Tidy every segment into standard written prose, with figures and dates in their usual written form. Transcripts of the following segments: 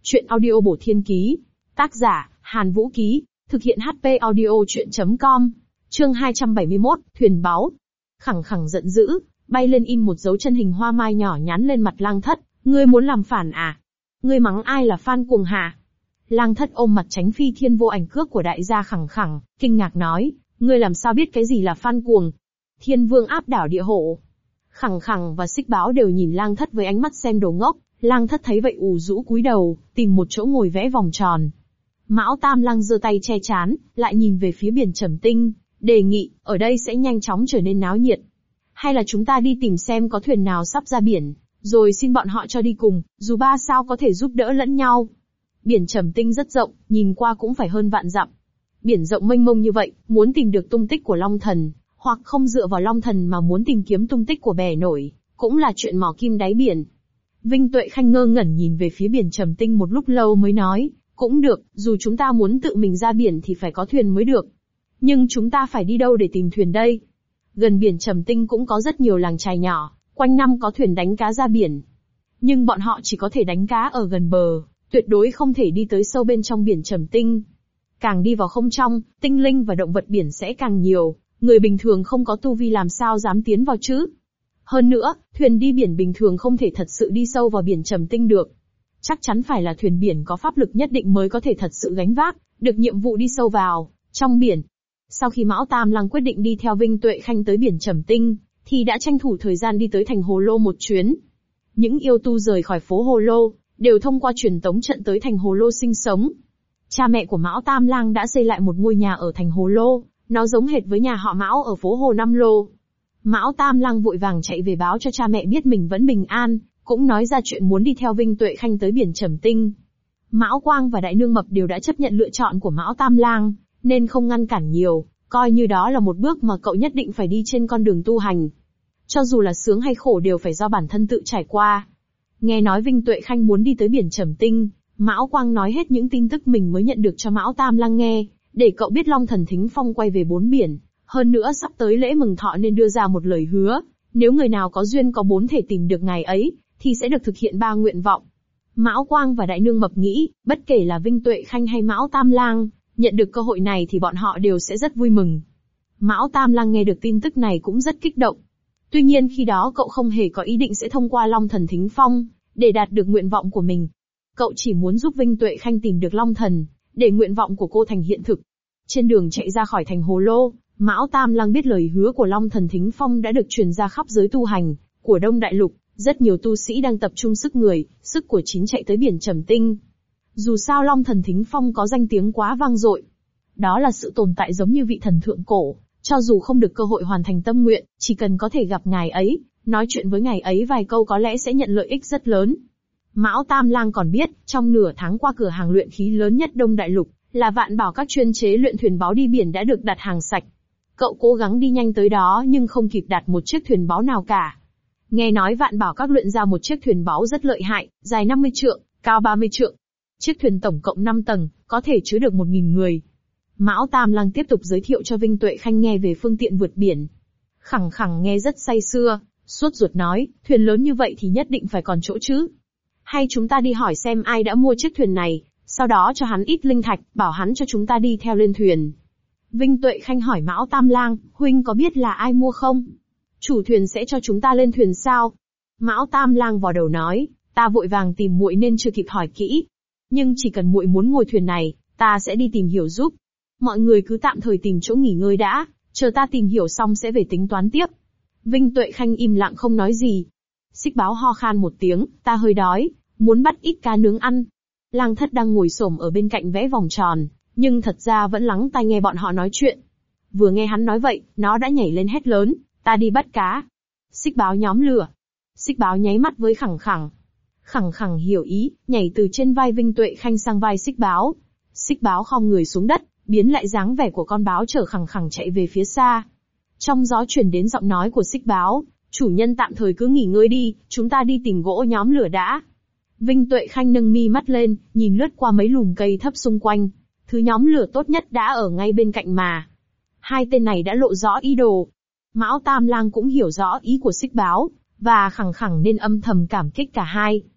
Chuyện audio bổ thiên ký. Tác giả, Hàn Vũ Ký. Thực hiện HP audio chuyện.com. Chương 271, Thuyền báu. Khẳng khẳng giận dữ, bay lên in một dấu chân hình hoa mai nhỏ nhắn lên mặt Lang Thất. Ngươi muốn làm phản à? Ngươi mắng ai là fan cuồng hả? Lang Thất ôm mặt tránh phi thiên vô ảnh cước của đại gia khẳng khẳng, kinh ngạc nói, ngươi làm sao biết cái gì là fan cuồng? Thiên vương áp đảo địa hộ. Khẳng khẳng và Xích Báo đều nhìn Lang Thất với ánh mắt xem đồ ngốc. Lang Thất thấy vậy ù rũ cúi đầu, tìm một chỗ ngồi vẽ vòng tròn. Mão Tam Lang giơ tay che chán, lại nhìn về phía biển Trầm Tinh, đề nghị, ở đây sẽ nhanh chóng trở nên náo nhiệt. Hay là chúng ta đi tìm xem có thuyền nào sắp ra biển, rồi xin bọn họ cho đi cùng, dù 3 sao có thể giúp đỡ lẫn nhau. Biển Trầm Tinh rất rộng, nhìn qua cũng phải hơn vạn dặm. Biển rộng mênh mông như vậy, muốn tìm được tung tích của Long Thần, hoặc không dựa vào Long Thần mà muốn tìm kiếm tung tích của bè nổi, cũng là chuyện mò kim đáy biển. Vinh Tuệ Khanh ngơ ngẩn nhìn về phía biển Trầm Tinh một lúc lâu mới nói, cũng được, dù chúng ta muốn tự mình ra biển thì phải có thuyền mới được. Nhưng chúng ta phải đi đâu để tìm thuyền đây? Gần biển Trầm Tinh cũng có rất nhiều làng chài nhỏ, quanh năm có thuyền đánh cá ra biển. Nhưng bọn họ chỉ có thể đánh cá ở gần bờ, tuyệt đối không thể đi tới sâu bên trong biển Trầm Tinh. Càng đi vào không trong, tinh linh và động vật biển sẽ càng nhiều, người bình thường không có tu vi làm sao dám tiến vào chứ? Hơn nữa, thuyền đi biển bình thường không thể thật sự đi sâu vào biển Trầm Tinh được. Chắc chắn phải là thuyền biển có pháp lực nhất định mới có thể thật sự gánh vác được nhiệm vụ đi sâu vào trong biển. Sau khi Mão Tam Lang quyết định đi theo Vinh Tuệ Khanh tới biển Trầm Tinh, thì đã tranh thủ thời gian đi tới thành Hồ Lô một chuyến. Những yêu tu rời khỏi phố Hồ Lô, đều thông qua truyền tống trận tới thành Hồ Lô sinh sống. Cha mẹ của Mão Tam Lang đã xây lại một ngôi nhà ở thành Hồ Lô, nó giống hệt với nhà họ Mão ở phố Hồ Năm Lô. Mão Tam Lang vội vàng chạy về báo cho cha mẹ biết mình vẫn bình an, cũng nói ra chuyện muốn đi theo Vinh Tuệ Khanh tới biển Trầm Tinh. Mão Quang và Đại Nương Mập đều đã chấp nhận lựa chọn của Mão Tam Lang, nên không ngăn cản nhiều, coi như đó là một bước mà cậu nhất định phải đi trên con đường tu hành. Cho dù là sướng hay khổ đều phải do bản thân tự trải qua. Nghe nói Vinh Tuệ Khanh muốn đi tới biển Trầm Tinh, Mão Quang nói hết những tin tức mình mới nhận được cho Mão Tam Lang nghe, để cậu biết Long Thần Thính Phong quay về bốn biển. Hơn nữa sắp tới lễ mừng thọ nên đưa ra một lời hứa, nếu người nào có duyên có bốn thể tìm được ngài ấy, thì sẽ được thực hiện 3 nguyện vọng. Mão Quang và Đại Nương Mập nghĩ, bất kể là Vinh Tuệ Khanh hay Mão Tam Lang, nhận được cơ hội này thì bọn họ đều sẽ rất vui mừng. Mão Tam Lang nghe được tin tức này cũng rất kích động. Tuy nhiên khi đó cậu không hề có ý định sẽ thông qua Long Thần Thính Phong, để đạt được nguyện vọng của mình. Cậu chỉ muốn giúp Vinh Tuệ Khanh tìm được Long Thần, để nguyện vọng của cô thành hiện thực. Trên đường chạy ra khỏi thành Hồ Lô, Mão Tam Lang biết lời hứa của Long Thần Thính Phong đã được truyền ra khắp giới tu hành của Đông Đại Lục, rất nhiều tu sĩ đang tập trung sức người, sức của chính chạy tới biển Trầm Tinh. Dù sao Long Thần Thính Phong có danh tiếng quá vang dội. Đó là sự tồn tại giống như vị thần thượng cổ, cho dù không được cơ hội hoàn thành tâm nguyện, chỉ cần có thể gặp ngài ấy, nói chuyện với ngài ấy vài câu có lẽ sẽ nhận lợi ích rất lớn. Mão Tam Lang còn biết, trong nửa tháng qua cửa hàng luyện khí lớn nhất Đông Đại Lục, là Vạn Bảo các chuyên chế luyện thuyền báu đi biển đã được đặt hàng sạch. Cậu cố gắng đi nhanh tới đó nhưng không kịp đặt một chiếc thuyền báu nào cả. Nghe nói Vạn Bảo các luyện ra một chiếc thuyền báu rất lợi hại, dài 50 trượng, cao 30 trượng. Chiếc thuyền tổng cộng 5 tầng, có thể chứa được 1.000 người. Mão Tam Lang tiếp tục giới thiệu cho Vinh Tuệ Khanh nghe về phương tiện vượt biển. Khẳng khẳng nghe rất say sưa, sốt ruột nói, thuyền lớn như vậy thì nhất định phải còn chỗ chứ. Hay chúng ta đi hỏi xem ai đã mua chiếc thuyền này, sau đó cho hắn ít linh thạch, bảo hắn cho chúng ta đi theo lên thuyền. Vinh Tuệ Khanh hỏi Mão Tam Lang, huynh có biết là ai mua không? Chủ thuyền sẽ cho chúng ta lên thuyền sao? Mão Tam Lang vò đầu nói, ta vội vàng tìm muội nên chưa kịp hỏi kỹ. Nhưng chỉ cần muội muốn ngồi thuyền này, ta sẽ đi tìm hiểu giúp. Mọi người cứ tạm thời tìm chỗ nghỉ ngơi đã, chờ ta tìm hiểu xong sẽ về tính toán tiếp. Vinh Tuệ Khanh im lặng không nói gì. Xích Báo ho khan một tiếng, ta hơi đói, muốn bắt ít cá nướng ăn. Lang Thất đang ngồi xổm ở bên cạnh vẽ vòng tròn, nhưng thật ra vẫn lắng tai nghe bọn họ nói chuyện. Vừa nghe hắn nói vậy, nó đã nhảy lên hét lớn, ta đi bắt cá. Xích Báo nhóm lửa. Xích Báo nháy mắt với Khẳng khẳng. Khẳng khẳng hiểu ý, nhảy từ trên vai Vinh Tuệ Khanh sang vai Xích Báo. Xích Báo khom người xuống đất, biến lại dáng vẻ của con báo chở Khẳng khẳng chạy về phía xa. Trong gió truyền đến giọng nói của Xích Báo, chủ nhân tạm thời cứ nghỉ ngơi đi, chúng ta đi tìm gỗ nhóm lửa đã. Vinh Tuệ Khanh nâng mi mắt lên, nhìn lướt qua mấy lùm cây thấp xung quanh. Thứ nhóm lửa tốt nhất đã ở ngay bên cạnh mà. Hai tên này đã lộ rõ ý đồ. Mão Tam Lang cũng hiểu rõ ý của Xích Báo, và Khẳng khẳng nên âm thầm cảm kích cả hai.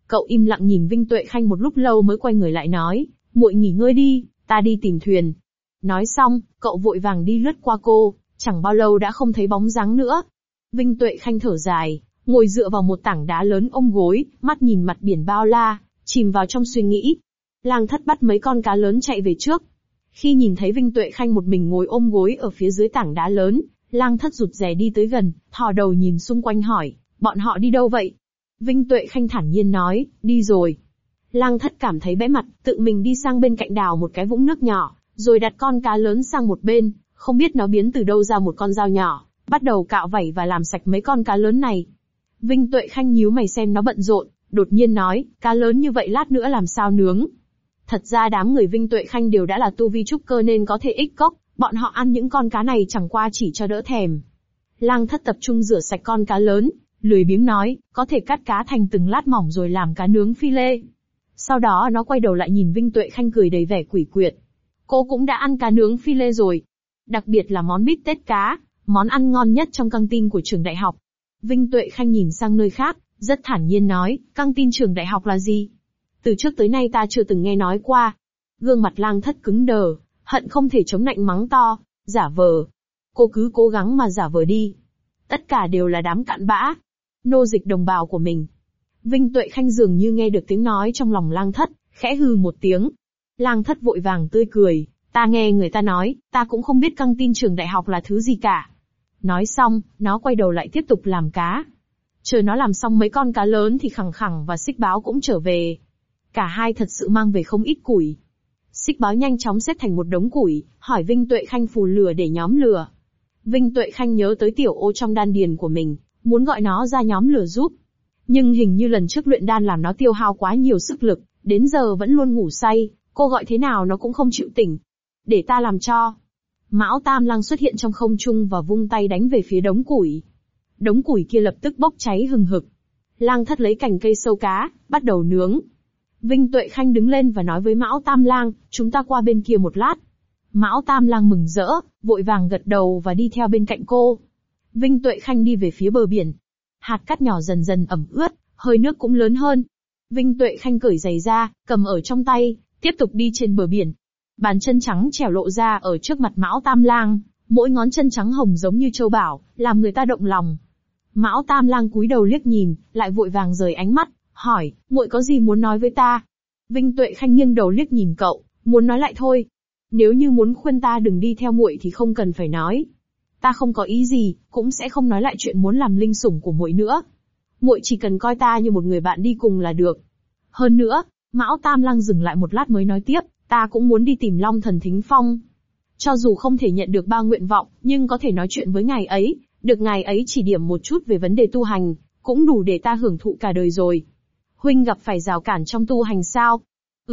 Cậu im lặng nhìn Vinh Tuệ Khanh một lúc lâu mới quay người lại nói, muội nghỉ ngơi đi, ta đi tìm thuyền. Nói xong, cậu vội vàng đi lướt qua cô, chẳng bao lâu đã không thấy bóng dáng nữa. Vinh Tuệ Khanh thở dài, ngồi dựa vào một tảng đá lớn ôm gối, mắt nhìn mặt biển bao la, chìm vào trong suy nghĩ. Lang Thất bắt mấy con cá lớn chạy về trước. Khi nhìn thấy Vinh Tuệ Khanh một mình ngồi ôm gối ở phía dưới tảng đá lớn, Lang Thất rụt rè đi tới gần, thò đầu nhìn xung quanh hỏi, bọn họ đi đâu vậy? Vinh Tuệ Khanh thản nhiên nói, đi rồi. Lang Thất cảm thấy bẽ mặt, tự mình đi sang bên cạnh đào một cái vũng nước nhỏ, rồi đặt con cá lớn sang một bên, không biết nó biến từ đâu ra một con dao nhỏ, bắt đầu cạo vảy và làm sạch mấy con cá lớn này. Vinh Tuệ Khanh nhíu mày xem nó bận rộn, đột nhiên nói, cá lớn như vậy lát nữa làm sao nướng? Thật ra đám người Vinh Tuệ Khanh đều đã là tu vi trúc cơ nên có thể ích cốc, bọn họ ăn những con cá này chẳng qua chỉ cho đỡ thèm. Lang Thất tập trung rửa sạch con cá lớn, lười biếng nói, có thể cắt cá thành từng lát mỏng rồi làm cá nướng phi lê. Sau đó nó quay đầu lại nhìn Vinh Tuệ Khanh cười đầy vẻ quỷ quyệt. Cô cũng đã ăn cá nướng phi lê rồi. Đặc biệt là món bít tết cá, món ăn ngon nhất trong căng tin của trường đại học. Vinh Tuệ Khanh nhìn sang nơi khác, rất thản nhiên nói, căng tin trường đại học là gì? Từ trước tới nay ta chưa từng nghe nói qua. Gương mặt Lang Thất cứng đờ, hận không thể chống nạnh mắng to, giả vờ. Cô cứ cố gắng mà giả vờ đi. Tất cả đều là đám cặn bã, nô dịch đồng bào của mình. Vinh Tuệ Khanh dường như nghe được tiếng nói trong lòng Lang Thất, khẽ hừ một tiếng. Lang Thất vội vàng tươi cười, ta nghe người ta nói, ta cũng không biết căng tin trường đại học là thứ gì cả. Nói xong, nó quay đầu lại tiếp tục làm cá. Chờ nó làm xong mấy con cá lớn thì Khẳng Khẳng và Xích Báo cũng trở về. Cả hai thật sự mang về không ít củi. Xích Báo nhanh chóng xếp thành một đống củi, hỏi Vinh Tuệ Khanh phù lửa để nhóm lửa. Vinh Tuệ Khanh nhớ tới tiểu ô trong đan điền của mình, muốn gọi nó ra nhóm lửa giúp. Nhưng hình như lần trước luyện đan làm nó tiêu hao quá nhiều sức lực, đến giờ vẫn luôn ngủ say, cô gọi thế nào nó cũng không chịu tỉnh. Để ta làm cho. Mão Tam Lang xuất hiện trong không trung và vung tay đánh về phía đống củi. Đống củi kia lập tức bốc cháy hừng hực. Lang Thất lấy cành cây sâu cá, bắt đầu nướng. Vinh Tuệ Khanh đứng lên và nói với Mão Tam Lang, chúng ta qua bên kia một lát. Mão Tam Lang mừng rỡ, vội vàng gật đầu và đi theo bên cạnh cô. Vinh Tuệ Khanh đi về phía bờ biển. Hạt cát nhỏ dần dần ẩm ướt, hơi nước cũng lớn hơn. Vinh Tuệ Khanh cởi giày ra, cầm ở trong tay, tiếp tục đi trên bờ biển. Bàn chân trắng trẻo lộ ra ở trước mặt Mão Tam Lang, mỗi ngón chân trắng hồng giống như châu bảo, làm người ta động lòng. Mão Tam Lang cúi đầu liếc nhìn, lại vội vàng rời ánh mắt, hỏi, muội có gì muốn nói với ta? Vinh Tuệ Khanh nghiêng đầu liếc nhìn cậu, muốn nói lại thôi. Nếu như muốn khuyên ta đừng đi theo muội thì không cần phải nói. Ta không có ý gì, cũng sẽ không nói lại chuyện muốn làm linh sủng của muội nữa. Muội chỉ cần coi ta như một người bạn đi cùng là được. Hơn nữa, Mão Tam Lang dừng lại một lát mới nói tiếp, ta cũng muốn đi tìm Long Thần Thính Phong. Cho dù không thể nhận được 3 nguyện vọng, nhưng có thể nói chuyện với ngài ấy, được ngài ấy chỉ điểm một chút về vấn đề tu hành, cũng đủ để ta hưởng thụ cả đời rồi. Huynh gặp phải rào cản trong tu hành sao?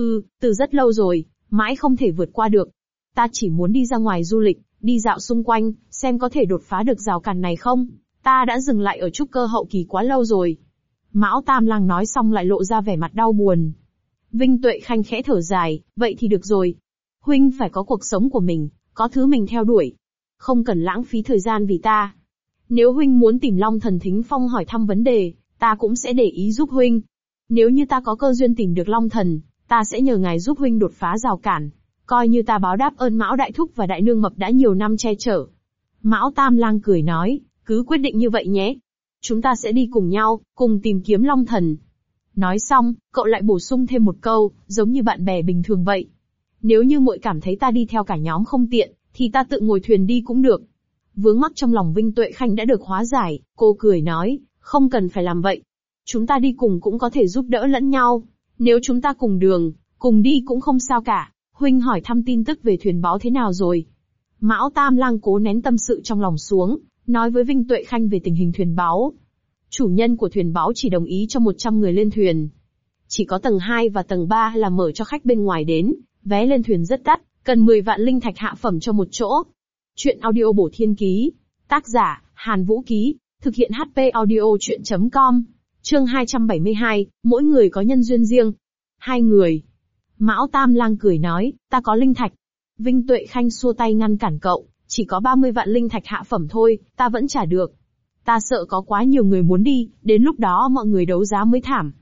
Từ rất lâu rồi, mãi không thể vượt qua được. Ta chỉ muốn đi ra ngoài du lịch, đi dạo xung quanh, xem có thể đột phá được rào cản này không. Ta đã dừng lại ở trúc cơ hậu kỳ quá lâu rồi. Mão Tam Lang nói xong lại lộ ra vẻ mặt đau buồn. Vinh Tuệ Khanh khẽ thở dài, vậy thì được rồi. Huynh phải có cuộc sống của mình, có thứ mình theo đuổi. Không cần lãng phí thời gian vì ta. Nếu huynh muốn tìm Long Thần Thính Phong hỏi thăm vấn đề, ta cũng sẽ để ý giúp huynh. Nếu như ta có cơ duyên tìm được Long Thần, ta sẽ nhờ ngài giúp huynh đột phá rào cản. Coi như ta báo đáp ơn Mão Đại Thúc và Đại Nương Mập đã nhiều năm che chở. Mão Tam Lang cười nói, cứ quyết định như vậy nhé. Chúng ta sẽ đi cùng nhau, cùng tìm kiếm Long Thần. Nói xong, cậu lại bổ sung thêm một câu, giống như bạn bè bình thường vậy. Nếu như muội cảm thấy ta đi theo cả nhóm không tiện, thì ta tự ngồi thuyền đi cũng được. Vướng mắc trong lòng Vinh Tuệ Khanh đã được hóa giải, cô cười nói, không cần phải làm vậy. Chúng ta đi cùng cũng có thể giúp đỡ lẫn nhau. Nếu chúng ta cùng đường, cùng đi cũng không sao cả. Huynh hỏi thăm tin tức về thuyền báo thế nào rồi? Mão Tam Lang cố nén tâm sự trong lòng xuống, nói với Vinh Tuệ Khanh về tình hình thuyền báo. Chủ nhân của thuyền báo chỉ đồng ý cho 100 người lên thuyền. Chỉ có tầng 2 và tầng 3 là mở cho khách bên ngoài đến, vé lên thuyền rất đắt, cần 10 vạn linh thạch hạ phẩm cho một chỗ. Chuyện audio bổ thiên ký. Tác giả, Hàn Vũ Ký. Thực hiện HP audio chuyện.com. Chương 272, mỗi người có nhân duyên riêng. 2 người. Mão Tam Lang cười nói, ta có linh thạch. Vinh Tuệ Khanh xua tay ngăn cản cậu, chỉ có 30 vạn linh thạch hạ phẩm thôi, ta vẫn trả được. Ta sợ có quá nhiều người muốn đi, đến lúc đó mọi người đấu giá mới thảm.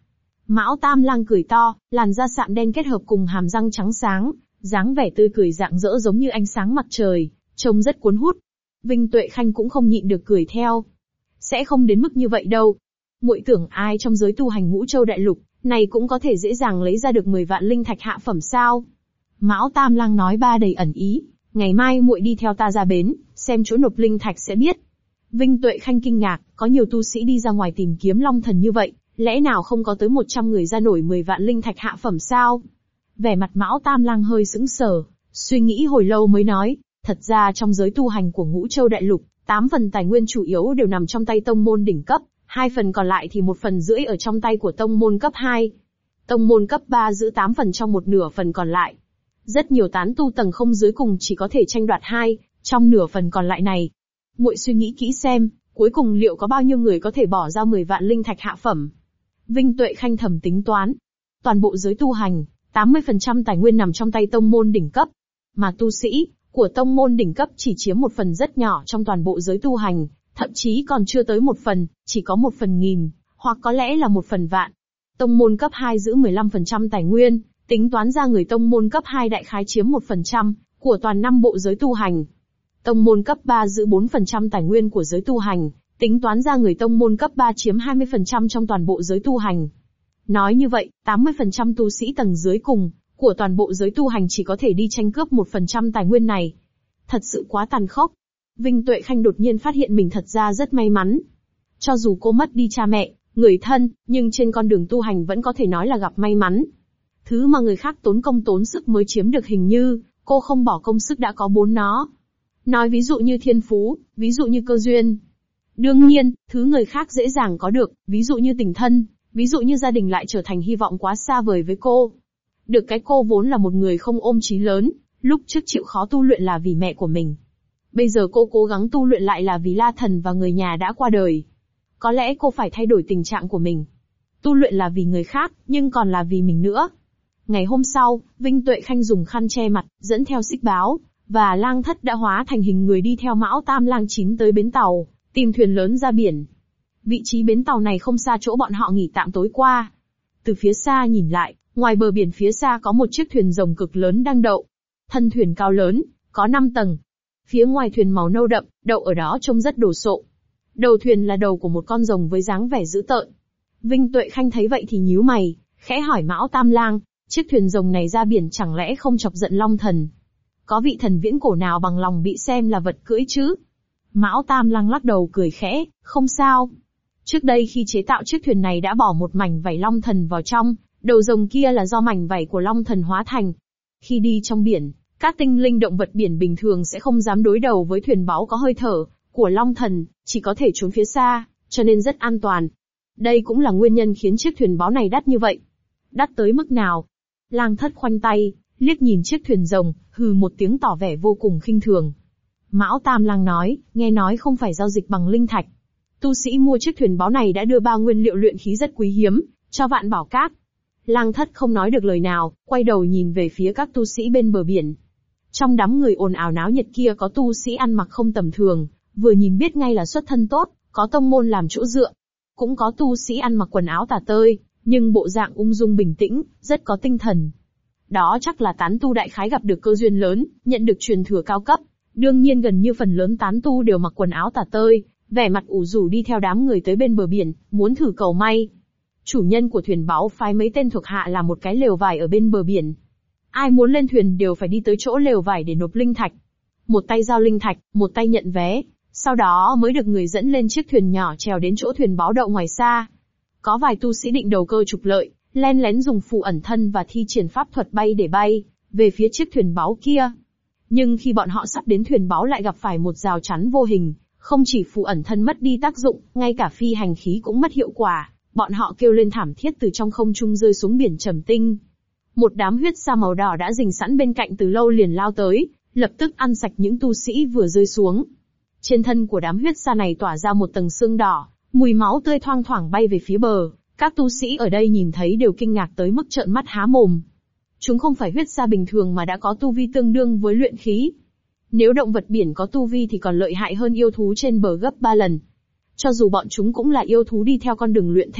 Mão Tam Lang cười to, làn da sạm đen kết hợp cùng hàm răng trắng sáng, dáng vẻ tươi cười rạng rỡ giống như ánh sáng mặt trời, trông rất cuốn hút. Vinh Tuệ Khanh cũng không nhịn được cười theo. Sẽ không đến mức như vậy đâu. Muội tưởng ai trong giới tu hành Ngũ Châu Đại Lục này cũng có thể dễ dàng lấy ra được 10 vạn linh thạch hạ phẩm sao? Mão Tam Lang nói ba đầy ẩn ý, ngày mai muội đi theo ta ra bến, xem chỗ nộp linh thạch sẽ biết. Vinh Tuệ Khanh kinh ngạc, có nhiều tu sĩ đi ra ngoài tìm kiếm Long Thần như vậy, lẽ nào không có tới 100 người ra nổi 10 vạn linh thạch hạ phẩm sao? Vẻ mặt Mão Tam Lang hơi sững sờ, suy nghĩ hồi lâu mới nói, thật ra trong giới tu hành của Ngũ Châu Đại Lục, 8 phần tài nguyên chủ yếu đều nằm trong tay tông môn đỉnh cấp, 2 phần còn lại thì 1 phần rưỡi ở trong tay của tông môn cấp 2. Tông môn cấp 3 giữ 8 phần trong 1/2 phần còn lại. Rất nhiều tán tu tầng không dưới cùng chỉ có thể tranh đoạt 2 trong nửa phần còn lại này. Muội suy nghĩ kỹ xem, cuối cùng liệu có bao nhiêu người có thể bỏ ra 10 vạn linh thạch hạ phẩm? Vinh Tuệ Khanh thầm tính toán. Toàn bộ giới tu hành, 80% tài nguyên nằm trong tay tông môn đỉnh cấp. Mà tu sĩ của tông môn đỉnh cấp chỉ chiếm 1 phần rất nhỏ trong toàn bộ giới tu hành, thậm chí còn chưa tới 1 phần, chỉ có 1 phần nghìn, hoặc có lẽ là 1 phần vạn. Tông môn cấp 2 giữ 15% tài nguyên, tính toán ra người tông môn cấp 2 đại khái chiếm 1% của toàn 5 bộ giới tu hành. Tông môn cấp 3 giữ 4% tài nguyên của giới tu hành, tính toán ra người tông môn cấp 3 chiếm 20% trong toàn bộ giới tu hành. Nói như vậy, 80% tu sĩ tầng dưới cùng của toàn bộ giới tu hành chỉ có thể đi tranh cướp 1% tài nguyên này. Thật sự quá tàn khốc. Vinh Tuệ Khanh đột nhiên phát hiện mình thật ra rất may mắn. Cho dù cô mất đi cha mẹ, người thân, nhưng trên con đường tu hành vẫn có thể nói là gặp may mắn. Thứ mà người khác tốn công tốn sức mới chiếm được hình như, cô không bỏ công sức đã có 4 nó. Nói ví dụ như thiên phú, ví dụ như cơ duyên. Đương nhiên, thứ người khác dễ dàng có được, ví dụ như tình thân, ví dụ như gia đình lại trở thành hy vọng quá xa vời với cô. Được cái cô vốn là một người không ôm chí lớn, lúc trước chịu khó tu luyện là vì mẹ của mình. Bây giờ cô cố gắng tu luyện lại là vì La Thần và người nhà đã qua đời. Có lẽ cô phải thay đổi tình trạng của mình. Tu luyện là vì người khác, nhưng còn là vì mình nữa. Ngày hôm sau, Vinh Tuệ Khanh dùng khăn che mặt, dẫn theo Xích Báo, và Lang Thất đã hóa thành hình người đi theo Mão Tam Lang Chín tới bến tàu, tìm thuyền lớn ra biển. Vị trí bến tàu này không xa chỗ bọn họ nghỉ tạm tối qua. Từ phía xa nhìn lại, ngoài bờ biển phía xa có một chiếc thuyền rồng cực lớn đang đậu. Thân thuyền cao lớn, có 5 tầng. Phía ngoài thuyền màu nâu đậm, đậu ở đó trông rất đồ sộ. Đầu thuyền là đầu của một con rồng với dáng vẻ dữ tợn. Vinh Tuệ Khanh thấy vậy thì nhíu mày, khẽ hỏi Mão Tam Lang, chiếc thuyền rồng này ra biển chẳng lẽ không chọc giận Long Thần? Có vị thần viễn cổ nào bằng lòng bị xem là vật cưỡi chứ? Mão Tam Lang lắc đầu cười khẽ, không sao. Trước đây khi chế tạo chiếc thuyền này đã bỏ một mảnh vảy Long Thần vào trong, đầu rồng kia là do mảnh vảy của Long Thần hóa thành. Khi đi trong biển, các tinh linh động vật biển bình thường sẽ không dám đối đầu với thuyền báu có hơi thở của Long Thần, chỉ có thể trốn phía xa, cho nên rất an toàn. Đây cũng là nguyên nhân khiến chiếc thuyền báu này đắt như vậy. Đắt tới mức nào? Lang Thất khoanh tay, liếc nhìn chiếc thuyền rồng, hừ một tiếng tỏ vẻ vô cùng khinh thường. Mão Tam Lang nói, nghe nói không phải giao dịch bằng linh thạch. Tu sĩ mua chiếc thuyền báu này đã đưa 3 nguyên liệu luyện khí rất quý hiếm, cho Vạn Bảo Các. Lang Thất không nói được lời nào, quay đầu nhìn về phía các tu sĩ bên bờ biển. Trong đám người ồn ào náo nhiệt kia có tu sĩ ăn mặc không tầm thường, vừa nhìn biết ngay là xuất thân tốt, có tông môn làm chỗ dựa. Cũng có tu sĩ ăn mặc quần áo tả tơi, nhưng bộ dạng ung dung bình tĩnh, rất có tinh thần. Đó chắc là tán tu đại khái gặp được cơ duyên lớn, nhận được truyền thừa cao cấp. Đương nhiên gần như phần lớn tán tu đều mặc quần áo tả tơi, vẻ mặt ủ rũ đi theo đám người tới bên bờ biển, muốn thử cầu may. Chủ nhân của thuyền báu phái mấy tên thuộc hạ làm một cái lều vải ở bên bờ biển. Ai muốn lên thuyền đều phải đi tới chỗ lều vải để nộp linh thạch. Một tay giao linh thạch, một tay nhận vé, sau đó mới được người dẫn lên chiếc thuyền nhỏ trèo đến chỗ thuyền báu đậu ngoài xa. Có vài tu sĩ định đầu cơ trục lợi, len lén dùng phù ẩn thân và thi triển pháp thuật bay để bay về phía chiếc thuyền báu kia. Nhưng khi bọn họ sắp đến thuyền báu lại gặp phải một rào chắn vô hình, không chỉ phù ẩn thân mất đi tác dụng, ngay cả phi hành khí cũng mất hiệu quả, bọn họ kêu lên thảm thiết từ trong không trung rơi xuống biển Trầm Tinh. Một đám huyết sa màu đỏ đã rình sẵn bên cạnh từ lâu liền lao tới, lập tức ăn sạch những tu sĩ vừa rơi xuống. Trên thân của đám huyết sa này tỏa ra một tầng xương đỏ, mùi máu tươi thoang thoảng bay về phía bờ. Các tu sĩ ở đây nhìn thấy đều kinh ngạc tới mức trợn mắt há mồm. Chúng không phải huyết sa bình thường mà đã có tu vi tương đương với luyện khí. Nếu động vật biển có tu vi thì còn lợi hại hơn yêu thú trên bờ gấp 3 lần. Cho dù bọn chúng cũng là yêu thú đi theo con đường luyện thể,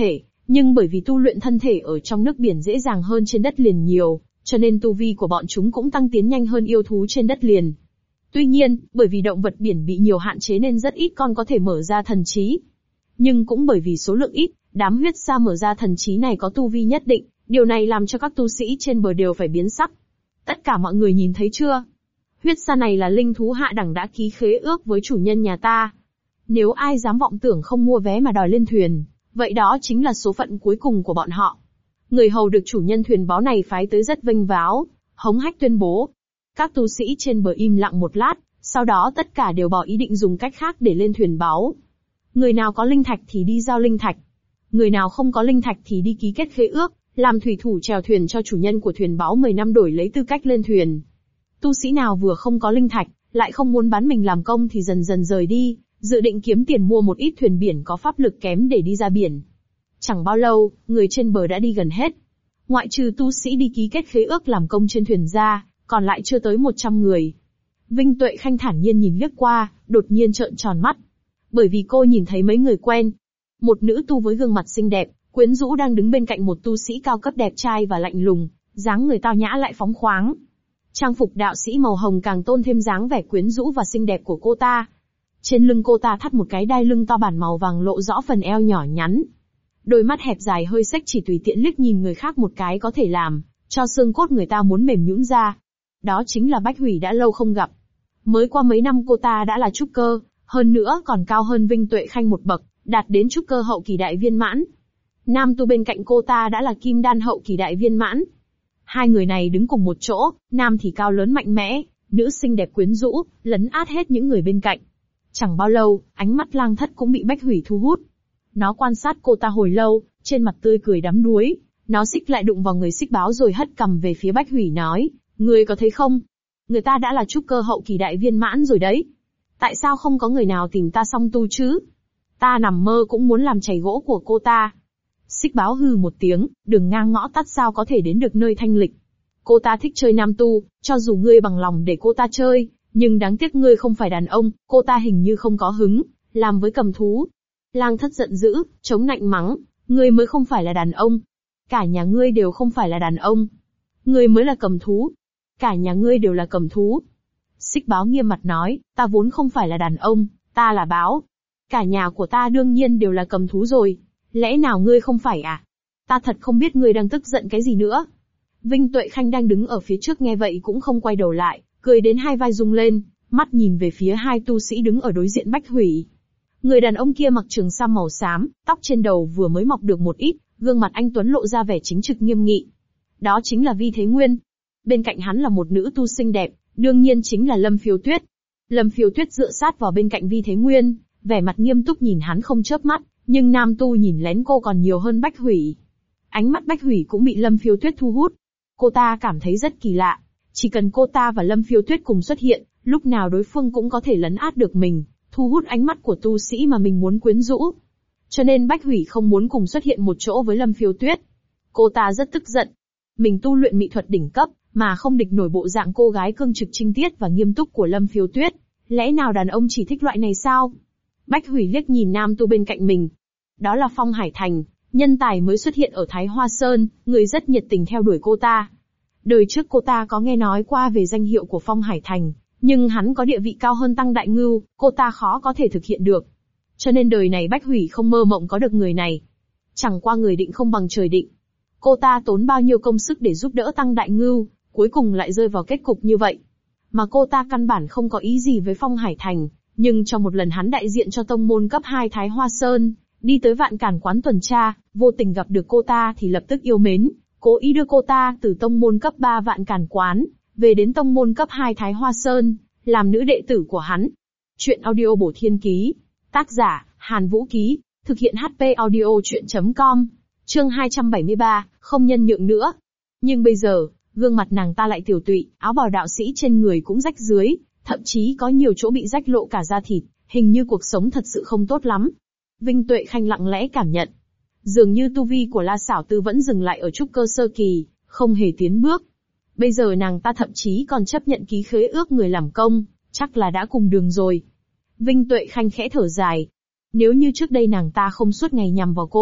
Nhưng bởi vì tu luyện thân thể ở trong nước biển dễ dàng hơn trên đất liền nhiều, cho nên tu vi của bọn chúng cũng tăng tiến nhanh hơn yêu thú trên đất liền. Tuy nhiên, bởi vì động vật biển bị nhiều hạn chế nên rất ít con có thể mở ra thần trí. Nhưng cũng bởi vì số lượng ít, đám huyết sa mở ra thần trí này có tu vi nhất định, điều này làm cho các tu sĩ trên bờ đều phải biến sắc. Tất cả mọi người nhìn thấy chưa? Huyết sa này là linh thú hạ đẳng đã ký khế ước với chủ nhân nhà ta. Nếu ai dám vọng tưởng không mua vé mà đòi lên thuyền, vậy đó chính là số phận cuối cùng của bọn họ. Người hầu được chủ nhân thuyền báo này phái tới rất vênh váo, hống hách tuyên bố. Các tu sĩ trên bờ im lặng một lát, sau đó tất cả đều bỏ ý định dùng cách khác để lên thuyền báo. Người nào có linh thạch thì đi giao linh thạch. Người nào không có linh thạch thì đi ký kết khế ước, làm thủy thủ chèo thuyền cho chủ nhân của thuyền báo 10 năm đổi lấy tư cách lên thuyền. Tu sĩ nào vừa không có linh thạch, lại không muốn bán mình làm công thì dần dần rời đi, dự định kiếm tiền mua một ít thuyền biển có pháp lực kém để đi ra biển. Chẳng bao lâu, người trên bờ đã đi gần hết. Ngoại trừ tu sĩ đi ký kết khế ước làm công trên thuyền ra, còn lại chưa tới 100 người. Vinh Tuệ Khanh thản nhiên nhìn liếc qua, đột nhiên trợn tròn mắt. Bởi vì cô nhìn thấy mấy người quen. Một nữ tu với gương mặt xinh đẹp, quyến rũ đang đứng bên cạnh một tu sĩ cao cấp đẹp trai và lạnh lùng, dáng người tao nhã lại phóng khoáng. Trang phục đạo sĩ màu hồng càng tôn thêm dáng vẻ quyến rũ và xinh đẹp của cô ta. Trên lưng cô ta thắt một cái đai lưng to bản màu vàng lộ rõ phần eo nhỏ nhắn. Đôi mắt hẹp dài hơi xếch chỉ tùy tiện liếc nhìn người khác một cái có thể làm cho xương cốt người ta muốn mềm nhũn ra. Đó chính là Bách Hủy đã lâu không gặp. Mới qua mấy năm cô ta đã là trúc cơ, hơn nữa còn cao hơn Vinh Tuệ Khanh một bậc, đạt đến trúc cơ hậu kỳ đại viên mãn. Nam tu bên cạnh cô ta đã là kim đan hậu kỳ đại viên mãn. Hai người này đứng cùng một chỗ, nam thì cao lớn mạnh mẽ, nữ xinh đẹp quyến rũ, lấn át hết những người bên cạnh. Chẳng bao lâu, ánh mắt Lang Thất cũng bị Bách Hủy thu hút. Nó quan sát cô ta hồi lâu, trên mặt tươi cười đắm đuối. Nó xích lại đụng vào người Xích Báo rồi hất cằm về phía Bách Hủy nói, ngươi có thấy không? Người ta đã là trúc cơ hậu kỳ đại viên mãn rồi đấy. Tại sao không có người nào tìm ta song tu chứ? Ta nằm mơ cũng muốn làm chày gỗ của cô ta. Xích Báo hừ một tiếng, đường ngang ngõ tắt sao có thể đến được nơi thanh lịch. Cô ta thích chơi nam tu, cho dù ngươi bằng lòng để cô ta chơi, nhưng đáng tiếc ngươi không phải đàn ông, cô ta hình như không có hứng, làm với cầm thú. Lang Thất giận dữ, chống nạnh mắng, ngươi mới không phải là đàn ông. Cả nhà ngươi đều không phải là đàn ông. Ngươi mới là cầm thú. Cả nhà ngươi đều là cầm thú. Xích Báo nghiêm mặt nói, ta vốn không phải là đàn ông, ta là báo. Cả nhà của ta đương nhiên đều là cầm thú rồi. Lẽ nào ngươi không phải à? Ta thật không biết ngươi đang tức giận cái gì nữa. Vinh Tuệ Khanh đang đứng ở phía trước nghe vậy cũng không quay đầu lại, cười đến hai vai rung lên, mắt nhìn về phía hai tu sĩ đứng ở đối diện Bách Hủy. Người đàn ông kia mặc trường sam màu xám, tóc trên đầu vừa mới mọc được một ít, gương mặt anh tuấn lộ ra vẻ chính trực nghiêm nghị. Đó chính là Vi Thế Nguyên. Bên cạnh hắn là một nữ tu xinh đẹp, đương nhiên chính là Lâm Phiêu Tuyết. Lâm Phiêu Tuyết dựa sát vào bên cạnh Vi Thế Nguyên, vẻ mặt nghiêm túc nhìn hắn không chớp mắt, nhưng nam tu nhìn lén cô còn nhiều hơn Bách Hủy. Ánh mắt Bách Hủy cũng bị Lâm Phiêu Tuyết thu hút. Cô ta cảm thấy rất kỳ lạ. Chỉ cần cô ta và Lâm Phiêu Tuyết cùng xuất hiện, lúc nào đối phương cũng có thể lấn át được mình, thu hút ánh mắt của tu sĩ mà mình muốn quyến rũ. Cho nên Bách Hủy không muốn cùng xuất hiện một chỗ với Lâm Phiêu Tuyết. Cô ta rất tức giận. Mình tu luyện mỹ thuật đỉnh cấp, mà không địch nổi bộ dạng cô gái cương trực trinh tiết và nghiêm túc của Lâm Phiêu Tuyết. Lẽ nào đàn ông chỉ thích loại này sao? Bách Hủy liếc nhìn nam tu bên cạnh mình. Đó là Phong Hải Thành, nhân tài mới xuất hiện ở Thái Hoa Sơn, người rất nhiệt tình theo đuổi cô ta. Đời trước cô ta có nghe nói qua về danh hiệu của Phong Hải Thành, nhưng hắn có địa vị cao hơn Tăng Đại Ngưu, cô ta khó có thể thực hiện được. Cho nên đời này Bách Hủy không mơ mộng có được người này. Chẳng qua người định không bằng trời định. Cô ta tốn bao nhiêu công sức để giúp đỡ Tăng Đại Ngưu, cuối cùng lại rơi vào kết cục như vậy. Mà cô ta căn bản không có ý gì với Phong Hải Thành, nhưng trong một lần hắn đại diện cho tông môn cấp 2 Thái Hoa Sơn, đi tới Vạn Cản quán tuần tra, vô tình gặp được cô ta thì lập tức yêu mến, cố ý đưa cô ta từ tông môn cấp 3 Vạn Cản quán, về đến tông môn cấp 2 Thái Hoa Sơn, làm nữ đệ tử của hắn. Chuyện audio Bổ Thiên Ký. Tác giả, Hàn Vũ Ký. Thực hiện HP audio chuyện.com. Chương 273, không nhân nhượng nữa. Nhưng bây giờ, gương mặt nàng ta lại tiểu tụy, áo bào đạo sĩ trên người cũng rách dưới, thậm chí có nhiều chỗ bị rách lộ cả da thịt, hình như cuộc sống thật sự không tốt lắm. Vinh Tuệ Khanh lặng lẽ cảm nhận. Dường như tu vi của La Sảo Tư vẫn dừng lại ở trúc cơ sơ kỳ, không hề tiến bước. Bây giờ nàng ta thậm chí còn chấp nhận ký khế ước người làm công, chắc là đã cùng đường rồi. Vinh Tuệ Khanh khẽ thở dài. Nếu như trước đây nàng ta không suốt ngày nhằm vào cô,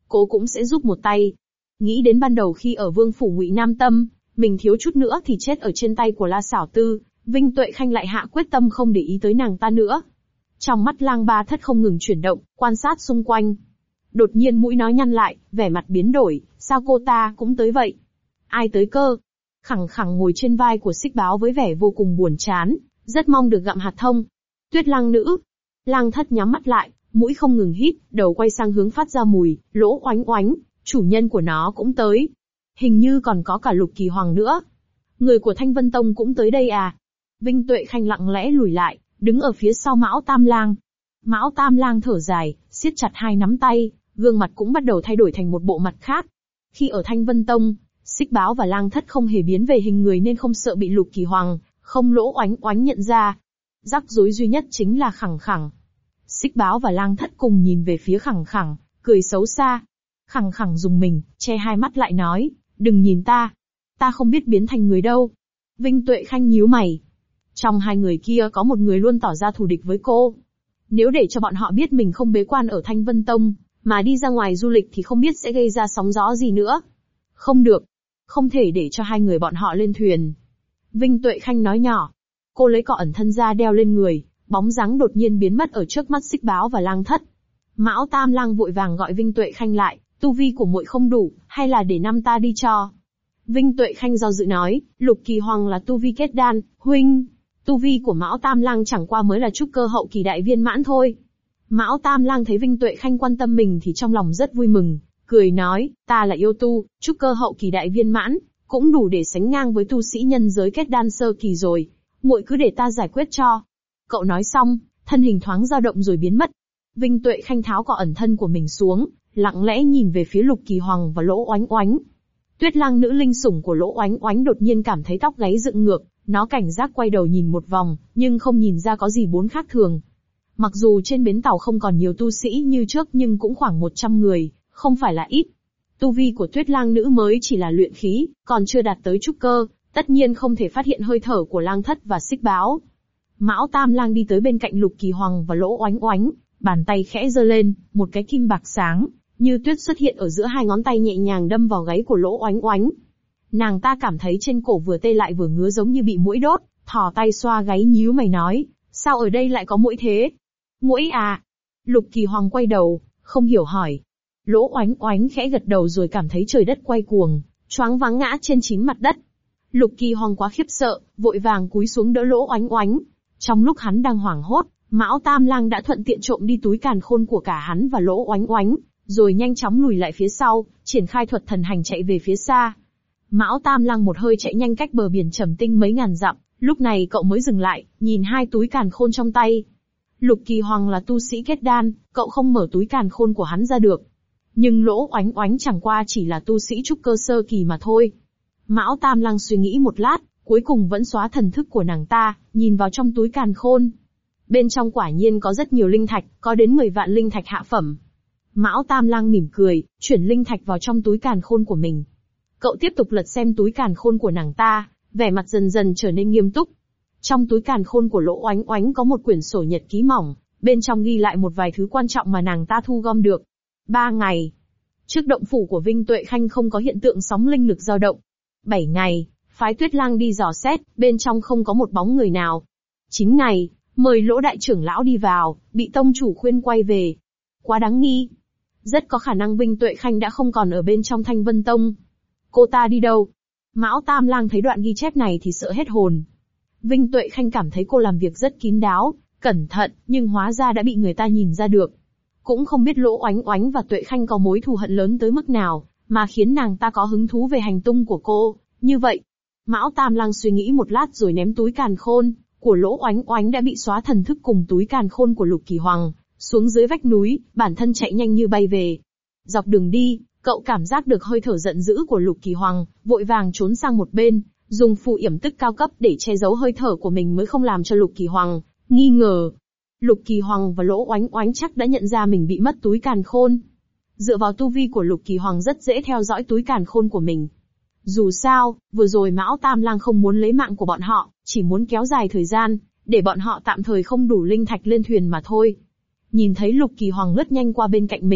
cô cũng sẽ giúp một tay. Nghĩ đến ban đầu khi ở Vương phủ Ngụy Nam Tâm, mình thiếu chút nữa thì chết ở trên tay của La Xảo Tư, Vinh Tuệ Khanh lại hạ quyết tâm không để ý tới nàng ta nữa. Trong mắt Lang Ba Thất không ngừng chuyển động, quan sát xung quanh. Đột nhiên mũi nó nhăn lại, vẻ mặt biến đổi, sao cô ta cũng tới vậy? Ai tới cơ? Khẳng khẳng ngồi trên vai của Xích Báo với vẻ vô cùng buồn chán, rất mong được gặm hạt thông. Tuyết Lang nữ. Lang Thất nhắm mắt lại, mũi không ngừng hít, đầu quay sang hướng phát ra mùi, Lỗ Oánh Oánh, chủ nhân của nó cũng tới. Hình như còn có cả Lục Kỳ Hoàng nữa. Người của Thanh Vân Tông cũng tới đây à? Vinh Tuệ Khanh lặng lẽ lùi lại, đứng ở phía sau Mão Tam Lang. Mão Tam Lang thở dài, siết chặt hai nắm tay, gương mặt cũng bắt đầu thay đổi thành một bộ mặt khác. Khi ở Thanh Vân Tông, Xích Báo và Lang Thất không hề biến về hình người nên không sợ bị Lục Kỳ Hoàng, không Lỗ Oánh Oánh nhận ra. Rắc rối duy nhất chính là Khẳng Khẳng. Xích Báo và Lang Thất cùng nhìn về phía Khẳng Khẳng, cười xấu xa. Khẳng Khẳng dùng mình, che hai mắt lại nói, đừng nhìn ta. Ta không biết biến thành người đâu. Vinh Tuệ Khanh nhíu mày. Trong hai người kia có một người luôn tỏ ra thù địch với cô. Nếu để cho bọn họ biết mình không bế quan ở Thanh Vân Tông, mà đi ra ngoài du lịch thì không biết sẽ gây ra sóng gió gì nữa. Không được. Không thể để cho hai người bọn họ lên thuyền. Vinh Tuệ Khanh nói nhỏ. Cô lấy cọ ẩn thân ra đeo lên người, bóng dáng đột nhiên biến mất ở trước mắt Xích Báo và Lang Thất. Mão Tam Lang vội vàng gọi Vinh Tuệ Khanh lại, tu vi của muội không đủ, hay là để năm ta đi cho? Vinh Tuệ Khanh do dự nói, Lục Kỳ Hoàng là tu vi kết đan, huynh. Tu vi của Mão Tam Lang chẳng qua mới là trúc cơ hậu kỳ đại viên mãn thôi. Mão Tam Lang thấy Vinh Tuệ Khanh quan tâm mình thì trong lòng rất vui mừng, cười nói, ta là yêu tu, trúc cơ hậu kỳ đại viên mãn, cũng đủ để sánh ngang với tu sĩ nhân giới kết đan sơ kỳ rồi. Muội cứ để ta giải quyết cho. Cậu nói xong, thân hình thoáng dao động rồi biến mất. Vinh Tuệ Khanh tháo cọ ẩn thân của mình xuống, lặng lẽ nhìn về phía Lục Kỳ Hoàng và Lỗ Oánh Oánh. Tuyết Lang nữ linh sủng của Lỗ Oánh Oánh đột nhiên cảm thấy tóc gáy dựng ngược, nó cảnh giác quay đầu nhìn một vòng, nhưng không nhìn ra có gì bốn khác thường. Mặc dù trên bến tàu không còn nhiều tu sĩ như trước nhưng cũng khoảng 100 người, không phải là ít. Tu vi của Tuyết Lang nữ mới chỉ là luyện khí, còn chưa đạt tới trúc cơ, tất nhiên không thể phát hiện hơi thở của Lang Thất và Xích Báo. Mão Tam Lang đi tới bên cạnh Lục Kỳ Hoàng và Lỗ Oánh Oánh, bàn tay khẽ giơ lên, một cái kim bạc sáng như tuyết xuất hiện ở giữa hai ngón tay nhẹ nhàng đâm vào gáy của Lỗ Oánh Oánh. Nàng ta cảm thấy trên cổ vừa tê lại vừa ngứa giống như bị muỗi đốt, thò tay xoa gáy nhíu mày nói, sao ở đây lại có muỗi thế? Muỗi à? Lục Kỳ Hoàng quay đầu, không hiểu hỏi. Lỗ Oánh Oánh khẽ gật đầu rồi cảm thấy trời đất quay cuồng, choáng váng ngã trên chính mặt đất. Lục Kỳ Hoàng quá khiếp sợ, vội vàng cúi xuống đỡ Lỗ Oánh Oánh. Trong lúc hắn đang hoảng hốt, Mão Tam Lang đã thuận tiện trộm đi túi càn khôn của cả hắn và Lỗ Oánh Oánh, rồi nhanh chóng lùi lại phía sau, triển khai thuật thần hành chạy về phía xa. Mão Tam Lang một hơi chạy nhanh cách bờ biển Trầm Tinh mấy ngàn dặm, lúc này cậu mới dừng lại, nhìn hai túi càn khôn trong tay. Lục Kỳ Hoàng là tu sĩ kết đan, cậu không mở túi càn khôn của hắn ra được. Nhưng Lỗ Oánh Oánh chẳng qua chỉ là tu sĩ trúc cơ sơ kỳ mà thôi. Mão Tam Lang suy nghĩ một lát, cuối cùng vẫn xóa thần thức của nàng ta, nhìn vào trong túi càn khôn. Bên trong quả nhiên có rất nhiều linh thạch, có đến 10 vạn linh thạch hạ phẩm. Mão Tam Lang mỉm cười, chuyển linh thạch vào trong túi càn khôn của mình. Cậu tiếp tục lật xem túi càn khôn của nàng ta, vẻ mặt dần dần trở nên nghiêm túc. Trong túi càn khôn của Lỗ Oánh Oánh có một quyển sổ nhật ký mỏng, bên trong ghi lại một vài thứ quan trọng mà nàng ta thu gom được. 3 ngày. Trước động phủ của Vinh Tuệ Khanh không có hiện tượng sóng linh lực dao động. 7 ngày, phái Tuyết Lang đi dò xét, bên trong không có một bóng người nào. 9 ngày, mời Lỗ đại trưởng lão đi vào, bị tông chủ khuyên quay về. Quá đáng nghi. Rất có khả năng Vinh Tuệ Khanh đã không còn ở bên trong Thanh Vân Tông. Cô ta đi đâu? Mão Tam Lang thấy đoạn ghi chép này thì sợ hết hồn. Vinh Tuệ Khanh cảm thấy cô làm việc rất kín đáo, cẩn thận, nhưng hóa ra đã bị người ta nhìn ra được. Cũng không biết Lỗ Oánh Oánh và Tuệ Khanh có mối thù hận lớn tới mức nào, mà khiến nàng ta có hứng thú về hành tung của cô, như vậy. Mão Tam Lang suy nghĩ một lát rồi ném túi càn khôn của Lỗ Oánh Oánh đã bị xóa thần thức cùng túi càn khôn của Lục Kỳ Hoàng, xuống dưới vách núi, bản thân chạy nhanh như bay về. Dọc đường đi, cậu cảm giác được hơi thở giận dữ của Lục Kỳ Hoàng, vội vàng trốn sang một bên, dùng phù yểm tức cao cấp để che giấu hơi thở của mình mới không làm cho Lục Kỳ Hoàng nghi ngờ. Lục Kỳ Hoàng và Lỗ Oánh Oánh chắc đã nhận ra mình bị mất túi càn khôn. Dựa vào tu vi của Lục Kỳ Hoàng rất dễ theo dõi túi càn khôn của mình. Dù sao, vừa rồi Mão Tam Lang không muốn lấy mạng của bọn họ, chỉ muốn kéo dài thời gian, để bọn họ tạm thời không đủ linh thạch lên thuyền mà thôi. Nhìn thấy Lục Kỳ Hoàng lướt nhanh qua bên cạnh mình,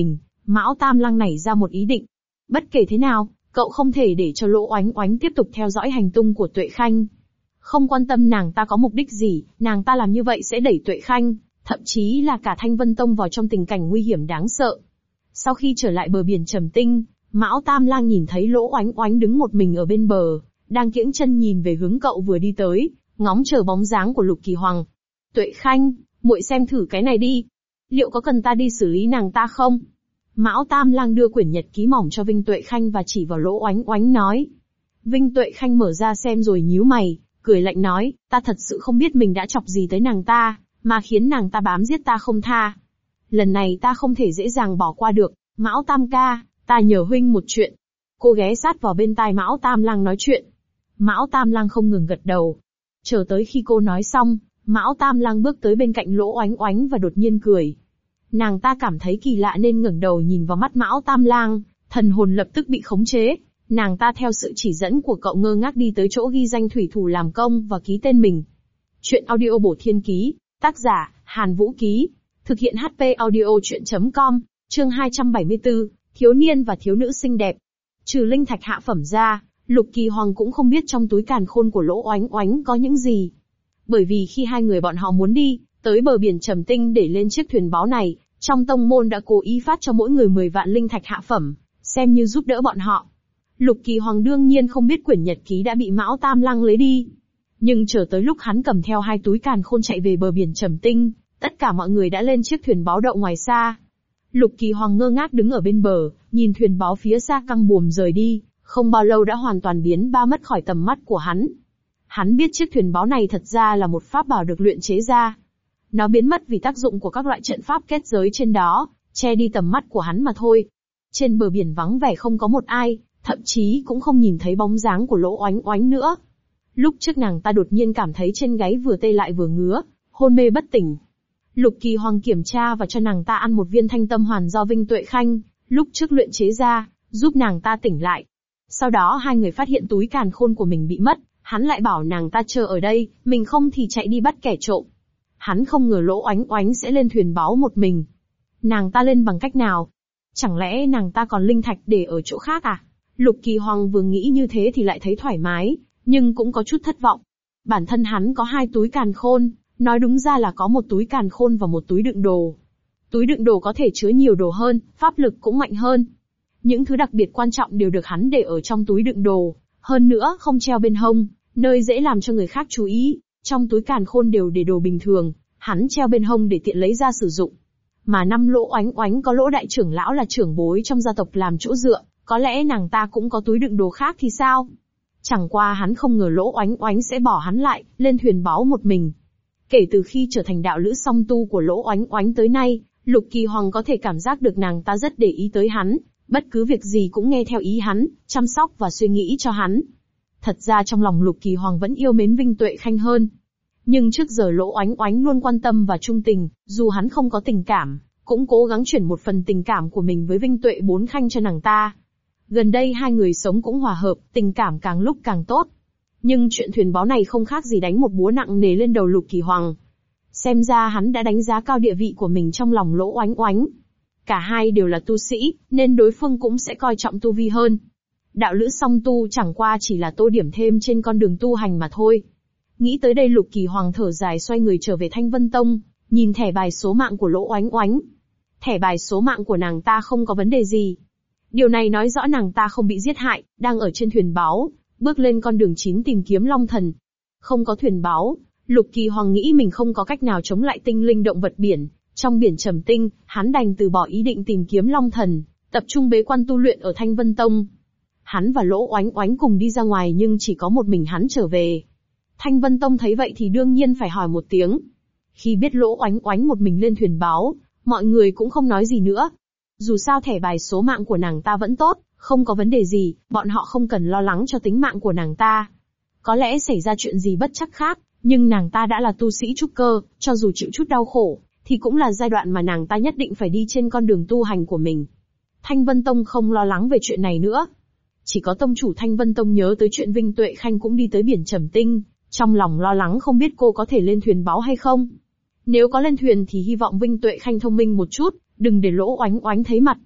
Mão Tam Lăng nảy ra một ý định. Bất kể thế nào, cậu không thể để cho Lỗ Oánh Oánh tiếp tục theo dõi hành tung của Tuệ Khanh. Không quan tâm nàng ta có mục đích gì, nàng ta làm như vậy sẽ đẩy Tuệ Khanh, thậm chí là cả Thanh Vân Tông vào trong tình cảnh nguy hiểm đáng sợ. Sau khi trở lại bờ biển Trầm Tinh, Mão Tam Lang nhìn thấy Lỗ Oánh Oánh đứng một mình ở bên bờ, đang kiễng chân nhìn về hướng cậu vừa đi tới, ngóng chờ bóng dáng của Lục Kỳ Hoàng. Tuệ Khanh, muội xem thử cái này đi. Liệu có cần ta đi xử lý nàng ta không? Mão Tam Lang đưa quyển nhật ký mỏng cho Vinh Tuệ Khanh và chỉ vào Lỗ Oánh Oánh nói. Vinh Tuệ Khanh mở ra xem rồi nhíu mày, cười lạnh nói, ta thật sự không biết mình đã chọc gì tới nàng ta, mà khiến nàng ta bám giết ta không tha. Lần này ta không thể dễ dàng bỏ qua được, Mão Tam ca, ta nhờ huynh một chuyện. Cô ghé sát vào bên tai Mão Tam Lang nói chuyện. Mão Tam Lang không ngừng gật đầu. Chờ tới khi cô nói xong, Mão Tam Lang bước tới bên cạnh Lỗ Oánh Oánh và đột nhiên cười. Nàng ta cảm thấy kỳ lạ nên ngẩng đầu nhìn vào mắt Mão Tam Lang, thần hồn lập tức bị khống chế. Nàng ta theo sự chỉ dẫn của cậu ngơ ngác đi tới chỗ ghi danh thủy thủ làm công và ký tên mình. Chuyện audio bổ thiên ký, tác giả, Hàn Vũ Ký, thực hiện HP audio chuyện.com, chương 274, thiếu niên và thiếu nữ xinh đẹp. Trừ linh thạch hạ phẩm ra, Lục Kỳ Hoàng cũng không biết trong túi càn khôn của Lỗ Oánh Oánh có những gì. Bởi vì khi hai người bọn họ muốn đi tới bờ biển Trầm Tinh để lên chiếc thuyền báo này, trong tông môn đã cố ý phát cho mỗi người 10 vạn linh thạch hạ phẩm, xem như giúp đỡ bọn họ. Lục Kỳ Hoàng đương nhiên không biết quyển nhật ký đã bị Mão Tam Lăng lấy đi. Nhưng chờ tới lúc hắn cầm theo 2 túi càn khôn chạy về bờ biển Trầm Tinh, tất cả mọi người đã lên chiếc thuyền báo đậu ngoài xa. Lục Kỳ Hoàng ngơ ngác đứng ở bên bờ, nhìn thuyền báo phía xa căng buồm rời đi, không bao lâu đã hoàn toàn biến mất khỏi tầm mắt của hắn. Hắn biết chiếc thuyền báo này thật ra là một pháp bảo được luyện chế ra. Nó biến mất vì tác dụng của các loại trận pháp kết giới trên đó, che đi tầm mắt của hắn mà thôi. Trên bờ biển vắng vẻ không có một ai, thậm chí cũng không nhìn thấy bóng dáng của Lỗ Oánh Oánh nữa. Lúc trước nàng ta đột nhiên cảm thấy trên gáy vừa tê lại vừa ngứa, hôn mê bất tỉnh. Lục Kỳ Hoàng kiểm tra và cho nàng ta ăn một viên thanh tâm hoàn do Vinh Tuệ Khanh lúc trước luyện chế ra, giúp nàng ta tỉnh lại. Sau đó hai người phát hiện túi càn khôn của mình bị mất, hắn lại bảo nàng ta chờ ở đây, mình không thì chạy đi bắt kẻ trộm. Hắn không ngờ Lỗ Oánh Oánh sẽ lên thuyền báo một mình. Nàng ta lên bằng cách nào? Chẳng lẽ nàng ta còn linh thạch để ở chỗ khác à? Lục Kỳ Hoàng vừa nghĩ như thế thì lại thấy thoải mái, nhưng cũng có chút thất vọng. Bản thân hắn có 2 túi càn khôn, nói đúng ra là có một túi càn khôn và một túi đựng đồ. Túi đựng đồ có thể chứa nhiều đồ hơn, pháp lực cũng mạnh hơn. Những thứ đặc biệt quan trọng đều được hắn để ở trong túi đựng đồ, hơn nữa không treo bên hông, nơi dễ làm cho người khác chú ý. Trong túi càn khôn đều để đồ bình thường, hắn treo bên hông để tiện lấy ra sử dụng. Mà năm Lỗ Oánh Oánh có Lỗ đại trưởng lão là trưởng bối trong gia tộc làm chỗ dựa, có lẽ nàng ta cũng có túi đựng đồ khác thì sao? Chẳng qua hắn không ngờ Lỗ Oánh Oánh sẽ bỏ hắn lại, lên thuyền báo một mình. Kể từ khi trở thành đạo lữ song tu của Lỗ Oánh Oánh tới nay, Lục Kỳ Hoàng có thể cảm giác được nàng ta rất để ý tới hắn, bất cứ việc gì cũng nghe theo ý hắn, chăm sóc và suy nghĩ cho hắn. Thật ra trong lòng Lục Kỳ Hoàng vẫn yêu mến Vinh Tuệ Khanh hơn. Nhưng trước giờ Lỗ Oánh Oánh luôn quan tâm và trung tình, dù hắn không có tình cảm, cũng cố gắng chuyển một phần tình cảm của mình với Vinh Tuệ Bốn Khanh cho nàng ta. Gần đây hai người sống cũng hòa hợp, tình cảm càng lúc càng tốt. Nhưng chuyện thuyền báo này không khác gì đánh một búa nặng nề lên đầu Lục Kỳ Hoàng. Xem ra hắn đã đánh giá cao địa vị của mình trong lòng Lỗ Oánh Oánh. Cả hai đều là tu sĩ, nên đối phương cũng sẽ coi trọng tu vi hơn. Đạo lữ song tu chẳng qua chỉ là tô điểm thêm trên con đường tu hành mà thôi. Nghĩ tới đây Lục Kỳ Hoàng thở dài xoay người trở về Thanh Vân Tông, nhìn thẻ bài số mạng của Lỗ Oánh Oánh. Thẻ bài số mạng của nàng ta không có vấn đề gì. Điều này nói rõ nàng ta không bị giết hại, đang ở trên thuyền báo, bước lên con đường 9 tìm kiếm Long Thần. Không có thuyền báo, Lục Kỳ Hoàng nghĩ mình không có cách nào chống lại tinh linh động vật biển. Trong biển Trầm Tinh, hắn đành từ bỏ ý định tìm kiếm Long Thần, tập trung bế quan tu luyện ở Thanh Vân Tông. Hắn và Lỗ Oánh Oánh cùng đi ra ngoài nhưng chỉ có một mình hắn trở về. Thanh Vân Tông thấy vậy thì đương nhiên phải hỏi một tiếng. Khi biết Lỗ Oánh Oánh một mình lên thuyền báo, mọi người cũng không nói gì nữa. Dù sao thẻ bài số mạng của nàng ta vẫn tốt, không có vấn đề gì, bọn họ không cần lo lắng cho tính mạng của nàng ta. Có lẽ xảy ra chuyện gì bất trắc khác, nhưng nàng ta đã là tu sĩ trúc cơ, cho dù chịu chút đau khổ, thì cũng là giai đoạn mà nàng ta nhất định phải đi trên con đường tu hành của mình. Thanh Vân Tông không lo lắng về chuyện này nữa. Chỉ có tông chủ Thanh Vân Tông nhớ tới chuyện Vinh Tuệ Khanh cũng đi tới biển Trầm Tinh, trong lòng lo lắng không biết cô có thể lên thuyền báo hay không. Nếu có lên thuyền thì hy vọng Vinh Tuệ Khanh thông minh một chút, đừng để Lỗ Oánh Oánh thấy mặt.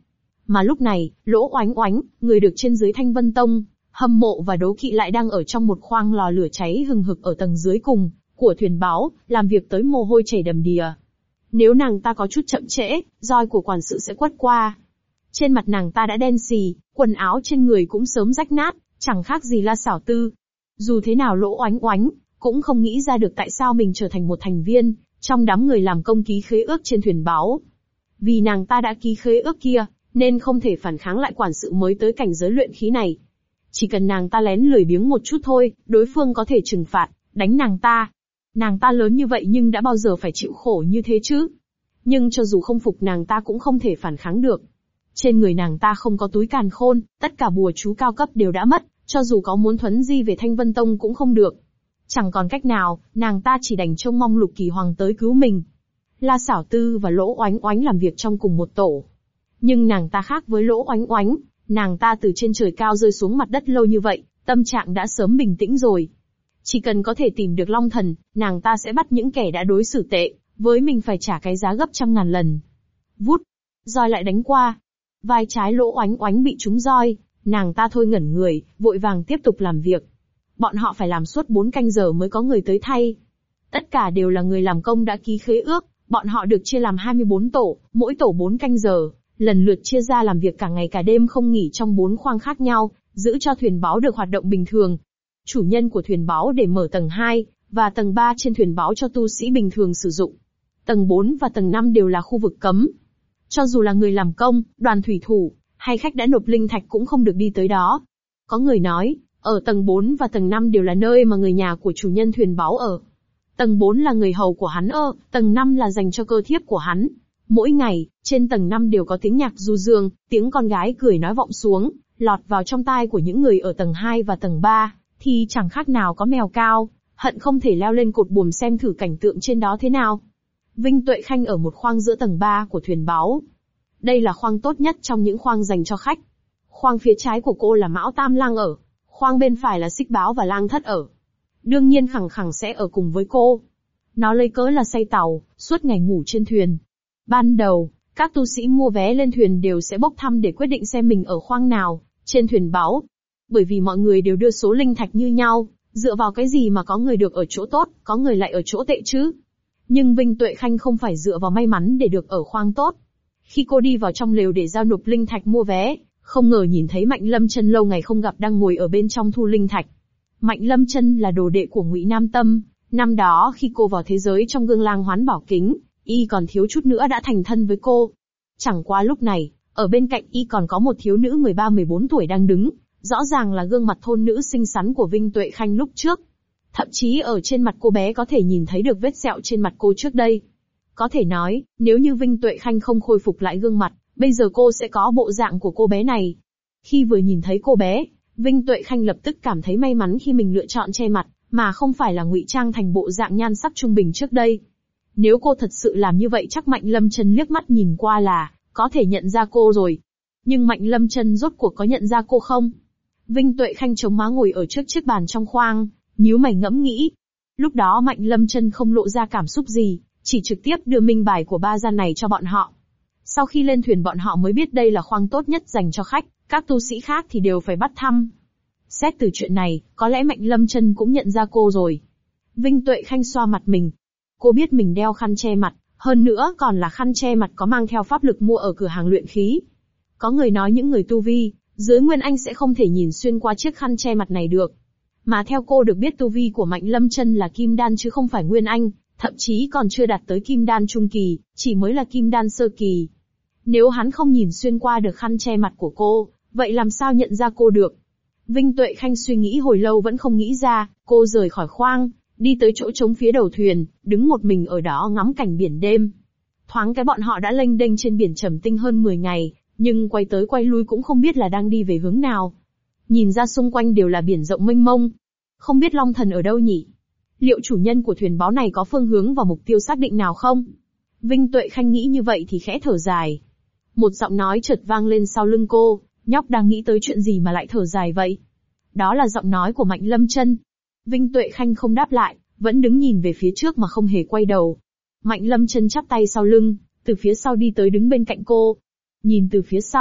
Mà lúc này, Lỗ Oánh Oánh, người được trên dưới Thanh Vân Tông hâm mộ và đố kỵ lại đang ở trong một khoang lò lửa cháy hừng hực ở tầng dưới cùng của thuyền báo, làm việc tới mồ hôi chảy đầm đìa. Nếu nàng ta có chút chậm trễ, roi của quản sự sẽ quất qua. Trên mặt nàng ta đã đen xì, quần áo trên người cũng sớm rách nát, chẳng khác gì La Xảo Tư. Dù thế nào Lỗ Oánh Oánh cũng không nghĩ ra được tại sao mình trở thành một thành viên trong đám người làm công ký khế ước trên thuyền báo. Vì nàng ta đã ký khế ước kia, nên không thể phản kháng lại quản sự mới tới cảnh giới luyện khí này. Chỉ cần nàng ta lén lười biếng một chút thôi, đối phương có thể trừng phạt, đánh nàng ta. Nàng ta lớn như vậy nhưng đã bao giờ phải chịu khổ như thế chứ? Nhưng cho dù không phục nàng ta cũng không thể phản kháng được. Trên người nàng ta không có túi càn khôn, tất cả bùa chú cao cấp đều đã mất, cho dù có muốn thuấn di về Thanh Vân Tông cũng không được. Chẳng còn cách nào, nàng ta chỉ đành trông mong Lục Kỳ Hoàng tới cứu mình. La Xảo Tư và Lỗ Oánh Oánh làm việc trong cùng một tổ. Nhưng nàng ta khác với Lỗ Oánh Oánh, nàng ta từ trên trời cao rơi xuống mặt đất lâu như vậy, tâm trạng đã sớm bình tĩnh rồi. Chỉ cần có thể tìm được Long Thần, nàng ta sẽ bắt những kẻ đã đối xử tệ với mình phải trả cái giá gấp trăm ngàn lần. Vút, roi lại đánh qua. Vai trái Lỗ Oánh Oánh bị trúng roi, nàng ta thôi ngẩn người, vội vàng tiếp tục làm việc. Bọn họ phải làm suốt 4 canh giờ mới có người tới thay. Tất cả đều là người làm công đã ký khế ước, bọn họ được chia làm 24 tổ, mỗi tổ 4 canh giờ, lần lượt chia ra làm việc cả ngày cả đêm không nghỉ trong 4 khoang khác nhau, giữ cho thuyền báo được hoạt động bình thường. Chủ nhân của thuyền báo để mở tầng 2 và tầng 3 trên thuyền báo cho tu sĩ bình thường sử dụng. Tầng 4 và tầng 5 đều là khu vực cấm. Cho dù là người làm công, đoàn thủy thủ, hay khách đã nộp linh thạch cũng không được đi tới đó. Có người nói, ở tầng 4 và tầng 5 đều là nơi mà người nhà của chủ nhân thuyền báo ở. Tầng 4 là người hầu của hắn ở, tầng 5 là dành cho cơ thiếp của hắn. Mỗi ngày, trên tầng 5 đều có tiếng nhạc du dương, tiếng con gái cười nói vọng xuống, lọt vào trong tai của những người ở tầng 2 và tầng 3, thì chẳng khác nào có mèo cao, hận không thể leo lên cột buồm xem thử cảnh tượng trên đó thế nào. Vinh Tuệ Khanh ở một khoang giữa tầng 3 của thuyền báo. Đây là khoang tốt nhất trong những khoang dành cho khách. Khoang phía trái của cô là Mão Tam Lang ở, khoang bên phải là Xích Báo và Lang Thất ở. Đương nhiên Khẳng Khẳng sẽ ở cùng với cô. Nó lấy cớ là say tàu, suốt ngày ngủ trên thuyền. Ban đầu, các tu sĩ mua vé lên thuyền đều sẽ bốc thăm để quyết định xem mình ở khoang nào, trên thuyền báo. Bởi vì mọi người đều đưa số linh thạch như nhau, dựa vào cái gì mà có người được ở chỗ tốt, có người lại ở chỗ tệ chứ? Nhưng Vinh Tuệ Khanh không phải dựa vào may mắn để được ở khoang tốt. Khi cô đi vào trong lều để giao nộp linh thạch mua vé, không ngờ nhìn thấy Mạnh Lâm Chân lâu ngày không gặp đang ngồi ở bên trong thu linh thạch. Mạnh Lâm Chân là đồ đệ của Ngụy Nam Tâm, năm đó khi cô vào thế giới trong Gương Lang Hoán Bảo Kính, y còn thiếu chút nữa đã thành thân với cô. Chẳng qua lúc này, ở bên cạnh y còn có một thiếu nữ 13-14 tuổi đang đứng, rõ ràng là gương mặt thôn nữ xinh xắn của Vinh Tuệ Khanh lúc trước. Thậm chí ở trên mặt cô bé có thể nhìn thấy được vết sẹo trên mặt cô trước đây. Có thể nói, nếu như Vinh Tuệ Khanh không khôi phục lại gương mặt, bây giờ cô sẽ có bộ dạng của cô bé này. Khi vừa nhìn thấy cô bé, Vinh Tuệ Khanh lập tức cảm thấy may mắn khi mình lựa chọn che mặt, mà không phải là ngụy trang thành bộ dạng nhan sắc trung bình trước đây. Nếu cô thật sự làm như vậy chắc Mạnh Lâm Chân liếc mắt nhìn qua là có thể nhận ra cô rồi. Nhưng Mạnh Lâm Chân rốt cuộc có nhận ra cô không? Vinh Tuệ Khanh chống má ngồi ở trước chiếc bàn trong khoang, nhíu mày ngẫm nghĩ. Lúc đó Mạnh Lâm Chân không lộ ra cảm xúc gì, chỉ trực tiếp đưa minh bài của ba gian này cho bọn họ. Sau khi lên thuyền bọn họ mới biết đây là khoang tốt nhất dành cho khách, các tu sĩ khác thì đều phải bắt thăm. Xét từ chuyện này, có lẽ Mạnh Lâm Chân cũng nhận ra cô rồi. Vinh Tuệ Khanh xoa mặt mình. Cô biết mình đeo khăn che mặt, hơn nữa còn là khăn che mặt có mang theo pháp lực mua ở cửa hàng luyện khí. Có người nói những người tu vi dưới Nguyên Anh sẽ không thể nhìn xuyên qua chiếc khăn che mặt này được. Mà theo cô được biết tu vi của Mạnh Lâm Chân là Kim Đan chứ không phải Nguyên Anh, thậm chí còn chưa đạt tới Kim Đan trung kỳ, chỉ mới là Kim Đan sơ kỳ. Nếu hắn không nhìn xuyên qua được khăn che mặt của cô, vậy làm sao nhận ra cô được? Vinh Tuệ Khanh suy nghĩ hồi lâu vẫn không nghĩ ra, cô rời khỏi khoang, đi tới chỗ trống phía đầu thuyền, đứng một mình ở đó ngắm cảnh biển đêm. Thoáng cái bọn họ đã lênh đênh trên biển Trầm Tinh hơn 10 ngày, nhưng quay tới quay lui cũng không biết là đang đi về hướng nào. Nhìn ra xung quanh đều là biển rộng mênh mông. Không biết Long Thần ở đâu nhỉ? Liệu chủ nhân của thuyền báo này có phương hướng và mục tiêu xác định nào không? Vinh Tuệ Khanh nghĩ như vậy thì khẽ thở dài. Một giọng nói chợt vang lên sau lưng cô, nhóc đang nghĩ tới chuyện gì mà lại thở dài vậy? Đó là giọng nói của Mạnh Lâm Chân. Vinh Tuệ Khanh không đáp lại, vẫn đứng nhìn về phía trước mà không hề quay đầu. Mạnh Lâm Chân chắp tay sau lưng, từ phía sau đi tới đứng bên cạnh cô. Nhìn từ phía sau,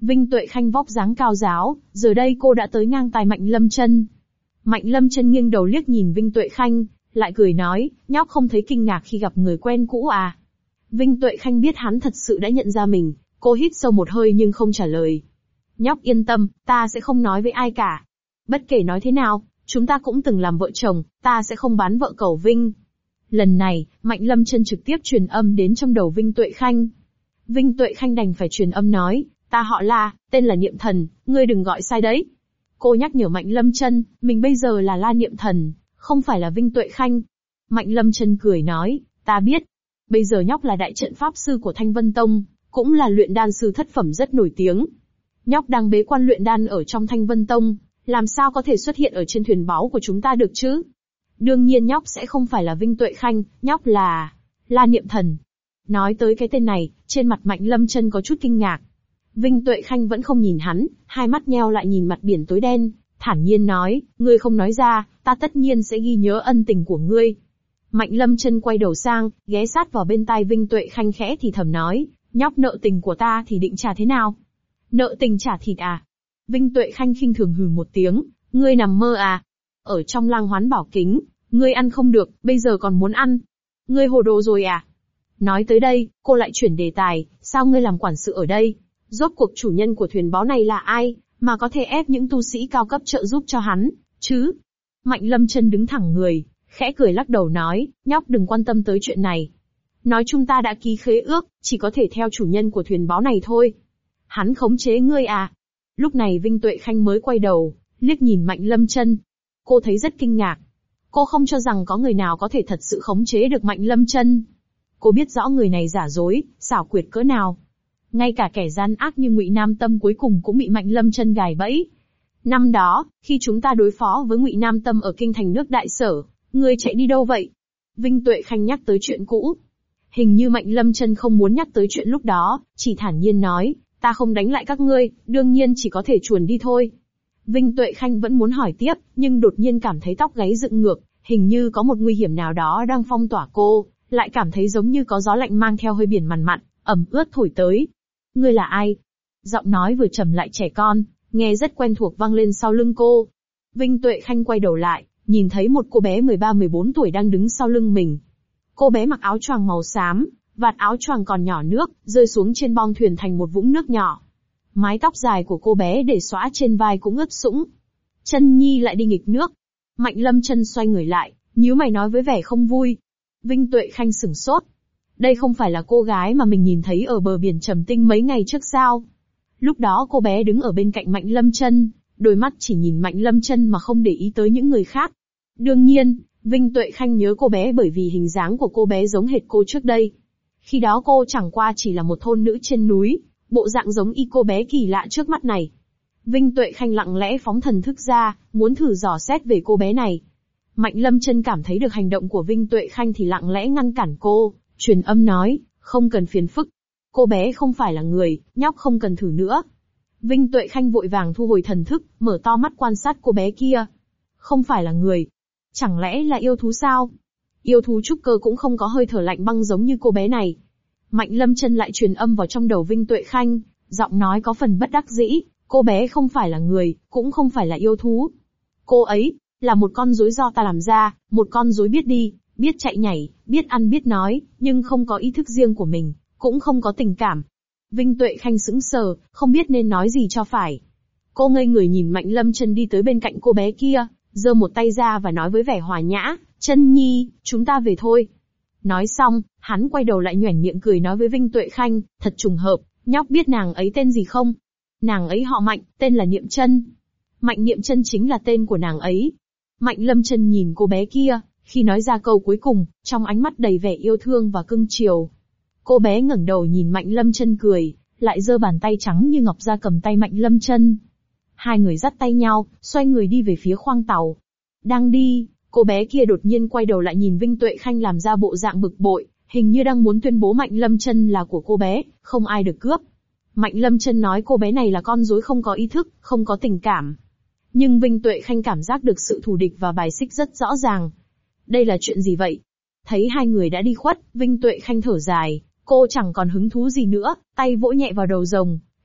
Vinh Tuệ Khanh vóc dáng cao ráo, giờ đây cô đã tới ngang tai Mạnh Lâm Chân. Mạnh Lâm Chân nghiêng đầu liếc nhìn Vinh Tuệ Khanh, lại cười nói, nhóc không thấy kinh ngạc khi gặp người quen cũ à? Vinh Tuệ Khanh biết hắn thật sự đã nhận ra mình, cô hít sâu một hơi nhưng không trả lời. Nhóc yên tâm, ta sẽ không nói với ai cả. Bất kể nói thế nào, chúng ta cũng từng làm vợ chồng, ta sẽ không bán vợ cầu Vinh. Lần này, Mạnh Lâm Chân trực tiếp truyền âm đến trong đầu Vinh Tuệ Khanh. Vinh Tuệ Khanh đành phải truyền âm nói, ta họ La, tên là Niệm Thần, ngươi đừng gọi sai đấy. Cô nhắc nhở Mạnh Lâm Chân, mình bây giờ là La Niệm Thần, không phải là Vinh Tuệ Khanh. Mạnh Lâm Chân cười nói, ta biết. Bây giờ nhóc là đại trận pháp sư của Thanh Vân Tông, cũng là luyện đan sư thất phẩm rất nổi tiếng. Nhóc đang bế quan luyện đan ở trong Thanh Vân Tông, làm sao có thể xuất hiện ở trên thuyền báu của chúng ta được chứ? Đương nhiên nhóc sẽ không phải là Vinh Tuệ Khanh, nhóc là La Niệm Thần. Nói tới cái tên này, trên mặt Mạnh Lâm Chân có chút kinh ngạc. Vinh Tuệ Khanh vẫn không nhìn hắn, hai mắt nheo lại nhìn mặt biển tối đen, thản nhiên nói, ngươi không nói ra, ta tất nhiên sẽ ghi nhớ ân tình của ngươi. Mạnh Lâm Chân quay đầu sang, ghé sát vào bên tai Vinh Tuệ Khanh khẽ thì thầm nói, nhóc nợ tình của ta thì định trả thế nào? Nợ tình trả thịt à? Vinh Tuệ Khanh khinh thường hừ một tiếng, ngươi nằm mơ à? Ở trong Lang Hoán Bảo Kính, ngươi ăn không được, bây giờ còn muốn ăn? Ngươi hồ đồ rồi à? Nói tới đây, cô lại chuyển đề tài, sao ngươi làm quản sự ở đây? Rốt cuộc chủ nhân của thuyền báo này là ai, mà có thể ép những tu sĩ cao cấp trợ giúp cho hắn, chứ? Mạnh Lâm Chân đứng thẳng người, khẽ cười lắc đầu nói, nhóc đừng quan tâm tới chuyện này. Nói chung ta đã ký khế ước, chỉ có thể theo chủ nhân của thuyền báo này thôi. Hắn khống chế ngươi à? Lúc này Vinh Tuệ Khanh mới quay đầu, liếc nhìn Mạnh Lâm Chân. Cô thấy rất kinh ngạc. Cô không cho rằng có người nào có thể thật sự khống chế được Mạnh Lâm Chân. Cô biết rõ người này giả dối, xảo quyệt cỡ nào. Ngay cả kẻ gian ác như Ngụy Nam Tâm cuối cùng cũng bị Mạnh Lâm Chân gài bẫy. Năm đó, khi chúng ta đối phó với Ngụy Nam Tâm ở kinh thành nước Đại Sở, ngươi chạy đi đâu vậy? Vinh Tuệ Khanh nhắc tới chuyện cũ. Hình như Mạnh Lâm Chân không muốn nhắc tới chuyện lúc đó, chỉ thản nhiên nói, ta không đánh lại các ngươi, đương nhiên chỉ có thể chuồn đi thôi. Vinh Tuệ Khanh vẫn muốn hỏi tiếp, nhưng đột nhiên cảm thấy tóc gáy dựng ngược, hình như có một nguy hiểm nào đó đang phong tỏa cô, lại cảm thấy giống như có gió lạnh mang theo hơi biển mặn mặn, ẩm ướt thổi tới. Ngươi là ai? Giọng nói vừa trầm lại trẻ con, nghe rất quen thuộc vang lên sau lưng cô. Vinh Tuệ Khanh quay đầu lại, nhìn thấy một cô bé 13-14 tuổi đang đứng sau lưng mình. Cô bé mặc áo choàng màu xám, vạt áo choàng còn nhỏ nước, rơi xuống trên bong thuyền thành một vũng nước nhỏ. Mái tóc dài của cô bé để xõa trên vai cũng ướt sũng. Chân Nhi lại đi nghịch nước. Mạnh Lâm Chân xoay người lại, nhíu mày nói với vẻ không vui. Vinh Tuệ Khanh sửng sốt. Đây không phải là cô gái mà mình nhìn thấy ở bờ biển Trầm Tinh mấy ngày trước sao? Lúc đó cô bé đứng ở bên cạnh Mạnh Lâm Chân, đôi mắt chỉ nhìn Mạnh Lâm Chân mà không để ý tới những người khác. Đương nhiên, Vinh Tuệ Khanh nhớ cô bé bởi vì hình dáng của cô bé giống hệt cô trước đây. Khi đó cô chẳng qua chỉ là một thôn nữ trên núi, bộ dạng giống y cô bé kỳ lạ trước mắt này. Vinh Tuệ Khanh lặng lẽ phóng thần thức ra, muốn thử dò xét về cô bé này. Mạnh Lâm Chân cảm thấy được hành động của Vinh Tuệ Khanh thì lặng lẽ ngăn cản cô, truyền âm nói, không cần phiền phức. Cô bé không phải là người, nhóc không cần thử nữa. Vinh Tuệ Khanh vội vàng thu hồi thần thức, mở to mắt quan sát cô bé kia. Không phải là người. Chẳng lẽ là yêu thú sao? Yêu thú trúc cơ cũng không có hơi thở lạnh băng giống như cô bé này. Mạnh Lâm Chân lại truyền âm vào trong đầu Vinh Tuệ Khanh, giọng nói có phần bất đắc dĩ, cô bé không phải là người, cũng không phải là yêu thú. Cô ấy, là một con rối do ta làm ra, một con rối biết đi, biết chạy nhảy, biết ăn biết nói, nhưng không có ý thức riêng của mình, cũng không có tình cảm. Vinh Tuệ Khanh sững sờ, không biết nên nói gì cho phải. Cô ngây người nhìn Mạnh Lâm Chân đi tới bên cạnh cô bé kia, giơ một tay ra và nói với vẻ hòa nhã, Chân Nhi, chúng ta về thôi. Nói xong, hắn quay đầu lại nhoẻn miệng cười nói với Vinh Tuệ Khanh, thật trùng hợp, nhóc biết nàng ấy tên gì không? Nàng ấy họ Mạnh, tên là Niệm Chân. Mạnh Niệm Chân chính là tên của nàng ấy. Mạnh Lâm Chân nhìn cô bé kia, khi nói ra câu cuối cùng, trong ánh mắt đầy vẻ yêu thương và cưng chiều. Cô bé ngẩng đầu nhìn Mạnh Lâm Chân cười, lại giơ bàn tay trắng như ngọc ra cầm tay Mạnh Lâm Chân. Hai người dắt tay nhau, xoay người đi về phía khoang tàu. Đang đi, cô bé kia đột nhiên quay đầu lại nhìn Vinh Tuệ Khanh làm ra bộ dạng bực bội, hình như đang muốn tuyên bố Mạnh Lâm Chân là của cô bé, không ai được cướp. Mạnh Lâm Chân nói cô bé này là con rối không có ý thức, không có tình cảm. Nhưng Vinh Tuệ Khanh cảm giác được sự thù địch và bài xích rất rõ ràng. Đây là chuyện gì vậy? Thấy hai người đã đi khuất, Vinh Tuệ Khanh thở dài, cô chẳng còn hứng thú gì nữa, tay vỗ nhẹ vào đầu rồng,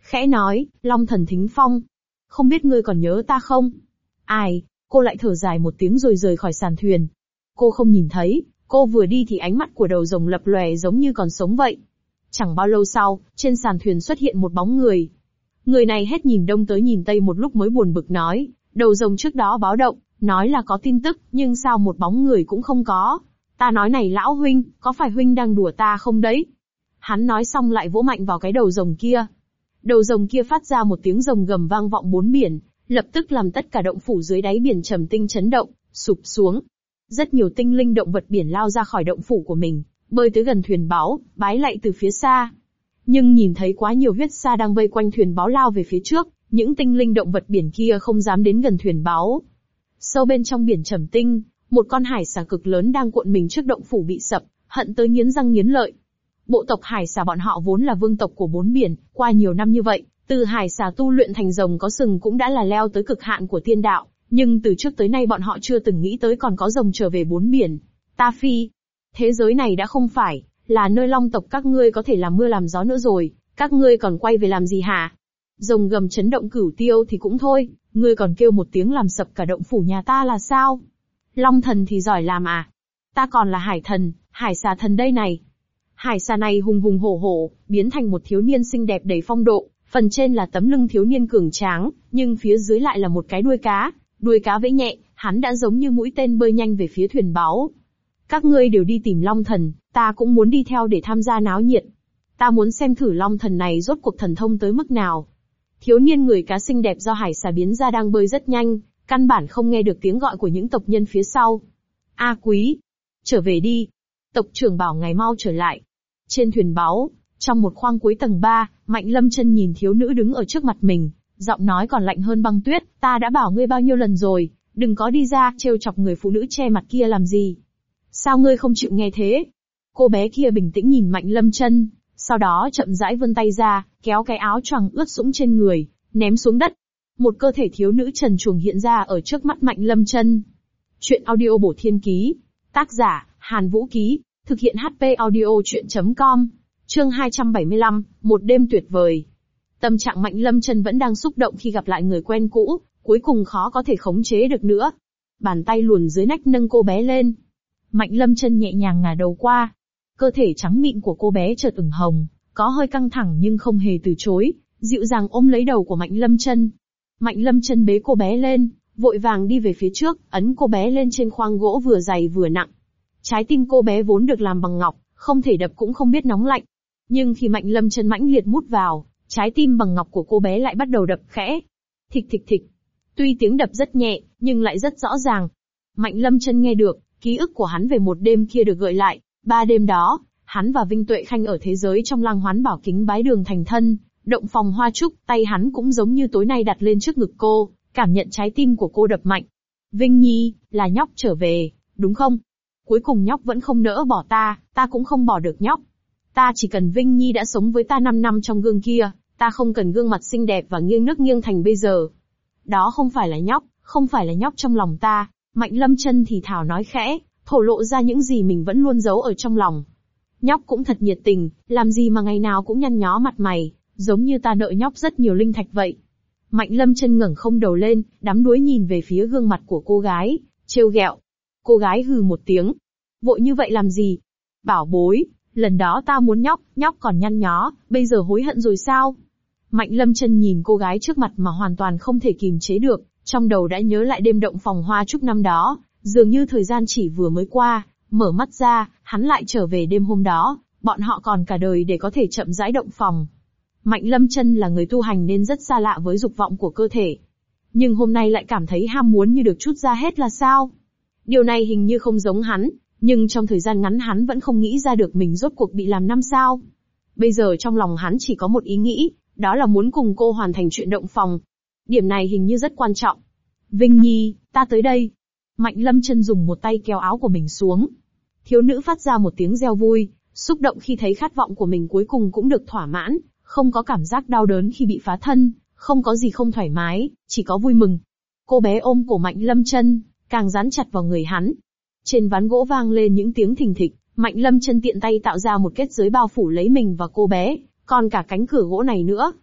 khẽ nói, Long Thần Thính Phong. Không biết ngươi còn nhớ ta không? Ai? Cô lại thở dài một tiếng rồi rời khỏi sàn thuyền. Cô không nhìn thấy, cô vừa đi thì ánh mắt của đầu rồng lập lòe giống như còn sống vậy. Chẳng bao lâu sau, trên sàn thuyền xuất hiện một bóng người. Người này hết nhìn đông tới nhìn tây một lúc mới buồn bực nói, đầu rồng trước đó báo động, nói là có tin tức, nhưng sao một bóng người cũng không có. Ta nói này lão huynh, có phải huynh đang đùa ta không đấy? Hắn nói xong lại vỗ mạnh vào cái đầu rồng kia. Đầu rồng kia phát ra một tiếng rồng gầm vang vọng bốn biển, lập tức làm tất cả động phủ dưới đáy biển trầm tinh chấn động, sụp xuống. Rất nhiều tinh linh động vật biển lao ra khỏi động phủ của mình, bơi tới gần thuyền báo, bái lạy từ phía xa. Nhưng nhìn thấy quá nhiều huyết sa đang vây quanh thuyền báo lao về phía trước, những tinh linh động vật biển kia không dám đến gần thuyền báo. Sâu bên trong biển trầm tinh, một con hải xà cực lớn đang cuộn mình trước động phủ bị sập, hận tới nghiến răng nghiến lợi. Bộ tộc hải xà bọn họ vốn là vương tộc của bốn biển, qua nhiều năm như vậy, từ hải xà tu luyện thành rồng có sừng cũng đã là leo tới cực hạn của tiên đạo, nhưng từ trước tới nay bọn họ chưa từng nghĩ tới còn có rồng trở về bốn biển. Ta phi, thế giới này đã không phải là nơi long tộc các ngươi có thể làm mưa làm gió nữa rồi, các ngươi còn quay về làm gì hả? Rồng gầm chấn động cửu tiêu thì cũng thôi, ngươi còn kêu một tiếng làm sập cả động phủ nhà ta là sao? Long thần thì giỏi làm à? Ta còn là hải thần, hải xà thần đây này. Hải xà này hùng hùng hổ hổ, biến thành một thiếu niên xinh đẹp đầy phong độ, phần trên là tấm lưng thiếu niên cường tráng, nhưng phía dưới lại là một cái đuôi cá vẫy nhẹ, hắn đã giống như mũi tên bơi nhanh về phía thuyền báo. Các ngươi đều đi tìm Long thần, ta cũng muốn đi theo để tham gia náo nhiệt. Ta muốn xem thử Long thần này rốt cuộc thần thông tới mức nào. Thiếu niên người cá xinh đẹp do hải xà biến ra đang bơi rất nhanh, căn bản không nghe được tiếng gọi của những tộc nhân phía sau. A Quý, trở về đi. Tộc trưởng bảo ngài mau trở lại. Trên thuyền báo, trong một khoang cuối tầng 3, Mạnh Lâm Chân nhìn thiếu nữ đứng ở trước mặt mình, giọng nói còn lạnh hơn băng tuyết, ta đã bảo ngươi bao nhiêu lần rồi, đừng có đi ra trêu chọc người phụ nữ che mặt kia làm gì. Sao ngươi không chịu nghe thế? Cô bé kia bình tĩnh nhìn Mạnh Lâm Chân, sau đó chậm rãi vươn tay ra, kéo cái áo choàng ướt sũng trên người, ném xuống đất. Một cơ thể thiếu nữ trần truồng hiện ra ở trước mắt Mạnh Lâm Chân. Chuyện audio bổ thiên ký. Tác giả, Hàn Vũ Ký. Thực hiện HP audio chuyện.com. Chương 275, một đêm tuyệt vời. Tâm trạng Mạnh Lâm Chân vẫn đang xúc động khi gặp lại người quen cũ, cuối cùng khó có thể khống chế được nữa. Bàn tay luồn dưới nách nâng cô bé lên. Mạnh Lâm Chân nhẹ nhàng ngả đầu qua. Cơ thể trắng mịn của cô bé chợt ửng hồng, có hơi căng thẳng nhưng không hề từ chối, dịu dàng ôm lấy đầu của Mạnh Lâm Chân. Mạnh Lâm Chân bế cô bé lên, vội vàng đi về phía trước, ấn cô bé lên trên khoang gỗ vừa dày vừa nặng. Trái tim cô bé vốn được làm bằng ngọc, không thể đập cũng không biết nóng lạnh. Nhưng khi Mạnh Lâm Chân mãnh liệt mút vào, trái tim bằng ngọc của cô bé lại bắt đầu đập khẽ. Thịch thịch thịch. Tuy tiếng đập rất nhẹ, nhưng lại rất rõ ràng. Mạnh Lâm Chân nghe được, ký ức của hắn về một đêm kia được gợi lại. 3 đêm đó, hắn và Vinh Tuệ Khanh ở thế giới trong Lăng Hoán Bảo Kính bái đường thành thân, động phòng hoa trúc, tay hắn cũng giống như tối nay đặt lên trước ngực cô, cảm nhận trái tim của cô đập mạnh. Vinh Nhi, là nhóc trở về, đúng không? Cuối cùng nhóc vẫn không nỡ bỏ ta cũng không bỏ được nhóc. Ta chỉ cần Vinh Nhi đã sống với ta 5 năm trong gương kia, ta không cần gương mặt xinh đẹp và nghiêng nước nghiêng thành bây giờ. Đó không phải là nhóc, không phải là nhóc trong lòng ta. Mạnh Lâm Chân thì thào nói khẽ, thổ lộ ra những gì mình vẫn luôn giấu ở trong lòng. Nhóc cũng thật nhiệt tình, làm gì mà ngày nào cũng nhăn nhó mặt mày, giống như ta nợ nhóc rất nhiều linh thạch vậy. Mạnh Lâm Chân ngẩng không đầu lên, đắm đuối nhìn về phía gương mặt của cô gái, trêu ghẹo. Cô gái hừ một tiếng. Vội như vậy làm gì? Bảo bối, lần đó ta muốn nhóc còn nhăn nhó, bây giờ hối hận rồi sao? Mạnh Lâm Chân nhìn cô gái trước mặt mà hoàn toàn không thể kìm chế được, trong đầu đã nhớ lại đêm động phòng hoa trúc năm đó, dường như thời gian chỉ vừa mới qua, mở mắt ra, hắn lại trở về đêm hôm đó, bọn họ còn cả đời để có thể chậm rãi động phòng. Mạnh Lâm Chân là người tu hành nên rất xa lạ với dục vọng của cơ thể. Nhưng hôm nay lại cảm thấy ham muốn như được trút ra hết là sao? Điều này hình như không giống hắn, nhưng trong thời gian ngắn hắn vẫn không nghĩ ra được mình rốt cuộc bị làm năm sao. Bây giờ trong lòng hắn chỉ có một ý nghĩ, đó là muốn cùng cô hoàn thành chuyện động phòng. Điểm này hình như rất quan trọng. Vinh Nhi, ta tới đây. Mạnh Lâm Chân dùng một tay kéo áo của mình xuống. Thiếu nữ phát ra một tiếng reo vui, xúc động khi thấy khát vọng của mình cuối cùng cũng được thỏa mãn, không có cảm giác đau đớn khi bị phá thân, không có gì không thoải mái, chỉ có vui mừng. Cô bé ôm cổ Mạnh Lâm Chân, càng dán chặt vào người hắn. Trên ván gỗ vang lên những tiếng thình thịch, Mạnh Lâm Chân tiện tay tạo ra một kết giới bao phủ lấy mình và cô bé, còn cả cánh cửa gỗ này nữa.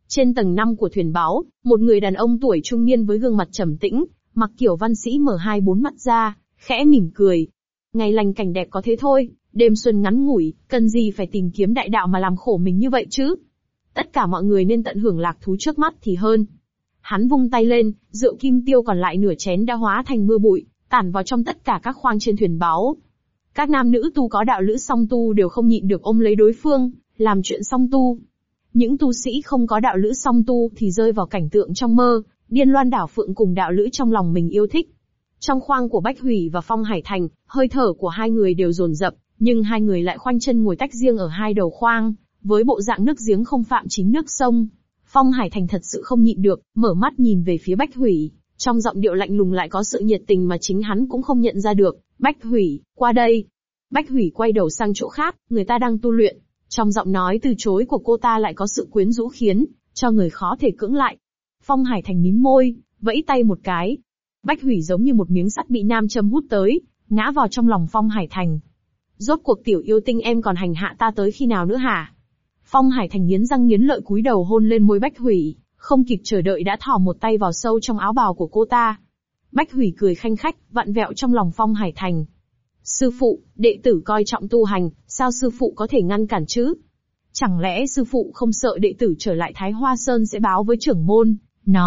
Trên tầng 5 của thuyền báu, một người đàn ông tuổi trung niên với gương mặt trầm tĩnh, mặc kiểu văn sĩ mở hai bốn mắt ra, khẽ mỉm cười. Ngày lành cảnh đẹp có thế thôi, đêm xuân ngắn ngủi, cần gì phải tìm kiếm đại đạo mà làm khổ mình như vậy chứ? Tất cả mọi người nên tận hưởng lạc thú trước mắt thì hơn. Hắn vung tay lên, rượu kim tiêu còn lại nửa chén đã hóa thành mưa bụi, tản vào trong tất cả các khoang trên thuyền báu. Các nam nữ tu có đạo lữ song tu đều không nhịn được ôm lấy đối phương, làm chuyện song tu. Những tu sĩ không có đạo lữ song tu thì rơi vào cảnh tượng trong mơ, điên loan đảo phượng cùng đạo lữ trong lòng mình yêu thích. Trong khoang của Bách Hủy và Phong Hải Thành, hơi thở của hai người đều dồn dập, nhưng hai người lại khoanh chân ngồi tách riêng ở hai đầu khoang, với bộ dạng nước giếng không phạm chính nước sông. Phong Hải Thành thật sự không nhịn được, mở mắt nhìn về phía Bách Hủy, trong giọng điệu lạnh lùng lại có sự nhiệt tình mà chính hắn cũng không nhận ra được. Bách Hủy, qua đây. Bách Hủy quay đầu sang chỗ khác, người ta đang tu luyện. Trong giọng nói từ chối của cô ta lại có sự quyến rũ khiến cho người khó thể cưỡng lại. Phong Hải Thành mím môi, vẫy tay một cái. Bách Hủy giống như một miếng sắt bị nam châm hút tới, ngã vào trong lòng Phong Hải Thành. Rốt cuộc tiểu yêu tinh em còn hành hạ ta tới khi nào nữa hả? Phong Hải Thành nghiến răng nghiến lợi cúi đầu hôn lên môi Bách Hủy, không kịp chờ đợi đã thò một tay vào sâu trong áo bào của cô ta. Bách Hủy cười khanh khách, vặn vẹo trong lòng Phong Hải Thành. Sư phụ, đệ tử coi trọng tu hành, sao sư phụ có thể ngăn cản chứ? Chẳng lẽ sư phụ không sợ đệ tử trở lại Thái Hoa Sơn sẽ báo với trưởng môn,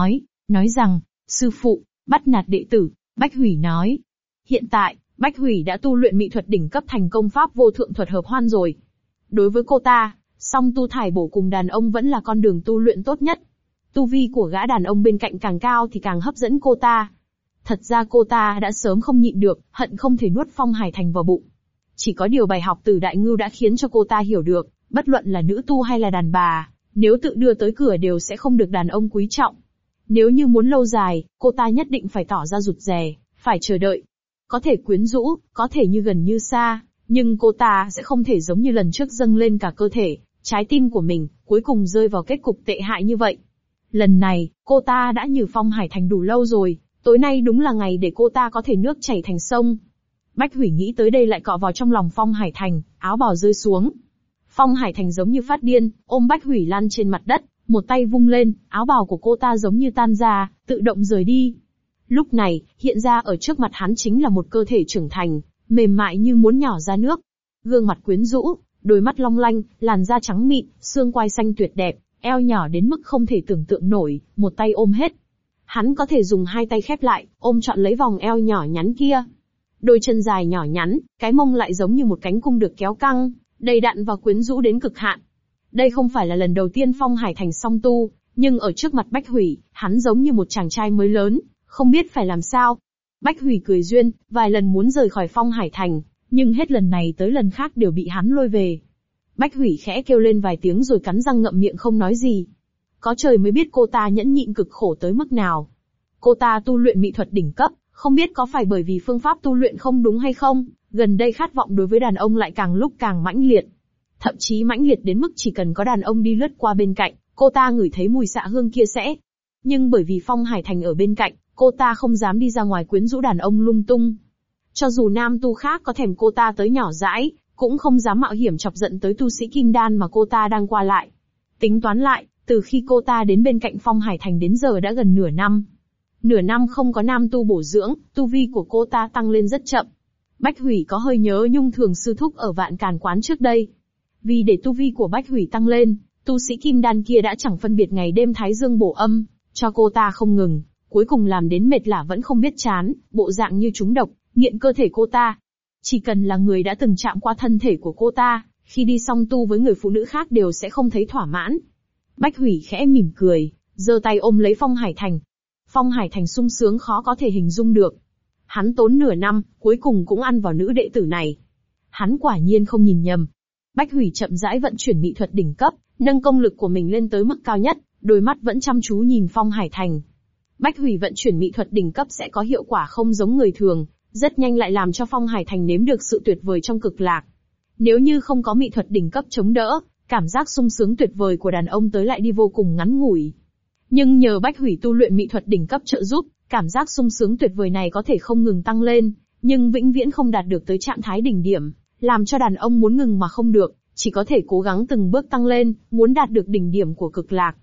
nói rằng, sư phụ, bắt nạt đệ tử, Bách Hủy nói. Hiện tại, Bách Hủy đã tu luyện mỹ thuật đỉnh cấp thành công pháp vô thượng thuật hợp hoan rồi. Đối với cô ta, song tu thải bổ cùng đàn ông vẫn là con đường tu luyện tốt nhất. Tu vi của gã đàn ông bên cạnh càng cao thì càng hấp dẫn cô ta. Thật ra cô ta đã sớm không nhịn được, hận không thể nuốt Phong Hải Thành vào bụng. Chỉ có điều bài học từ Đại Ngưu đã khiến cho cô ta hiểu được, bất luận là nữ tu hay là đàn bà, nếu tự đưa tới cửa đều sẽ không được đàn ông quý trọng. Nếu như muốn lâu dài, cô ta nhất định phải tỏ ra rụt rè, phải chờ đợi. Có thể quyến rũ, có thể như gần như xa, nhưng cô ta sẽ không thể giống như lần trước dâng lên cả cơ thể, trái tim của mình, cuối cùng rơi vào kết cục tệ hại như vậy. Lần này, cô ta đã nhử Phong Hải Thành đủ lâu rồi, tối nay đúng là ngày để cô ta có thể nước chảy thành sông. Bách Hủy nghĩ tới đây lại cọ vào trong lòng Phong Hải Thành, áo bào rơi xuống. Phong Hải Thành giống như phát điên, ôm Bách Hủy lăn trên mặt đất, một tay vung lên, áo bào của cô ta giống như tan ra, tự động rời đi. Lúc này, hiện ra ở trước mặt hắn chính là một cơ thể trưởng thành, mềm mại như muốn nhỏ ra nước. Gương mặt quyến rũ, đôi mắt long lanh, làn da trắng mịn, xương quai xanh tuyệt đẹp, eo nhỏ đến mức không thể tưởng tượng nổi, một tay ôm hết. Hắn có thể dùng hai tay khép lại, ôm trọn lấy vòng eo nhỏ nhắn kia. Đôi chân dài nhỏ nhắn, cái mông lại giống như một cánh cung được kéo căng, đầy đặn và quyến rũ đến cực hạn. Đây không phải là lần đầu tiên Phong Hải Thành song tu, nhưng ở trước mặt Bách Hủy, hắn giống như một chàng trai mới lớn, không biết phải làm sao. Bách Hủy cười duyên, vài lần muốn rời khỏi Phong Hải Thành, nhưng hết lần này tới lần khác đều bị hắn lôi về. Bách Hủy khẽ kêu lên vài tiếng rồi cắn răng ngậm miệng không nói gì. Có trời mới biết cô ta nhẫn nhịn cực khổ tới mức nào. Cô ta tu luyện mỹ thuật đỉnh cấp, không biết có phải bởi vì phương pháp tu luyện không đúng hay không, gần đây khát vọng đối với đàn ông lại càng lúc càng mãnh liệt. Thậm chí mãnh liệt đến mức chỉ cần có đàn ông đi lướt qua bên cạnh, cô ta ngửi thấy mùi xạ hương kia sẽ. Nhưng bởi vì Phong Hải Thành ở bên cạnh, cô ta không dám đi ra ngoài quyến rũ đàn ông lung tung. Cho dù nam tu khác có thèm cô ta tới nhỏ dãi, cũng không dám mạo hiểm chọc giận tới tu sĩ kim đan mà cô ta đang qua lại. Tính toán lại, từ khi cô ta đến bên cạnh Phong Hải Thành đến giờ đã gần nửa năm. Nửa năm không có nam tu bổ dưỡng, tu vi của cô ta tăng lên rất chậm. Bách Hủy có hơi nhớ Nhung Thường sư thúc ở Vạn Càn quán trước đây. Vì để tu vi của Bách Hủy tăng lên, tu sĩ kim đan kia đã chẳng phân biệt ngày đêm thái dương bổ âm, cho cô ta không ngừng, cuối cùng làm đến mệt lả vẫn không biết chán, bộ dạng như trúng độc, nghiện cơ thể cô ta. Chỉ cần là người đã từng chạm qua thân thể của cô ta, khi đi song tu với người phụ nữ khác đều sẽ không thấy thỏa mãn. Bách Hủy khẽ mỉm cười, giơ tay ôm lấy Phong Hải Thành. Phong Hải Thành sung sướng khó có thể hình dung được. Hắn tốn nửa năm, cuối cùng cũng ăn vào nữ đệ tử này. Hắn quả nhiên không nhìn nhầm. Bách Hủy chậm rãi vận chuyển mỹ thuật đỉnh cấp, nâng công lực của mình lên tới mức cao nhất, đôi mắt vẫn chăm chú nhìn Phong Hải Thành. Bách Hủy vận chuyển mỹ thuật đỉnh cấp sẽ có hiệu quả không giống người thường, rất nhanh lại làm cho Phong Hải Thành nếm được sự tuyệt vời trong cực lạc. Nếu như không có mỹ thuật đỉnh cấp chống đỡ, cảm giác sung sướng tuyệt vời của đàn ông tới lại đi vô cùng ngắn ngủi. Nhưng nhờ Bách Hủy tu luyện mỹ thuật đỉnh cấp trợ giúp, cảm giác sung sướng tuyệt vời này có thể không ngừng tăng lên, nhưng vĩnh viễn không đạt được tới trạng thái đỉnh điểm, làm cho đàn ông muốn ngừng mà không được, chỉ có thể cố gắng từng bước tăng lên, muốn đạt được đỉnh điểm của cực lạc.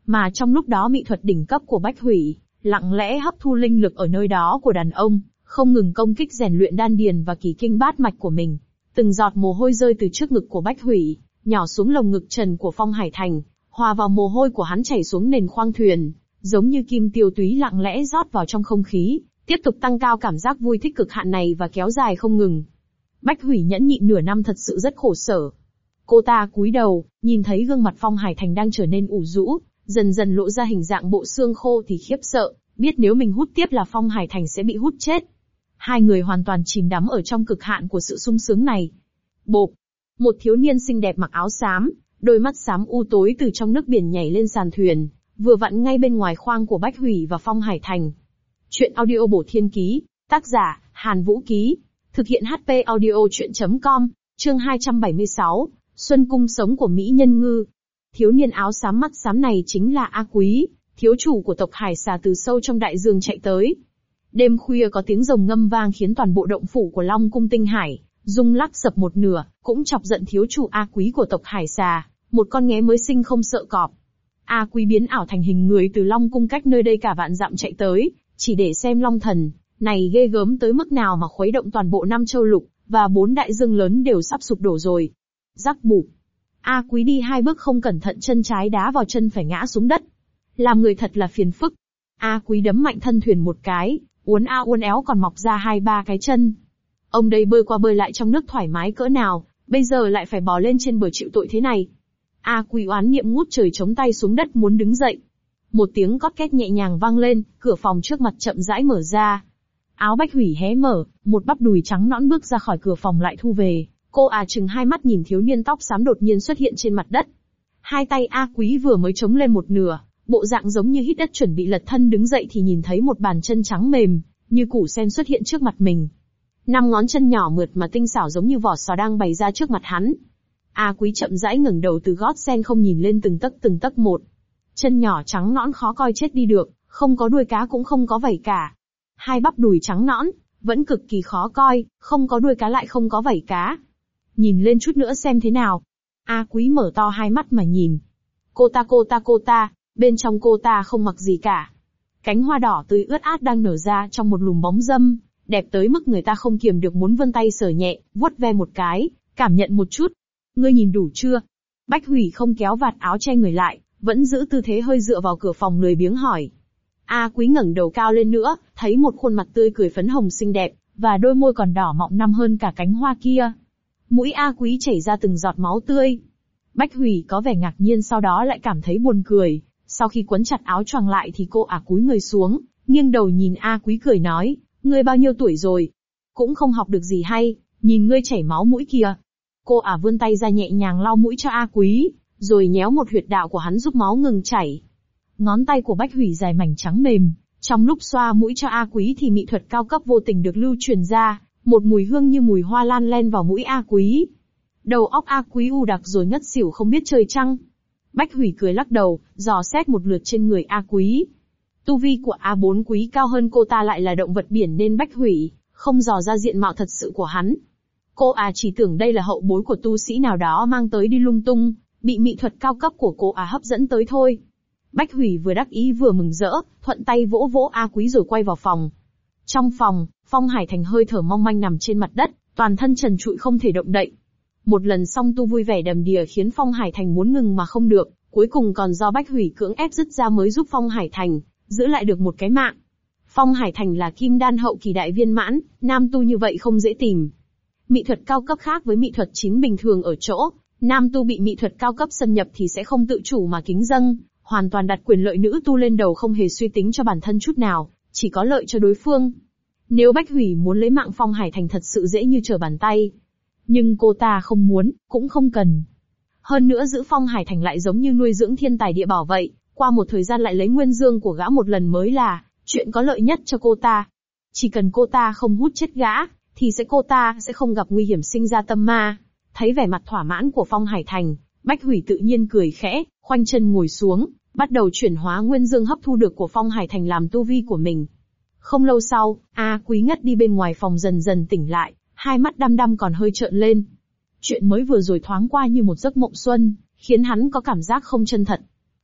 Mà trong lúc đó mỹ thuật đỉnh cấp của Bách Hủy, lặng lẽ hấp thu linh lực ở nơi đó của đàn ông, không ngừng công kích rèn luyện đan điền và kỳ kinh bát mạch của mình. Từng giọt mồ hôi rơi từ trước ngực của Bách Hủy, nhỏ xuống lồng ngực trần của Phong Hải Thành, hòa vào mồ hôi của hắn chảy xuống nền khoang thuyền, giống như kim tiêu túy lặng lẽ rót vào trong không khí, tiếp tục tăng cao cảm giác vui thích cực hạn này và kéo dài không ngừng. Bách Hủy nhẫn nhịn nửa năm thật sự rất khổ sở. Cô ta cúi đầu, nhìn thấy gương mặt Phong Hải Thành đang trở nên ủ rũ, dần dần lộ ra hình dạng bộ xương khô thì khiếp sợ, biết nếu mình hút tiếp là Phong Hải Thành sẽ bị hút chết. Hai người hoàn toàn chìm đắm ở trong cực hạn của sự sung sướng này. Bộp! Một thiếu niên xinh đẹp mặc áo xám, đôi mắt xám u tối từ trong nước biển nhảy lên sàn thuyền, vừa vặn ngay bên ngoài khoang của Bách Hủy và Phong Hải Thành. Chuyện audio bổ thiên ký, tác giả, Hàn Vũ Ký, thực hiện HP audio chuyện.com, chương 276, Xuân cung sống của Mỹ Nhân Ngư. Thiếu niên áo xám mắt xám này chính là A Quý, thiếu chủ của tộc Hải Xà từ sâu trong đại dương chạy tới. Đêm khuya có tiếng rồng ngâm vang khiến toàn bộ động phủ của Long Cung Tinh Hải rung lắc sập một nửa, cũng chọc giận thiếu chủ A Quý của tộc Hải Xà, một con nghé mới sinh không sợ cọp. A Quý biến ảo thành hình người từ Long Cung cách nơi đây cả vạn dặm chạy tới, chỉ để xem Long Thần này ghê gớm tới mức nào mà khuấy động toàn bộ Nam Châu Lục, và 4 đại dương lớn đều sắp sụp đổ rồi. Rắc bụp. A Quý đi 2 bước không cẩn thận chân trái đá vào chân phải ngã xuống đất. Làm người thật là phiền phức. A Quý đấm mạnh thân thuyền một cái, uốn a uốn éo còn mọc ra 2-3 cái chân. Ông đây bơi qua bơi lại trong nước thoải mái cỡ nào, bây giờ lại phải bò lên trên bờ chịu tội thế này. A Quý oán niệm ngút trời chống tay xuống đất muốn đứng dậy. Một tiếng cót két nhẹ nhàng vang lên, cửa phòng trước mặt chậm rãi mở ra. Áo Bách Hủy hé mở, một bắp đùi trắng nõn bước ra khỏi cửa phòng lại thu về. Cô trừng hai mắt nhìn thiếu niên tóc xám đột nhiên xuất hiện trên mặt đất. Hai tay A Quý vừa mới chống lên một nửa, bộ dạng giống như hít đất chuẩn bị lật thân đứng dậy thì nhìn thấy một bàn chân trắng mềm, như củ sen xuất hiện trước mặt mình. 5 ngón chân nhỏ mượt mà tinh xảo giống như vỏ sò đang bày ra trước mặt hắn. A Quý chậm rãi ngẩng đầu từ gót sen không nhìn lên từng tấc một. Chân nhỏ trắng nõn khó coi chết đi được, không có đuôi cá cũng không có vảy cả. Hai bắp đùi trắng nõn, vẫn cực kỳ khó coi, không có đuôi cá lại không có vảy cá. Nhìn lên chút nữa xem thế nào. A Quý mở to hai mắt mà nhìn. Cô ta, bên trong cô ta không mặc gì cả. Cánh hoa đỏ tươi ướt át đang nở ra trong một lùm bóng râm, đẹp tới mức người ta không kiềm được muốn vươn tay sờ nhẹ, vuốt ve một cái, cảm nhận một chút. Ngươi nhìn đủ chưa? Bách Hủy không kéo vạt áo che người lại, vẫn giữ tư thế hơi dựa vào cửa phòng lười biếng hỏi. A Quý ngẩng đầu cao lên nữa, thấy một khuôn mặt tươi cười phấn hồng xinh đẹp, và đôi môi còn đỏ mọng năm hơn cả cánh hoa kia. Mũi A Quý chảy ra từng giọt máu tươi. Bách Hủy có vẻ ngạc nhiên sau đó lại cảm thấy buồn cười. Sau khi quấn chặt áo choàng lại thì cô cúi người xuống, nghiêng đầu nhìn A Quý cười nói, ngươi bao nhiêu tuổi rồi? Cũng không học được gì hay, nhìn ngươi chảy máu mũi kìa. Cô vươn tay ra nhẹ nhàng lau mũi cho A Quý, rồi nhéo một huyệt đạo của hắn giúp máu ngừng chảy. Ngón tay của Bách Hủy dài mảnh trắng mềm, trong lúc xoa mũi cho A Quý thì mỹ thuật cao cấp vô tình được lưu truyền ra, một mùi hương như mùi hoa lan len vào mũi A Quý. Đầu óc A Quý u đặc rồi ngất xỉu không biết trời chăng. Bách Hủy cười lắc đầu, dò xét một lượt trên người A Quý. Tu vi của A4 Quý cao hơn cô ta lại là động vật biển nên Bách Hủy không dò ra diện mạo thật sự của hắn. Cô chỉ tưởng đây là hậu bối của tu sĩ nào đó mang tới đi lung tung, bị mỹ thuật cao cấp của cô hấp dẫn tới thôi. Bách Hủy vừa đắc ý vừa mừng rỡ, thuận tay vỗ vỗ A Quý rồi quay vào phòng. Trong phòng, Phong Hải Thành hơi thở mong manh nằm trên mặt đất, toàn thân trần trụi không thể động đậy. Một lần song tu vui vẻ đầm đìa khiến Phong Hải Thành muốn ngừng mà không được, cuối cùng còn do Bách Hủy cưỡng ép dứt ra mới giúp Phong Hải Thành giữ lại được một cái mạng. Phong Hải Thành là kim đan hậu kỳ đại viên mãn, nam tu như vậy không dễ tìm. Mỹ thuật cao cấp khác với mỹ thuật chính bình thường ở chỗ, nam tu bị mỹ thuật cao cấp xâm nhập thì sẽ không tự chủ mà kính dâng, hoàn toàn đặt quyền lợi nữ tu lên đầu không hề suy tính cho bản thân chút nào, chỉ có lợi cho đối phương. Nếu Bách Hủy muốn lấy mạng Phong Hải Thành thật sự dễ như trở bàn tay. Nhưng cô ta không muốn, cũng không cần. Hơn nữa giữ Phong Hải Thành lại giống như nuôi dưỡng thiên tài địa bảo vậy, qua một thời gian lại lấy nguyên dương của gã một lần mới là chuyện có lợi nhất cho cô ta. Chỉ cần cô ta không hút chết gã, thì cô ta sẽ không gặp nguy hiểm sinh ra tâm ma. Thấy vẻ mặt thỏa mãn của Phong Hải Thành, Bách Hủy tự nhiên cười khẽ, khoanh chân ngồi xuống, bắt đầu chuyển hóa nguyên dương hấp thu được của Phong Hải Thành làm tu vi của mình. Không lâu sau, A Quý ngất đi bên ngoài phòng dần dần tỉnh lại, hai mắt đăm đăm còn hơi trợn lên. Chuyện mới vừa rồi thoáng qua như một giấc mộng xuân, khiến hắn có cảm giác không chân thật.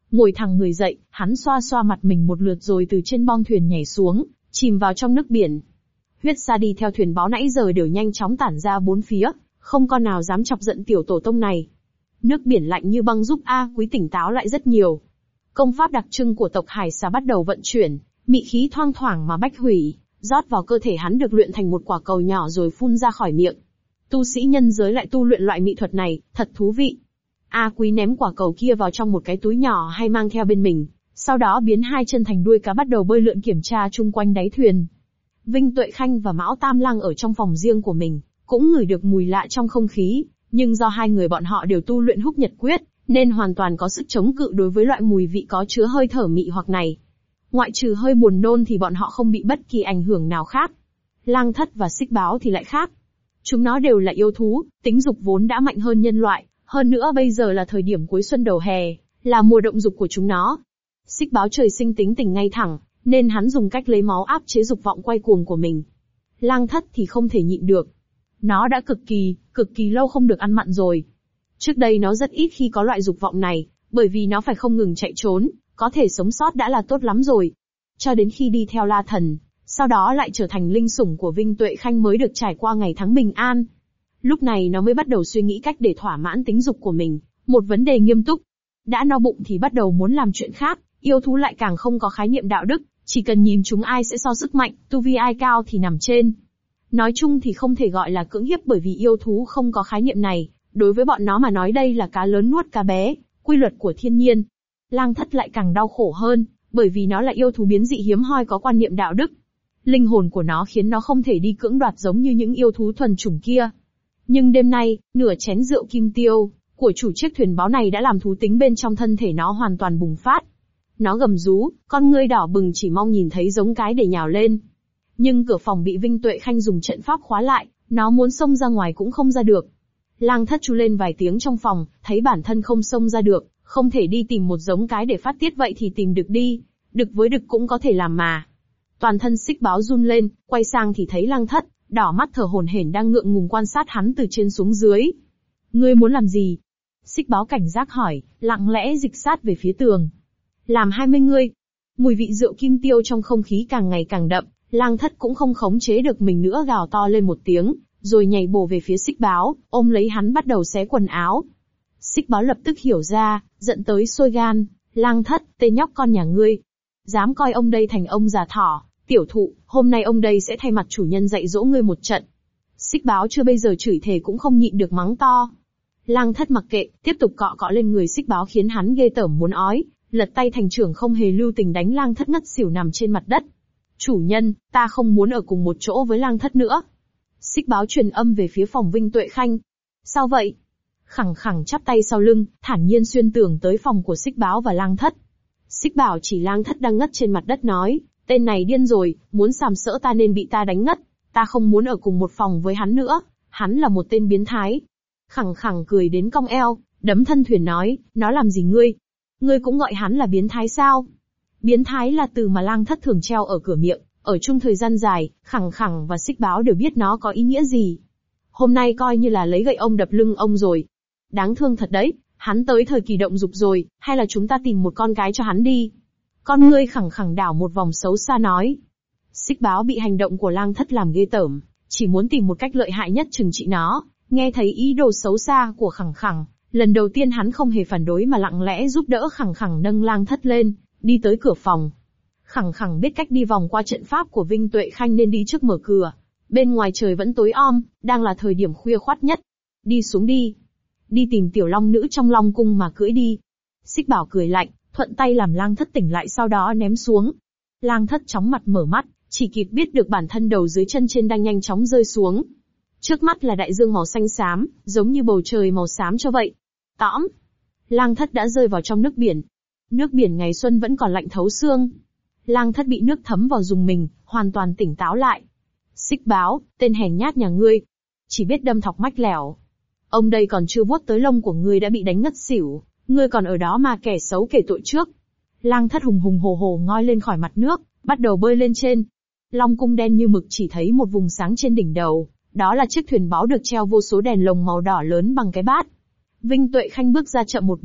Ngồi thẳng người dậy, hắn xoa xoa mặt mình một lượt rồi từ trên bong thuyền nhảy xuống, chìm vào trong nước biển. Huyết sa đi theo thuyền báo nãy giờ đều nhanh chóng tản ra bốn phía, không con nào dám chọc giận tiểu tổ tông này. Nước biển lạnh như băng giúp A Quý tỉnh táo lại rất nhiều. Công pháp đặc trưng của tộc hải xà bắt đầu vận chuyển, mị khí thoang thoảng mà bách hủy, rót vào cơ thể hắn được luyện thành một quả cầu nhỏ rồi phun ra khỏi miệng. Tu sĩ nhân giới lại tu luyện loại mỹ thuật này, thật thú vị. A Quý ném quả cầu kia vào trong một cái túi nhỏ hay mang theo bên mình, sau đó biến hai chân thành đuôi cá bắt đầu bơi lượn kiểm tra chung quanh đáy thuyền. Vinh Tuệ Khanh và Mão Tam Lang ở trong phòng riêng của mình, cũng ngửi được mùi lạ trong không khí, nhưng do hai người bọn họ đều tu luyện Húc Nhật Quyết, nên hoàn toàn có sức chống cự đối với loại mùi vị có chứa hơi thở mị hoặc này. Ngoại trừ hơi buồn nôn thì bọn họ không bị bất kỳ ảnh hưởng nào khác. Lang Thất và Xích Báo thì lại khác. Chúng nó đều là yêu thú, tính dục vốn đã mạnh hơn nhân loại, hơn nữa bây giờ là thời điểm cuối xuân đầu hè, là mùa động dục của chúng nó. Xích Báo trời sinh tính tình ngay thẳng, nên hắn dùng cách lấy máu áp chế dục vọng quay cuồng của mình. Lang Thất thì không thể nhịn được. Nó đã cực kỳ lâu không được ăn mặn rồi. Trước đây nó rất ít khi có loại dục vọng này, bởi vì nó phải không ngừng chạy trốn, có thể sống sót đã là tốt lắm rồi. Cho đến khi đi theo La Thần, sau đó lại trở thành linh sủng của Vinh Tuệ Khanh mới được trải qua ngày tháng bình an. Lúc này nó mới bắt đầu suy nghĩ cách để thỏa mãn tính dục của mình, một vấn đề nghiêm túc. Đã no bụng thì bắt đầu muốn làm chuyện khác, yêu thú lại càng không có khái niệm đạo đức, chỉ cần nhìn chúng ai sẽ so sức mạnh, tu vi ai cao thì nằm trên. Nói chung thì không thể gọi là cưỡng hiếp bởi vì yêu thú không có khái niệm này, đối với bọn nó mà nói đây là cá lớn nuốt cá bé, quy luật của thiên nhiên. Lang Thất lại càng đau khổ hơn, bởi vì nó là yêu thú biến dị hiếm hoi có quan niệm đạo đức. Linh hồn của nó khiến nó không thể đi cưỡng đoạt giống như những yêu thú thuần chủng kia. Nhưng đêm nay, nửa chén rượu kim tiêu của chủ chiếc thuyền báo này đã làm thú tính bên trong thân thể nó hoàn toàn bùng phát. Nó gầm rú, con ngươi đỏ bừng chỉ mong nhìn thấy giống cái để nhào lên. Nhưng cửa phòng bị Vinh Tuệ Khanh dùng trận pháp khóa lại, nó muốn xông ra ngoài cũng không ra được. Lang Thất chu lên vài tiếng trong phòng, thấy bản thân không xông ra được, không thể đi tìm một giống cái để phát tiết vậy thì tìm đực đi, đực với đực cũng có thể làm mà. Toàn thân Xích Báo run lên, quay sang thì thấy Lang Thất, đỏ mắt thở hổn hển đang ngượng ngùng quan sát hắn từ trên xuống dưới. Ngươi muốn làm gì? Xích Báo cảnh giác hỏi, lặng lẽ dịch sát về phía tường. Làm 20 ngươi. Mùi vị rượu kim tiêu trong không khí càng ngày càng đậm, Lang Thất cũng không khống chế được mình nữa gào to lên một tiếng, rồi nhảy bổ về phía Xích Báo, ôm lấy hắn bắt đầu xé quần áo. Xích Báo lập tức hiểu ra, giận tới sôi gan, Lang Thất, tên nhóc con nhà ngươi. Dám coi ông đây thành ông già thỏ, tiểu thụ, hôm nay ông đây sẽ thay mặt chủ nhân dạy dỗ ngươi một trận. Xích Báo chưa bây giờ chửi thề cũng không nhịn được mắng to. Lang Thất mặc kệ, tiếp tục cọ cọ lên người Xích Báo khiến hắn ghê tởm muốn ói, lật tay thành trưởng không hề lưu tình đánh Lang Thất ngất xỉu nằm trên mặt đất. Chủ nhân, ta không muốn ở cùng một chỗ với Lang Thất nữa. Xích Báo truyền âm về phía phòng Vinh Tuệ Khanh. Sao vậy? Khẳng khẳng chắp tay sau lưng, thản nhiên xuyên tường tới phòng của Xích Báo và Lang Thất. Xích Bảo chỉ Lang Thất đang ngất trên mặt đất nói, tên này điên rồi, muốn sàm sỡ ta nên bị ta đánh ngất, ta không muốn ở cùng một phòng với hắn nữa, hắn là một tên biến thái. Khẳng khẳng cười đến cong eo, đấm thân thuyền nói, nó làm gì ngươi? Ngươi cũng gọi hắn là biến thái sao? Biến thái là từ mà Lang Thất thường treo ở cửa miệng, ở chung thời gian dài, Khẳng khẳng và Xích Báo đều biết nó có ý nghĩa gì. Hôm nay coi như là lấy gậy ông đập lưng ông rồi. Đáng thương thật đấy, hắn tới thời kỳ động dục rồi, hay là chúng ta tìm một con cái cho hắn đi. Con ngươi Khẳng khẳng đảo một vòng xấu xa nói. Xích Báo bị hành động của Lang Thất làm ghê tởm, chỉ muốn tìm một cách lợi hại nhất trừng trị nó, nghe thấy ý đồ xấu xa của Khẳng khẳng, lần đầu tiên hắn không hề phản đối mà lặng lẽ giúp đỡ Khẳng khẳng nâng Lang Thất lên, đi tới cửa phòng. Khẳng khẳng biết cách đi vòng qua trận pháp của Vinh Tuệ Khanh nên đi trước mở cửa. Bên ngoài trời vẫn tối om, đang là thời điểm khuya khoắt nhất. Đi xuống đi. Đi tìm tiểu long nữ trong long cung mà cưỡi đi. Xích Bảo cười lạnh, thuận tay làm Lang Thất tỉnh lại sau đó ném xuống. Lang Thất chóng mặt mở mắt, chỉ kịp biết được bản thân đầu dưới chân trên đang nhanh chóng rơi xuống. Trước mắt là đại dương màu xanh xám, giống như bầu trời màu xám cho vậy. Tõm. Lang Thất đã rơi vào trong nước biển. Nước biển ngày xuân vẫn còn lạnh thấu xương. Lang Thất bị nước thấm vào dùng mình, hoàn toàn tỉnh táo lại. Xích Báo, tên hèn nhát nhà ngươi, chỉ biết đâm thọc mách lẻo. Ông đây còn chưa vuốt tới lông của ngươi đã bị đánh ngất xỉu, ngươi còn ở đó mà kẻ xấu kể tội trước. Lang Thất hùng hùng hổ hổ ngoi lên khỏi mặt nước, bắt đầu bơi lên trên. Long cung đen như mực chỉ thấy một vùng sáng trên đỉnh đầu, đó là chiếc thuyền báo được treo vô số đèn lồng màu đỏ lớn bằng cái bát. Vinh Tuệ Khanh bước ra chậm một bước,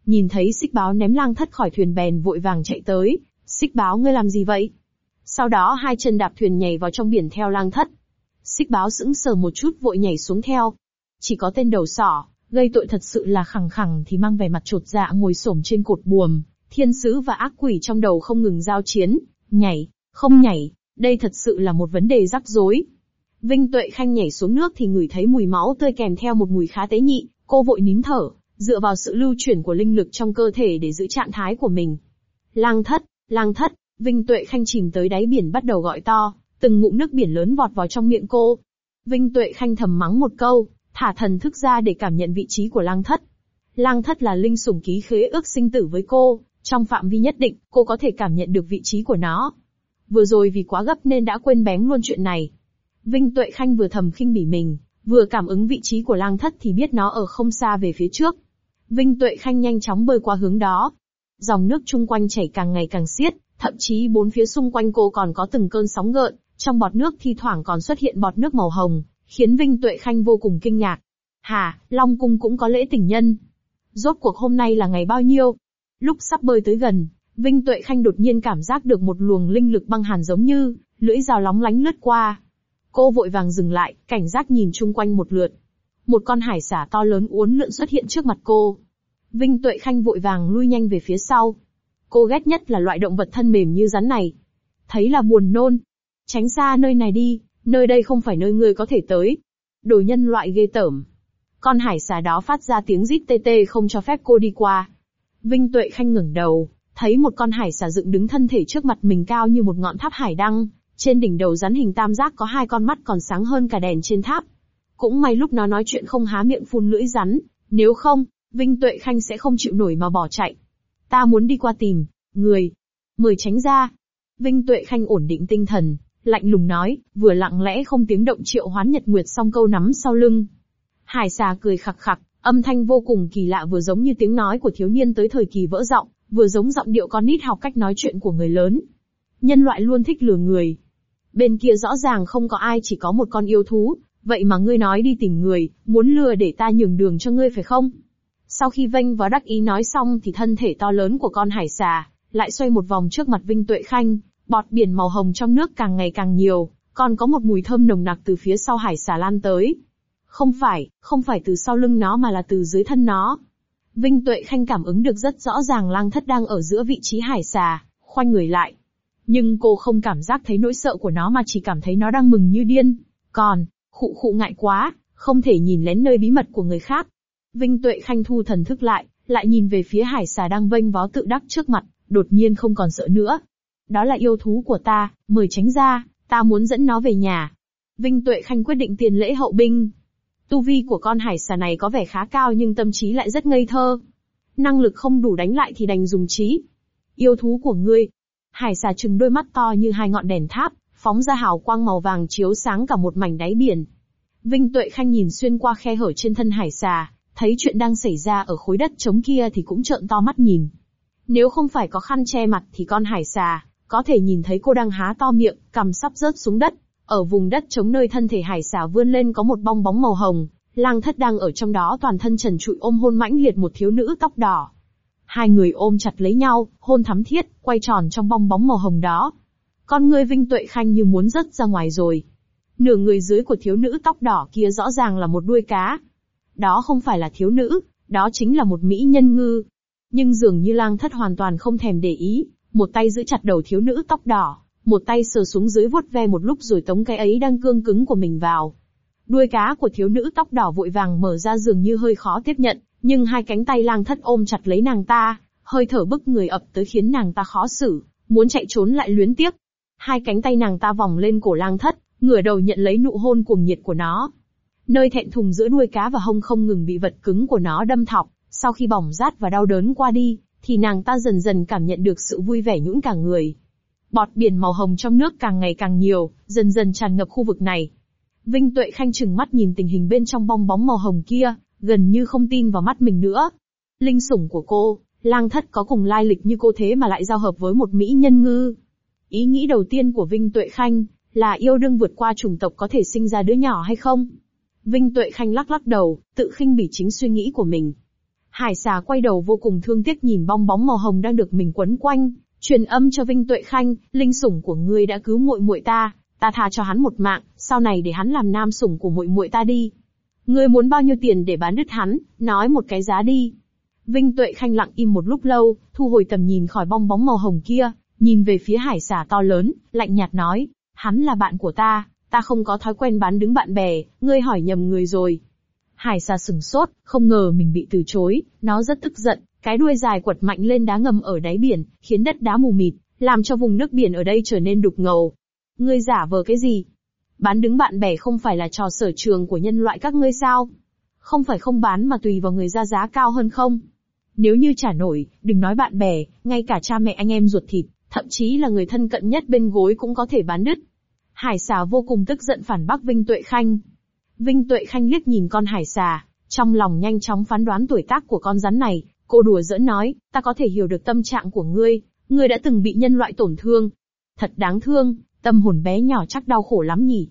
Nhìn thấy Xích Báo ném Lang Thất khỏi thuyền bèn vội vàng chạy tới. Xích Báo ngươi làm gì vậy? Sau đó hai chân đạp thuyền nhảy vào trong biển theo Lang Thất. Xích Báo sững sờ một chút vội nhảy xuống theo. Chỉ có tên đầu sỏ, gây tội thật sự là khẳng khẳng thì mang vẻ mặt chột dạ ngồi xổm trên cột buồm. Thiên sứ và ác quỷ trong đầu không ngừng giao chiến. Nhảy, không nhảy, đây thật sự là một vấn đề rắc rối. Vinh Tuệ Khanh nhảy xuống nước thì ngửi thấy mùi máu tươi kèm theo một mùi khá tế nhị, cô vội nín thở, dựa vào sự lưu chuyển của linh lực trong cơ thể để giữ trạng thái của mình. Lang Thất, Vinh Tuệ Khanh chìm tới đáy biển bắt đầu gọi to, từng ngụm nước biển lớn vọt vào trong miệng cô. Vinh Tuệ Khanh thầm mắng một câu, thả thần thức ra để cảm nhận vị trí của Lang Thất. Lang Thất là linh sủng ký khế ước sinh tử với cô, trong phạm vi nhất định, cô có thể cảm nhận được vị trí của nó. Vừa rồi vì quá gấp nên đã quên bén luôn chuyện này. Vinh Tuệ Khanh vừa thầm khinh bỉ mình, vừa cảm ứng vị trí của Lang Thất thì biết nó ở không xa về phía trước. Vinh Tuệ Khanh nhanh chóng bơi qua hướng đó. Dòng nước chung quanh chảy càng ngày càng xiết, thậm chí bốn phía xung quanh cô còn có từng cơn sóng gợn, trong bọt nước thi thoảng còn xuất hiện bọt nước màu hồng, khiến Vinh Tuệ Khanh vô cùng kinh ngạc. Hả, Long Cung cũng có lễ tình nhân? Rốt cuộc hôm nay là ngày bao nhiêu? Lúc sắp bơi tới gần, Vinh Tuệ Khanh đột nhiên cảm giác được một luồng linh lực băng hàn giống như lưỡi dao lóng lánh lướt qua. Cô vội vàng dừng lại, cảnh giác nhìn chung quanh một lượt. Một con hải xà to lớn uốn lượn xuất hiện trước mặt cô. Vinh Tuệ Khanh vội vàng lui nhanh về phía sau. Cô ghét nhất là loại động vật thân mềm như rắn này. Thấy là buồn nôn. Tránh xa nơi này đi, nơi đây không phải nơi ngươi có thể tới. Đồ nhân loại ghê tởm. Con hải xà đó phát ra tiếng rít tê tê không cho phép cô đi qua. Vinh Tuệ Khanh ngẩng đầu, thấy một con hải xà dựng đứng thân thể trước mặt mình cao như một ngọn tháp hải đăng. Trên đỉnh đầu rắn hình tam giác có hai con mắt còn sáng hơn cả đèn trên tháp. Cũng may lúc nó nói chuyện không há miệng phun lưỡi rắn, nếu không, Vinh Tuệ Khanh sẽ không chịu nổi mà bỏ chạy. Ta muốn đi qua tìm người, mời tránh ra. Vinh Tuệ Khanh ổn định tinh thần, lạnh lùng nói, vừa lặng lẽ không tiếng động triệu hoán Nhật Nguyệt song câu nắm sau lưng. Hải xà cười khặc khặc, âm thanh vô cùng kỳ lạ vừa giống như tiếng nói của thiếu niên tới thời kỳ vỡ giọng, vừa giống giọng điệu con nít học cách nói chuyện của người lớn. Nhân loại luôn thích lừa người. Bên kia rõ ràng không có ai, chỉ có một con yêu thú, vậy mà ngươi nói đi tìm người, muốn lừa để ta nhường đường cho ngươi phải không? Sau khi vênh váo đắc ý nói xong thì thân thể to lớn của con hải xà lại xoay một vòng trước mặt Vinh Tuệ Khanh, bọt biển màu hồng trong nước càng ngày càng nhiều, còn có một mùi thơm nồng nặc từ phía sau hải xà lan tới. Không phải từ sau lưng nó mà là từ dưới thân nó. Vinh Tuệ Khanh cảm ứng được rất rõ ràng Lang Thất đang ở giữa vị trí hải xà, khoanh người lại. Nhưng cô không cảm giác thấy nỗi sợ của nó mà chỉ cảm thấy nó đang mừng như điên. Còn, khụ ngại quá, không thể nhìn lén nơi bí mật của người khác. Vinh Tuệ Khanh thu thần thức lại nhìn về phía hải xà đang vênh váo tự đắc trước mặt, đột nhiên không còn sợ nữa. Đó là yêu thú của ta, mời tránh ra, ta muốn dẫn nó về nhà. Vinh Tuệ Khanh quyết định tiền lễ hậu binh. Tu vi của con hải xà này có vẻ khá cao nhưng tâm trí lại rất ngây thơ. Năng lực không đủ đánh lại thì đành dùng trí. Yêu thú của ngươi. Hải xà trừng đôi mắt to như hai ngọn đèn tháp, phóng ra hào quang màu vàng chiếu sáng cả một mảnh đáy biển. Vinh Tuệ Khanh nhìn xuyên qua khe hở trên thân hải xà, thấy chuyện đang xảy ra ở khối đất trống kia thì cũng trợn to mắt nhìn. Nếu không phải có khăn che mặt thì con hải xà có thể nhìn thấy cô đang há to miệng, cằm sắp rớt xuống đất. Ở vùng đất trống nơi thân thể hải xà vươn lên có một bong bóng màu hồng, Lang Thất đang ở trong đó toàn thân trần trụi ôm hôn mãnh liệt một thiếu nữ tóc đỏ. Hai người ôm chặt lấy nhau, hôn thắm thiết, quay tròn trong bong bóng màu hồng đó. Con ngươi Vinh Tuệ Khanh như muốn rớt ra ngoài rồi. Nửa người dưới của thiếu nữ tóc đỏ kia rõ ràng là một đuôi cá. Đó không phải là thiếu nữ, đó chính là một mỹ nhân ngư. Nhưng dường như Lang Thất hoàn toàn không thèm để ý, một tay giữ chặt đầu thiếu nữ tóc đỏ, một tay sờ xuống dưới vuốt ve một lúc rồi tống cái ấy đang cương cứng của mình vào. Đuôi cá của thiếu nữ tóc đỏ vội vàng mở ra dường như hơi khó tiếp nhận, nhưng hai cánh tay Lang Thất ôm chặt lấy nàng ta, hơi thở bức người ập tới khiến nàng ta khó xử, muốn chạy trốn lại luyến tiếc. Hai cánh tay nàng ta vòng lên cổ Lang Thất, ngửa đầu nhận lấy nụ hôn cuồng nhiệt của nó. Nơi thẹn thùng giữa đuôi cá và hông không ngừng bị vật cứng của nó đâm thọc, sau khi bỏng rát và đau đớn qua đi, thì nàng ta dần dần cảm nhận được sự vui vẻ nhũn cả người. Bọt biển màu hồng trong nước càng ngày càng nhiều, dần dần tràn ngập khu vực này. Vinh Tuệ Khanh trừng mắt nhìn tình hình bên trong bong bóng màu hồng kia, gần như không tin vào mắt mình nữa. Linh sủng của cô, Lang Thất có cùng lai lịch như cô thế mà lại giao hợp với một mỹ nhân ngư. Ý nghĩ đầu tiên của Vinh Tuệ Khanh là yêu đương vượt qua chủng tộc có thể sinh ra đứa nhỏ hay không? Vinh Tuệ Khanh lắc lắc đầu, tự khinh bỉ chính suy nghĩ của mình. Hải xà quay đầu vô cùng thương tiếc nhìn bong bóng màu hồng đang được mình quấn quanh, truyền âm cho Vinh Tuệ Khanh, linh sủng của ngươi đã cứu muội muội ta tha cho hắn một mạng, sau này để hắn làm nam sủng của muội muội ta đi. Ngươi muốn bao nhiêu tiền để bán đứt hắn, nói một cái giá đi. Vinh Tuệ Khanh lặng im một lúc lâu, thu hồi tầm nhìn khỏi bong bóng màu hồng kia, nhìn về phía hải xà to lớn, lạnh nhạt nói, hắn là bạn của ta không có thói quen bán đứng bạn bè, ngươi hỏi nhầm người rồi. Hải xà sửng sốt, không ngờ mình bị từ chối, nó rất tức giận, cái đuôi dài quật mạnh lên đá ngầm ở đáy biển, khiến đất đá mù mịt, làm cho vùng nước biển ở đây trở nên đục ngầu. Ngươi giả vờ cái gì? Bán đứng bạn bè không phải là trò sở trường của nhân loại các ngươi sao? Không phải không bán mà tùy vào người ra giá cao hơn không? Nếu như trả nổi, đừng nói bạn bè, ngay cả cha mẹ anh em ruột thịt, thậm chí là người thân cận nhất bên gối cũng có thể bán đứt. Hải xà vô cùng tức giận phản bác Vinh Tuệ Khanh. Vinh Tuệ Khanh liếc nhìn con hải xà, trong lòng nhanh chóng phán đoán tuổi tác của con rắn này, cô đùa giỡn nói, ta có thể hiểu được tâm trạng của ngươi đã từng bị nhân loại tổn thương. Thật đáng thương, tâm hồn bé nhỏ chắc đau khổ lắm nhỉ.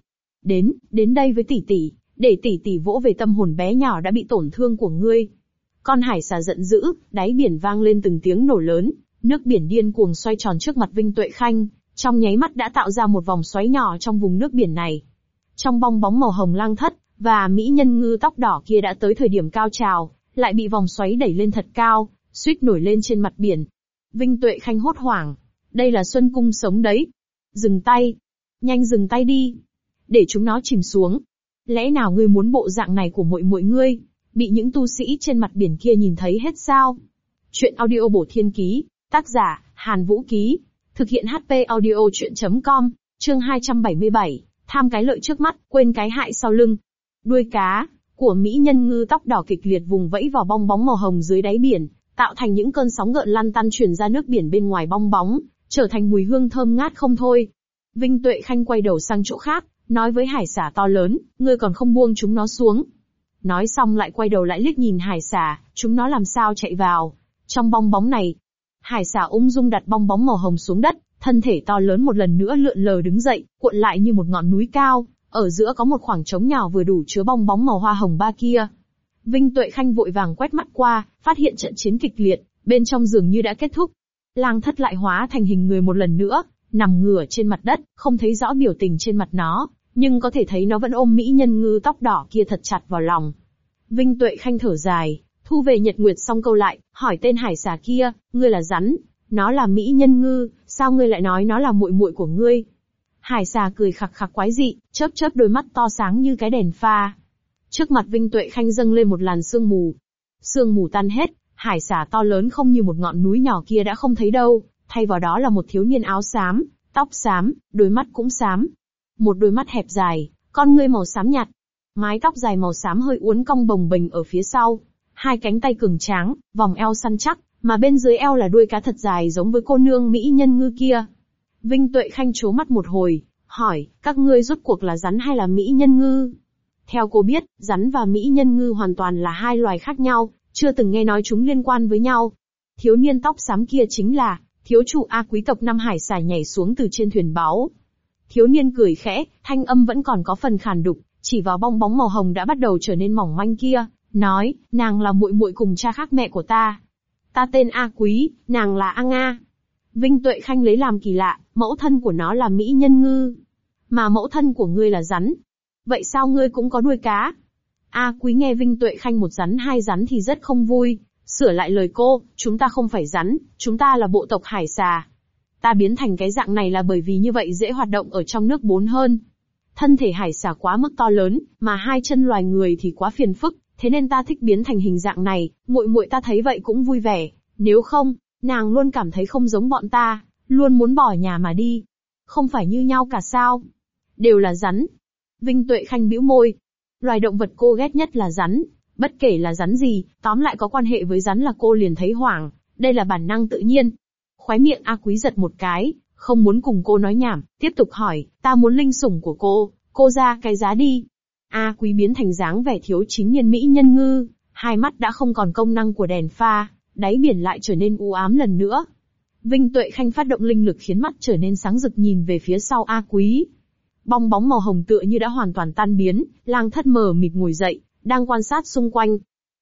Đến đây với tỷ tỷ, để tỷ tỷ vỗ về tâm hồn bé nhỏ đã bị tổn thương của ngươi. Con hải xà giận dữ, đáy biển vang lên từng tiếng nổ lớn, nước biển điên cuồng xoay tròn trước mặt Vinh Tuệ Khanh, trong nháy mắt đã tạo ra một vòng xoáy nhỏ trong vùng nước biển này. Trong bong bóng màu hồng lang thất, và mỹ nhân ngư tóc đỏ kia đã tới thời điểm cao trào, lại bị vòng xoáy đẩy lên thật cao, suýt nổi lên trên mặt biển. Vinh Tuệ Khanh hốt hoảng, đây là Xuân Cung sống đấy. Dừng tay, nhanh dừng tay đi, để chúng nó chìm xuống. Lẽ nào ngươi muốn bộ dạng này của muội muội ngươi bị những tu sĩ trên mặt biển kia nhìn thấy hết sao? Chuyện audio bổ thiên ký, tác giả Hàn Vũ Ký, thực hiện HP audio chuyện.com, chương 277, tham cái lợi trước mắt, quên cái hại sau lưng. Đuôi cá của mỹ nhân ngư tóc đỏ kịch liệt vùng vẫy vào bong bóng màu hồng dưới đáy biển, tạo thành những cơn sóng gợn lăn tăn truyền ra nước biển bên ngoài bong bóng, trở thành mùi hương thơm ngát không thôi. Vinh Tuệ Khanh quay đầu sang chỗ khác, nói với hải xà to lớn, ngươi còn không buông chúng nó xuống. Nói xong lại quay đầu lại liếc nhìn hải xà, chúng nó làm sao chạy vào trong bong bóng này. Hải xà ung dung đặt bong bóng màu hồng xuống đất, thân thể to lớn một lần nữa lượn lờ đứng dậy, cuộn lại như một ngọn núi cao, ở giữa có một khoảng trống nhỏ vừa đủ chứa bong bóng màu hoa hồng ba kia. Vinh Tuệ Khanh vội vàng quét mắt qua, phát hiện trận chiến kịch liệt, bên trong dường như đã kết thúc. Lang thất lại hóa thành hình người một lần nữa, nằm ngửa trên mặt đất, không thấy rõ biểu tình trên mặt nó, nhưng có thể thấy nó vẫn ôm mỹ nhân ngư tóc đỏ kia thật chặt vào lòng. Vinh Tuệ Khanh thở dài, thu về nhật nguyệt xong câu lại, hỏi tên hải xà kia, ngươi là rắn, nó là mỹ nhân ngư, sao ngươi lại nói nó là muội muội của ngươi? Hải xà cười khặc khặc quái dị, chớp chớp đôi mắt to sáng như cái đèn pha. Trước mặt Vinh Tuệ Khanh dâng lên một làn sương mù. Sương mù tan hết, hải xà to lớn không như một ngọn núi nhỏ kia đã không thấy đâu, thay vào đó là một thiếu niên áo xám, tóc xám, đôi mắt cũng xám. Một đôi mắt hẹp dài, con ngươi màu xám nhạt, mái tóc dài màu xám hơi uốn cong bồng bềnh ở phía sau, hai cánh tay cường tráng, vòng eo săn chắc, mà bên dưới eo là đuôi cá thật dài giống với cô nương mỹ nhân ngư kia. Vinh Tuệ Khanh trố mắt một hồi, hỏi, các ngươi rốt cuộc là rắn hay là mỹ nhân ngư? Theo cô biết, rắn và mỹ nhân ngư hoàn toàn là hai loài khác nhau, chưa từng nghe nói chúng liên quan với nhau. Thiếu niên tóc xám kia chính là thiếu chủ A quý tộc năm hải xà nhảy xuống từ trên thuyền báu. Thiếu niên cười khẽ, thanh âm vẫn còn có phần khàn đục, chỉ vào bong bóng màu hồng đã bắt đầu trở nên mỏng manh kia, nói, nàng là muội muội cùng cha khác mẹ của ta. Ta tên A Quý, nàng là A Nga. Vinh Tuệ Khanh lấy làm kỳ lạ, mẫu thân của nó là mỹ nhân ngư, mà mẫu thân của ngươi là rắn. Vậy sao ngươi cũng có đuôi cá? A Quý nghe Vinh Tuệ Khanh một rắn hai rắn thì rất không vui, sửa lại lời cô, chúng ta không phải rắn, chúng ta là bộ tộc hải xà. Ta biến thành cái dạng này là bởi vì như vậy dễ hoạt động ở trong nước bốn hơn. Thân thể hải xà quá mức to lớn, mà hai chân loài người thì quá phiền phức, thế nên ta thích biến thành hình dạng này, muội muội ta thấy vậy cũng vui vẻ, nếu không, nàng luôn cảm thấy không giống bọn ta, luôn muốn bỏ nhà mà đi. Không phải như nhau cả sao? Đều là rắn. Vinh Tuệ Khanh bĩu môi. Loài động vật cô ghét nhất là rắn, bất kể là rắn gì, tóm lại có quan hệ với rắn là cô liền thấy hoảng, đây là bản năng tự nhiên. Khóe miệng A Quý giật một cái, không muốn cùng cô nói nhảm, tiếp tục hỏi, ta muốn linh sủng của cô ra cái giá đi. A Quý biến thành dáng vẻ thiếu chính niên mỹ nhân ngư, hai mắt đã không còn công năng của đèn pha, đáy biển lại trở nên u ám lần nữa. Vinh Tuệ Khanh phát động linh lực khiến mắt trở nên sáng rực nhìn về phía sau A Quý. Bong bóng màu hồng tựa như đã hoàn toàn tan biến, lang thất mờ mịt ngồi dậy, đang quan sát xung quanh.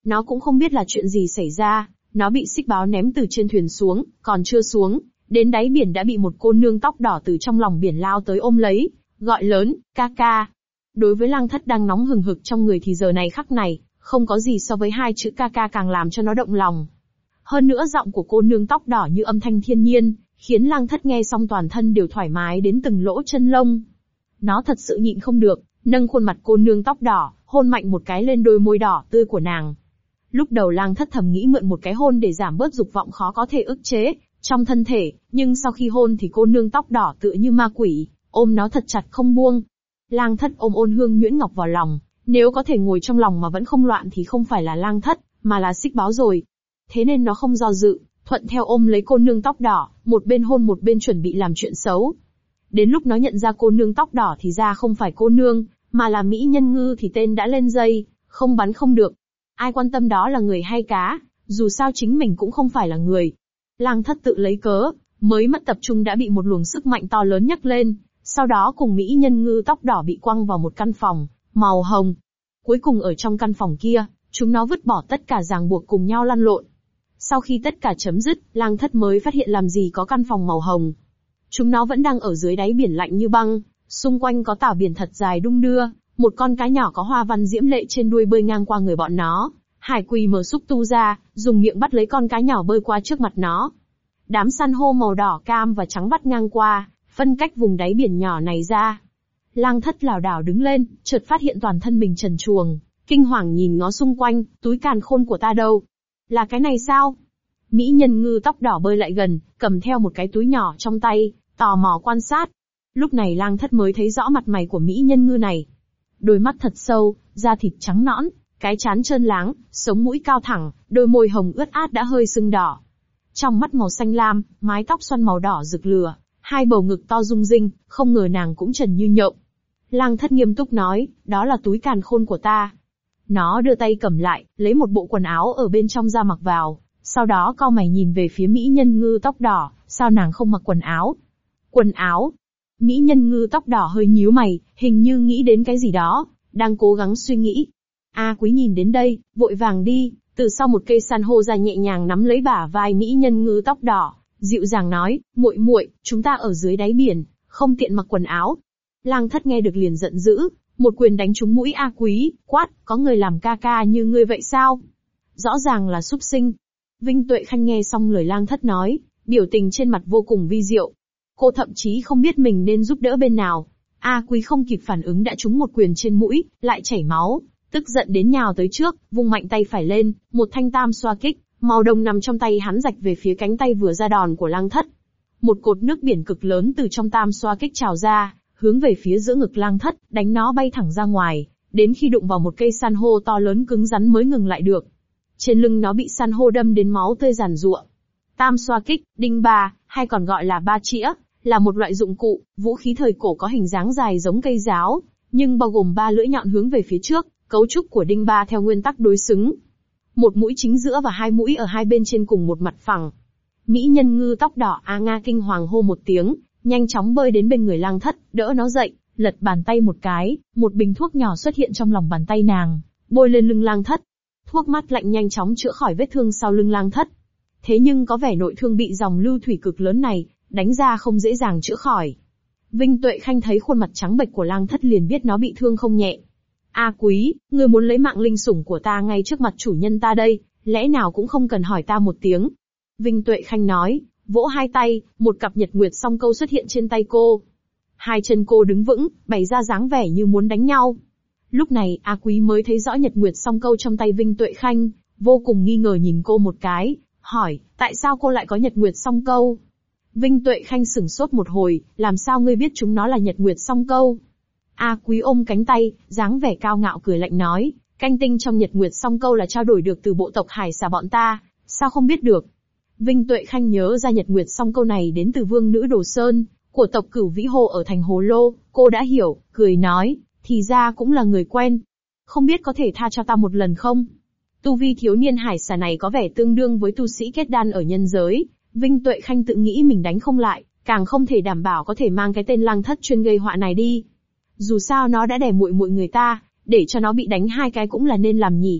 Nó cũng không biết là chuyện gì xảy ra, nó bị xích báo ném từ trên thuyền xuống, còn chưa xuống, đến đáy biển đã bị một cô nương tóc đỏ từ trong lòng biển lao tới ôm lấy, gọi lớn, ca ca. Đối với Lang Thất đang nóng hừng hực trong người thì giờ này khắc này, không có gì so với hai chữ ca ca càng làm cho nó động lòng. Hơn nữa giọng của cô nương tóc đỏ như âm thanh thiên nhiên, khiến Lang Thất nghe xong toàn thân đều thoải mái đến từng lỗ chân lông. Nó thật sự nhịn không được, nâng khuôn mặt cô nương tóc đỏ, hôn mạnh một cái lên đôi môi đỏ tươi của nàng. Lúc đầu Lang Thất thầm nghĩ mượn một cái hôn để giảm bớt dục vọng khó có thể ức chế trong thân thể, nhưng sau khi hôn thì cô nương tóc đỏ tựa như ma quỷ, ôm nó thật chặt không buông. Lang Thất ôm Ôn Hương Nhuyễn Ngọc vào lòng, nếu có thể ngồi trong lòng mà vẫn không loạn thì không phải là Lang Thất, mà là xích báo rồi. Thế nên nó không do dự, thuận theo ôm lấy cô nương tóc đỏ, một bên hôn một bên chuẩn bị làm chuyện xấu. Đến lúc nó nhận ra cô nương tóc đỏ thì ra không phải cô nương, mà là Mỹ Nhân Ngư thì tên đã lên dây, không bắn không được. Ai quan tâm đó là người hay cá, dù sao chính mình cũng không phải là người. Lang Thất tự lấy cớ, mới mất tập trung đã bị một luồng sức mạnh to lớn nhấc lên, sau đó cùng Mỹ Nhân Ngư tóc đỏ bị quăng vào một căn phòng, màu hồng. Cuối cùng ở trong căn phòng kia, chúng nó vứt bỏ tất cả ràng buộc cùng nhau lăn lộn. Sau khi tất cả chấm dứt, Lang Thất mới phát hiện làm gì có căn phòng màu hồng. Chúng nó vẫn đang ở dưới đáy biển lạnh như băng, xung quanh có tảo biển thật dài đung đưa, một con cá nhỏ có hoa văn diễm lệ trên đuôi bơi ngang qua người bọn nó. Hải Quỳ mở xúc tu ra, dùng miệng bắt lấy con cá nhỏ bơi qua trước mặt nó. Đám san hô màu đỏ cam và trắng vắt ngang qua, phân cách vùng đáy biển nhỏ này ra. Lang Thất lảo đảo đứng lên, chợt phát hiện toàn thân mình trần truồng, kinh hoàng nhìn ngó xung quanh, túi càn khôn của ta đâu? Là cái này sao? Mỹ Nhân Ngư tóc đỏ bơi lại gần, cầm theo một cái túi nhỏ trong tay, tò mò quan sát. Lúc này Lang Thất mới thấy rõ mặt mày của Mỹ Nhân Ngư này. Đôi mắt thật sâu, da thịt trắng nõn, cái trán trơn láng, sống mũi cao thẳng, đôi môi hồng ướt át đã hơi sưng đỏ. Trong mắt màu xanh lam, mái tóc xoăn màu đỏ rực lửa, hai bầu ngực to rung rinh, không ngờ nàng cũng trần như nhộng. Lang Thất nghiêm túc nói, đó là túi càn khôn của ta. Nó đưa tay cầm lại, lấy một bộ quần áo ở bên trong ra mặc vào, sau đó cau mày nhìn về phía Mỹ Nhân Ngư tóc đỏ, sao nàng không mặc quần áo? Quần áo? Mỹ Nhân Ngư tóc đỏ hơi nhíu mày, hình như nghĩ đến cái gì đó, đang cố gắng suy nghĩ. A Quý nhìn đến đây, vội vàng đi, từ sau một cây san hô ra nhẹ nhàng nắm lấy bả vai Mỹ Nhân Ngư tóc đỏ, dịu dàng nói, muội muội, chúng ta ở dưới đáy biển, không tiện mặc quần áo. Lang Thất nghe được liền giận dữ, một quyền đánh trúng mũi A Quý, quát, có người làm ca ca như ngươi vậy sao? Rõ ràng là súc sinh. Vinh Tuệ Khanh nghe xong lời Lang Thất nói, biểu tình trên mặt vô cùng vi diệu. Cô thậm chí không biết mình nên giúp đỡ bên nào. A Quý không kịp phản ứng đã trúng một quyền trên mũi, lại chảy máu, tức giận đến nhào tới trước, vung mạnh tay phải lên, một thanh tam xoa kích, màu đồng nằm trong tay hắn rạch về phía cánh tay vừa ra đòn của Lang Thất. Một cột nước biển cực lớn từ trong tam xoa kích trào ra, hướng về phía giữa ngực Lang Thất, đánh nó bay thẳng ra ngoài, đến khi đụng vào một cây san hô to lớn cứng rắn mới ngừng lại được. Trên lưng nó bị san hô đâm đến máu tươi giàn giụa. Tam xoa kích, đinh ba, hay còn gọi là ba chĩa, là một loại dụng cụ, vũ khí thời cổ có hình dáng dài giống cây giáo, nhưng bao gồm 3 lưỡi nhọn hướng về phía trước, cấu trúc của đinh ba theo nguyên tắc đối xứng. Một mũi chính giữa và 2 mũi ở hai bên trên cùng một mặt phẳng. Mỹ Nhân Ngư tóc đỏ A Nga kinh hoàng hô một tiếng, nhanh chóng bơi đến bên người Lang Thất, đỡ nó dậy, lật bàn tay một cái, một bình thuốc nhỏ xuất hiện trong lòng bàn tay nàng, bôi lên lưng Lang Thất. Thuốc mát lạnh nhanh chóng chữa khỏi vết thương sau lưng Lang Thất. Thế nhưng có vẻ nội thương bị dòng lưu thủy cực lớn này đánh ra không dễ dàng chữa khỏi. Vinh Tuệ Khanh thấy khuôn mặt trắng bệch của Lang Thất liền biết nó bị thương không nhẹ. A Quý, ngươi muốn lấy mạng linh sủng của ta ngay trước mặt chủ nhân ta đây, lẽ nào cũng không cần hỏi ta một tiếng. Vinh Tuệ Khanh nói, vỗ hai tay, một cặp nhật nguyệt song câu xuất hiện trên tay cô. Hai chân cô đứng vững, bày ra dáng vẻ như muốn đánh nhau. Lúc này, A Quý mới thấy rõ nhật nguyệt song câu trong tay Vinh Tuệ Khanh, vô cùng nghi ngờ nhìn cô một cái, hỏi, tại sao cô lại có nhật nguyệt song câu? Vinh Tuệ Khanh sửng sốt một hồi, làm sao ngươi biết chúng nó là nhật nguyệt song câu? A Quý ôm cánh tay, dáng vẻ cao ngạo cười lạnh nói, canh tinh trong nhật nguyệt song câu là trao đổi được từ bộ tộc hải xà bọn ta, sao không biết được? Vinh Tuệ Khanh nhớ ra nhật nguyệt song câu này đến từ vương nữ Đồ Sơn, của tộc Cửu Vĩ Hồ ở thành Hồ Lô, cô đã hiểu, cười nói, thì ra cũng là người quen. Không biết có thể tha cho ta một lần không? Tu vi thiếu niên hải xà này có vẻ tương đương với tu sĩ kết đan ở nhân giới, Vinh Tuệ Khanh tự nghĩ mình đánh không lại, càng không thể đảm bảo có thể mang cái tên Lang Thất chuyên gây họa này đi. Dù sao nó đã đè muội muội người ta, để cho nó bị đánh 2 cái cũng là nên làm nhỉ.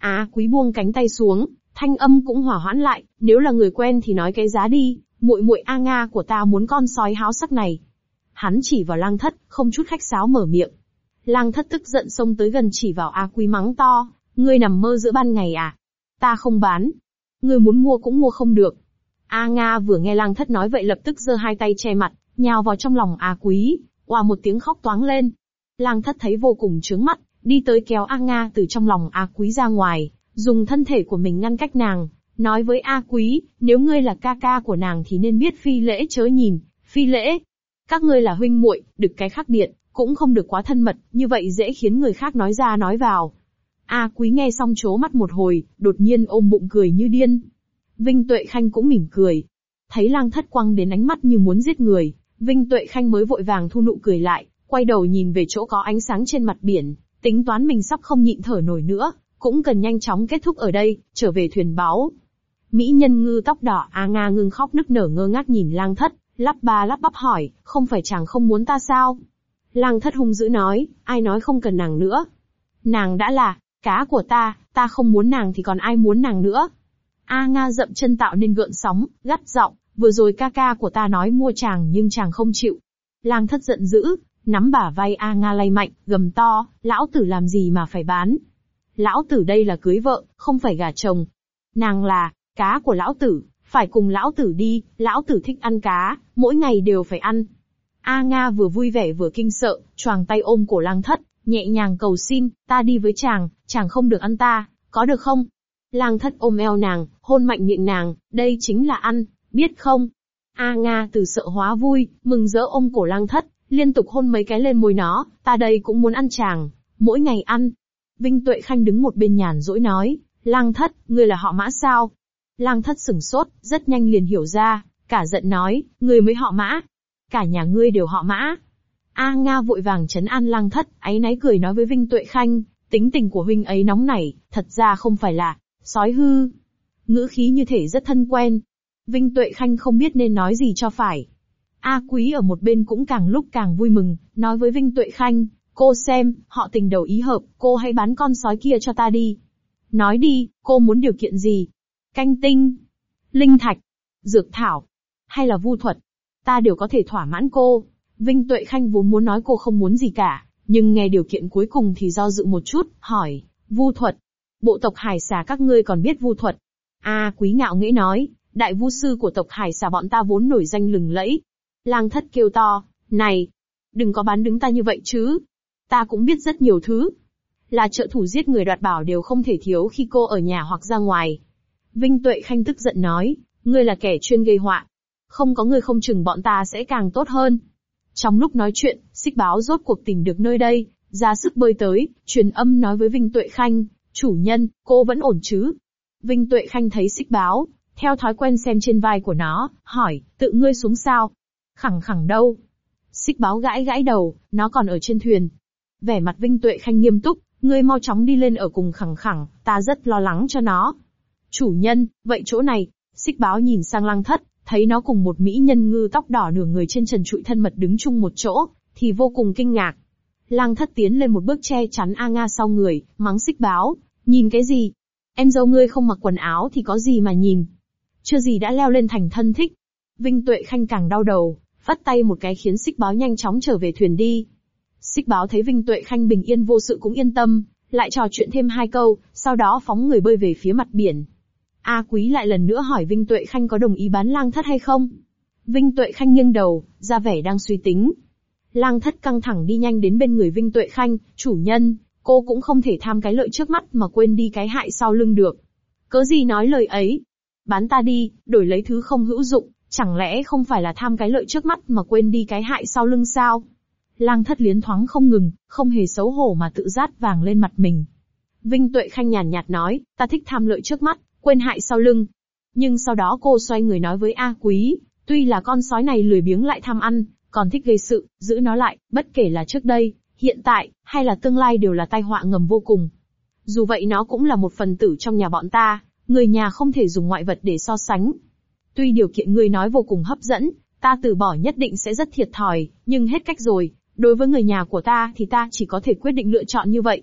A Quý buông cánh tay xuống, thanh âm cũng hòa hoãn lại, nếu là người quen thì nói cái giá đi, muội muội A Nga của ta muốn con sói háo sắc này. Hắn chỉ vào Lang Thất, không chút khách sáo mở miệng. Lang Thất tức giận xông tới gần chỉ vào A Quý mắng to, ngươi nằm mơ giữa ban ngày à? Ta không bán. Ngươi muốn mua cũng mua không được. A Nga vừa nghe Lang Thất nói vậy lập tức giơ hai tay che mặt, nhào vào trong lòng A Quý, oà một tiếng khóc toáng lên. Lang Thất thấy vô cùng chướng mắt, đi tới kéo A Nga từ trong lòng A Quý ra ngoài, dùng thân thể của mình ngăn cách nàng, nói với A Quý, nếu ngươi là ca ca của nàng thì nên biết phi lễ chớ nhìn, phi lễ. Các ngươi là huynh muội, được cái khác biệt, cũng không được quá thân mật, như vậy dễ khiến người khác nói ra nói vào. A Quý nghe xong trố mắt một hồi, đột nhiên ôm bụng cười như điên. Vinh Tuệ Khanh cũng mỉm cười. Thấy Lang Thất quăng đến ánh mắt như muốn giết người, Vinh Tuệ Khanh mới vội vàng thu nụ cười lại, quay đầu nhìn về chỗ có ánh sáng trên mặt biển, tính toán mình sắp không nhịn thở nổi nữa, cũng cần nhanh chóng kết thúc ở đây, trở về thuyền báu. Mỹ nhân ngư tóc đỏ A Nga ngưng khóc nức nở ngơ ngác nhìn Lang Thất, lắp ba lắp bắp hỏi, không phải chàng không muốn ta sao? Lang Thất hung dữ nói, ai nói không cần nàng nữa? Nàng đã là cá của ta không muốn nàng thì còn ai muốn nàng nữa? A Nga dậm chân tạo nên gợn sóng, gắt giọng, vừa rồi ca ca của ta nói mua chàng nhưng chàng không chịu. Lang Thất giận dữ, nắm bả vai A Nga lay mạnh, gầm to, lão tử làm gì mà phải bán? Lão tử đây là cưới vợ, không phải gả chồng. Nàng là cá của lão tử, phải cùng lão tử đi, lão tử thích ăn cá, mỗi ngày đều phải ăn. A Nga vừa vui vẻ vừa kinh sợ, choàng tay ôm cổ Lang Thất, nhẹ nhàng cầu xin, ta đi với chàng không được ăn ta, có được không? Lang Thất ôm eo nàng, hôn mạnh miệng nàng, đây chính là ăn, biết không? A Nga từ sợ hóa vui, mừng rỡ ôm cổ Lang Thất, liên tục hôn mấy cái lên môi nó, ta đây cũng muốn ăn chàng, mỗi ngày ăn. Vinh Tuệ Khanh đứng một bên nhàn dỗi nói, Lang Thất, ngươi là họ Mã sao? Lang Thất sửng sốt, rất nhanh liền hiểu ra, cả giận nói, ngươi mới họ Mã. Cả nhà ngươi đều họ Mã. A Nga vội vàng trấn an Lang Thất, áy náy cười nói với Vinh Tuệ Khanh, tính tình của huynh ấy nóng nảy, thật ra không phải là sói hư. Ngữ khí như thể rất thân quen. Vinh Tuệ Khanh không biết nên nói gì cho phải. A Quý ở một bên cũng càng lúc càng vui mừng, nói với Vinh Tuệ Khanh, cô xem, họ tình đầu ý hợp, cô hãy bán con sói kia cho ta đi. Nói đi, cô muốn điều kiện gì? Canh tinh, linh thạch, dược thảo, hay là vu thuật? Ta đều có thể thỏa mãn cô. Vinh Tuệ Khanh vốn muốn nói cô không muốn gì cả, nhưng nghe điều kiện cuối cùng thì do dự một chút, hỏi, vu thuật. Bộ tộc Hải Xà các ngươi còn biết vu thuật? A Quý ngạo nghễ nói, đại vu sư của tộc Hải Xà bọn ta vốn nổi danh lừng lẫy. Lang Thất kêu to, này, đừng có bán đứng ta như vậy chứ. Ta cũng biết rất nhiều thứ. Là trợ thủ giết người đoạt bảo đều không thể thiếu khi cô ở nhà hoặc ra ngoài. Vinh Tuệ Khanh tức giận nói, ngươi là kẻ chuyên gây họa. Không có ngươi không chừng bọn ta sẽ càng tốt hơn. Trong lúc nói chuyện, Xích Báo rốt cuộc tìm được nơi đây, ra sức bơi tới, truyền âm nói với Vinh Tuệ Khanh, chủ nhân, cô vẫn ổn chứ? Vinh Tuệ Khanh thấy Xích Báo, theo thói quen xem trên vai của nó, hỏi, tự ngươi xuống sao? Khẳng khẳng đâu? Xích Báo gãi gãi đầu, nó còn ở trên thuyền. Vẻ mặt Vinh Tuệ Khanh nghiêm túc, ngươi mau chóng đi lên ở cùng khẳng khẳng, ta rất lo lắng cho nó. Chủ nhân, vậy chỗ này, Xích Báo nhìn sang Lang Thất, thấy nó cùng một mỹ nhân ngư tóc đỏ nửa người trên trần trụi thân mật đứng chung một chỗ, thì vô cùng kinh ngạc. Lang Thất tiến lên một bước che chắn A Nga sau người, mắng Xích Báo, nhìn cái gì? Em dâu ngươi không mặc quần áo thì có gì mà nhìn? Chưa gì đã leo lên thành thân thích. Vinh Tuệ Khanh càng đau đầu, vắt tay một cái khiến Xích Báo nhanh chóng trở về thuyền đi. Xích Báo thấy Vinh Tuệ Khanh bình yên vô sự cũng yên tâm, lại trò chuyện thêm hai câu, sau đó phóng người bơi về phía mặt biển. A Quý lại lần nữa hỏi Vinh Tuệ Khanh có đồng ý bán Lang Thất hay không. Vinh Tuệ Khanh nghiêng đầu, ra vẻ đang suy tính. Lang Thất căng thẳng đi nhanh đến bên người Vinh Tuệ Khanh, chủ nhân, cô cũng không thể tham cái lợi trước mắt mà quên đi cái hại sau lưng được. Cớ gì nói lời ấy? Bán ta đi, đổi lấy thứ không hữu dụng, chẳng lẽ không phải là tham cái lợi trước mắt mà quên đi cái hại sau lưng sao? Lang Thất liến thoáng không ngừng, không hề xấu hổ mà tự rát vàng lên mặt mình. Vinh Tuệ Khanh nhàn nhạt nói, ta thích tham lợi trước mắt, quên hại sau lưng. Nhưng sau đó cô xoay người nói với A Quý, tuy là con sói này lười biếng lại tham ăn, còn thích gây sự, giữ nó lại, bất kể là trước đây, hiện tại, hay là tương lai đều là tai họa ngầm vô cùng. Dù vậy nó cũng là một phần tử trong nhà bọn ta, người nhà không thể dùng ngoại vật để so sánh. Tuy điều kiện ngươi nói vô cùng hấp dẫn, ta từ bỏ nhất định sẽ rất thiệt thòi, nhưng hết cách rồi, đối với người nhà của ta thì ta chỉ có thể quyết định lựa chọn như vậy.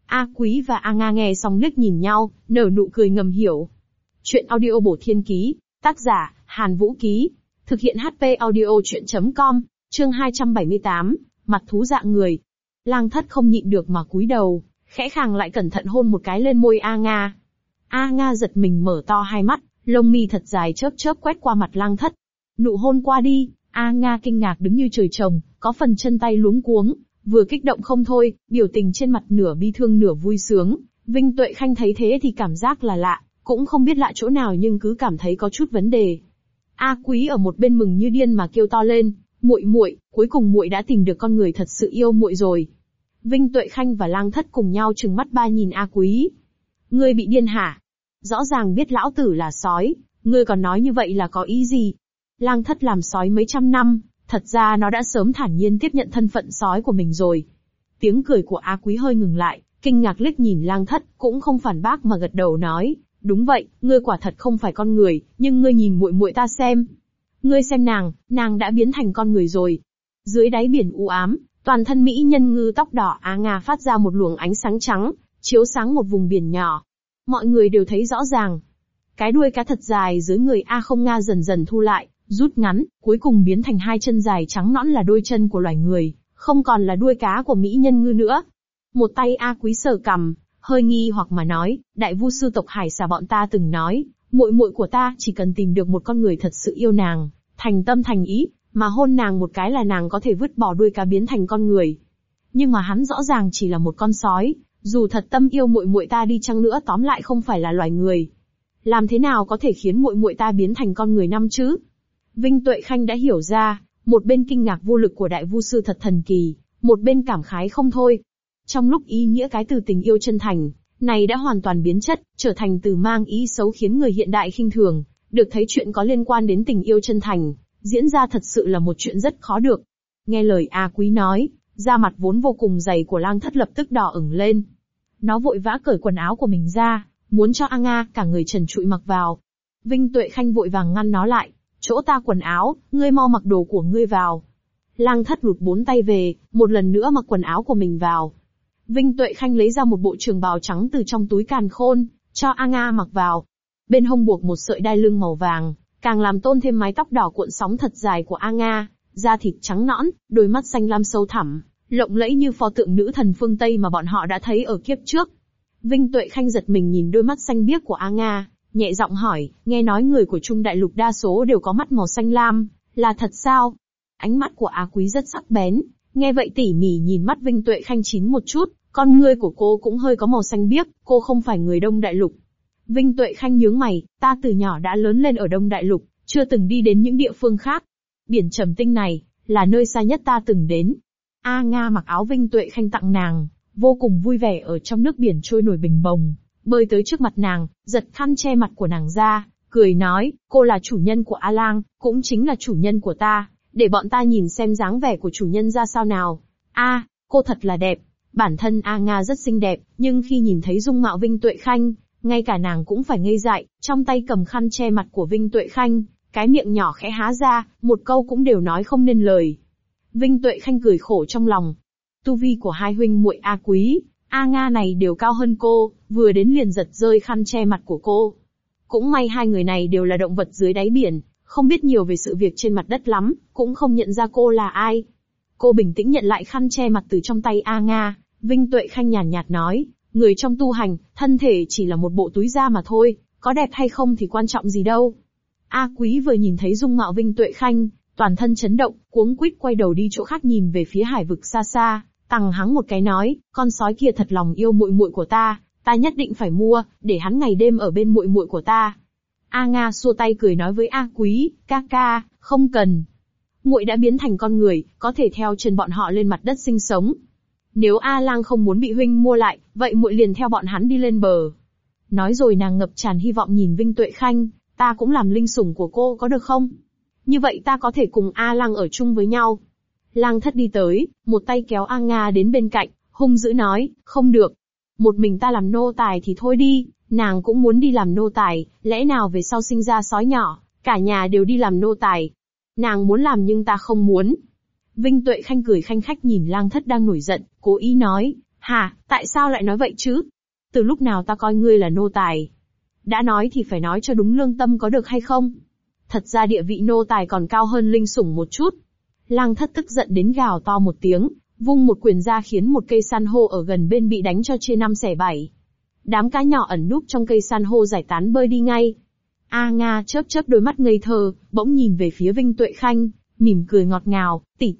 A Quý và A Nga nghe xong liếc nhìn nhau, nở nụ cười ngầm hiểu. Chuyện audio bổ thiên ký, tác giả, Hàn Vũ Ký. Thực hiện HP audio chuyện.com, chương 278, mặt thú dạng người. Lang Thất không nhịn được mà cúi đầu, khẽ khàng lại cẩn thận hôn một cái lên môi A Nga. A Nga giật mình mở to hai mắt, lông mi thật dài chớp chớp quét qua mặt Lang Thất. Nụ hôn qua đi, A Nga kinh ngạc đứng như trời trồng, có phần chân tay luống cuống, vừa kích động không thôi, biểu tình trên mặt nửa bi thương nửa vui sướng. Vinh Tuệ Khanh thấy thế thì cảm giác là lạ, cũng không biết lạ chỗ nào nhưng cứ cảm thấy có chút vấn đề. A Quý ở một bên mừng như điên mà kêu to lên, muội muội, cuối cùng muội đã tìm được con người thật sự yêu muội rồi. Vinh Tuệ Khanh và Lang Thất cùng nhau trừng mắt ba nhìn A Quý. Ngươi bị điên hả? Rõ ràng biết lão tử là sói, ngươi còn nói như vậy là có ý gì? Lang Thất làm sói mấy trăm năm, thật ra nó đã sớm thản nhiên tiếp nhận thân phận sói của mình rồi. Tiếng cười của A Quý hơi ngừng lại, kinh ngạc liếc nhìn Lang Thất, cũng không phản bác mà gật đầu nói, đúng vậy, ngươi quả thật không phải con người, nhưng ngươi nhìn muội muội ta xem. Ngươi xem nàng đã biến thành con người rồi. Dưới đáy biển u ám, toàn thân mỹ nhân ngư tóc đỏ A Nga phát ra một luồng ánh sáng trắng, chiếu sáng một vùng biển nhỏ. Mọi người đều thấy rõ ràng. Cái đuôi cá thật dài dưới người A Không Nga dần dần thu lại, rút ngắn, cuối cùng biến thành hai chân dài trắng nõn là đôi chân của loài người, không còn là đuôi cá của mỹ nhân ngư nữa. Một tay A Quý sờ cằm, hơi nghi hoặc mà nói, đại vu sư tộc Hải Xà bọn ta từng nói, muội muội của ta chỉ cần tìm được một con người thật sự yêu nàng, thành tâm thành ý, mà hôn nàng một cái là nàng có thể vứt bỏ đuôi cá biến thành con người. Nhưng mà hắn rõ ràng chỉ là một con sói, dù thật tâm yêu muội muội ta đi chăng nữa tóm lại không phải là loài người. Làm thế nào có thể khiến muội muội ta biến thành con người năm chứ? Vinh Tuệ Khanh đã hiểu ra, một bên kinh ngạc vô lực của đại vu sư thật thần kỳ, một bên cảm khái không thôi. Trong lúc ý nghĩa cái từ tình yêu chân thành này đã hoàn toàn biến chất, trở thành từ mang ý xấu khiến người hiện đại khinh thường, được thấy chuyện có liên quan đến tình yêu chân thành, diễn ra thật sự là một chuyện rất khó được. Nghe lời A Quý nói, da mặt vốn vô cùng dày của Lang Thất lập tức đỏ ửng lên. Nó vội vã cởi quần áo của mình ra, muốn cho A Nga cả người trần trụi mặc vào. Vinh Tuệ Khanh vội vàng ngăn nó lại, chỗ ta quần áo, ngươi mau mặc đồ của ngươi vào. Lang Thất lùt bốn tay về, một lần nữa mặc quần áo của mình vào. Vinh Tuệ Khanh lấy ra một bộ trường bào trắng từ trong túi càn khôn, cho A Nga mặc vào. Bên hông buộc một sợi đai lưng màu vàng, càng làm tôn thêm mái tóc đỏ cuộn sóng thật dài của A Nga, da thịt trắng nõn, đôi mắt xanh lam sâu thẳm, lộng lẫy như pho tượng nữ thần phương Tây mà bọn họ đã thấy ở kiếp trước. Vinh Tuệ Khanh giật mình nhìn đôi mắt xanh biếc của A Nga, nhẹ giọng hỏi, nghe nói người của Trung Đại Lục đa số đều có mắt màu xanh lam, là thật sao? Ánh mắt của A Quý rất sắc bén, nghe vậy tỉ mỉ nhìn mắt Vinh Tuệ Khanh chín một chút, con ngươi của cô cũng hơi có màu xanh biếc, cô không phải người Đông Đại Lục. Vinh Tuệ Khanh nhướng mày, ta từ nhỏ đã lớn lên ở Đông Đại Lục, chưa từng đi đến những địa phương khác. Biển Trầm Tinh này, là nơi xa nhất ta từng đến. A Nga mặc áo Vinh Tuệ Khanh tặng nàng, vô cùng vui vẻ ở trong nước biển trôi nổi bình bồng, bơi tới trước mặt nàng, giật khăn che mặt của nàng ra, cười nói, cô là chủ nhân của A Lang, cũng chính là chủ nhân của ta, để bọn ta nhìn xem dáng vẻ của chủ nhân ra sao nào. A, cô thật là đẹp. Bản thân A Nga rất xinh đẹp, nhưng khi nhìn thấy dung mạo Vinh Tuệ Khanh, ngay cả nàng cũng phải ngây dại, trong tay cầm khăn che mặt của Vinh Tuệ Khanh, cái miệng nhỏ khẽ há ra, một câu cũng đều nói không nên lời. Vinh Tuệ Khanh cười khổ trong lòng. Tu vi của hai huynh muội A Quý, A Nga này đều cao hơn cô, vừa đến liền giật rơi khăn che mặt của cô. Cũng may hai người này đều là động vật dưới đáy biển, không biết nhiều về sự việc trên mặt đất lắm, cũng không nhận ra cô là ai. Cô bình tĩnh nhận lại khăn che mặt từ trong tay A Nga, Vinh Tuệ Khanh nhàn nhạt nói, người trong tu hành, thân thể chỉ là một bộ túi da mà thôi, có đẹp hay không thì quan trọng gì đâu. A Quý vừa nhìn thấy dung mạo Vinh Tuệ Khanh, toàn thân chấn động, cuống quýt quay đầu đi chỗ khác nhìn về phía hải vực xa xa, tằng hắng một cái nói, con sói kia thật lòng yêu muội muội của ta nhất định phải mua, để hắn ngày đêm ở bên muội muội của ta. A Nga xua tay cười nói với A Quý, ca ca, không cần. Muội đã biến thành con người, có thể theo chân bọn họ lên mặt đất sinh sống. Nếu A Lang không muốn bị huynh mua lại, vậy muội liền theo bọn hắn đi lên bờ. Nói rồi nàng ngập tràn hy vọng nhìn Vinh Tuệ Khanh, ta cũng làm linh sủng của cô có được không? Như vậy ta có thể cùng A Lang ở chung với nhau. Lang Thất đi tới, một tay kéo A Nga đến bên cạnh, hung dữ nói, không được. Một mình ta làm nô tài thì thôi đi, nàng cũng muốn đi làm nô tài, lẽ nào về sau sinh ra sói nhỏ, cả nhà đều đi làm nô tài. Nàng muốn làm nhưng ta không muốn. Vinh Tuệ Khanh cười khanh khách nhìn Lang Thất đang nổi giận, cố ý nói, Hả, tại sao lại nói vậy chứ? Từ lúc nào ta coi ngươi là nô tài? Đã nói thì phải nói cho đúng lương tâm có được hay không? Thật ra địa vị nô tài còn cao hơn linh sủng một chút. Lang Thất tức giận đến gào to một tiếng, vung một quyền ra khiến một cây san hô ở gần bên bị đánh cho chia năm xẻ bảy. Đám cá nhỏ ẩn núp trong cây san hô giải tán bơi đi ngay. A Nga chớp chớp đôi mắt ngây thơ, bỗng nhìn về phía Vinh Tuệ Khanh, mỉm cười ngọt ngào,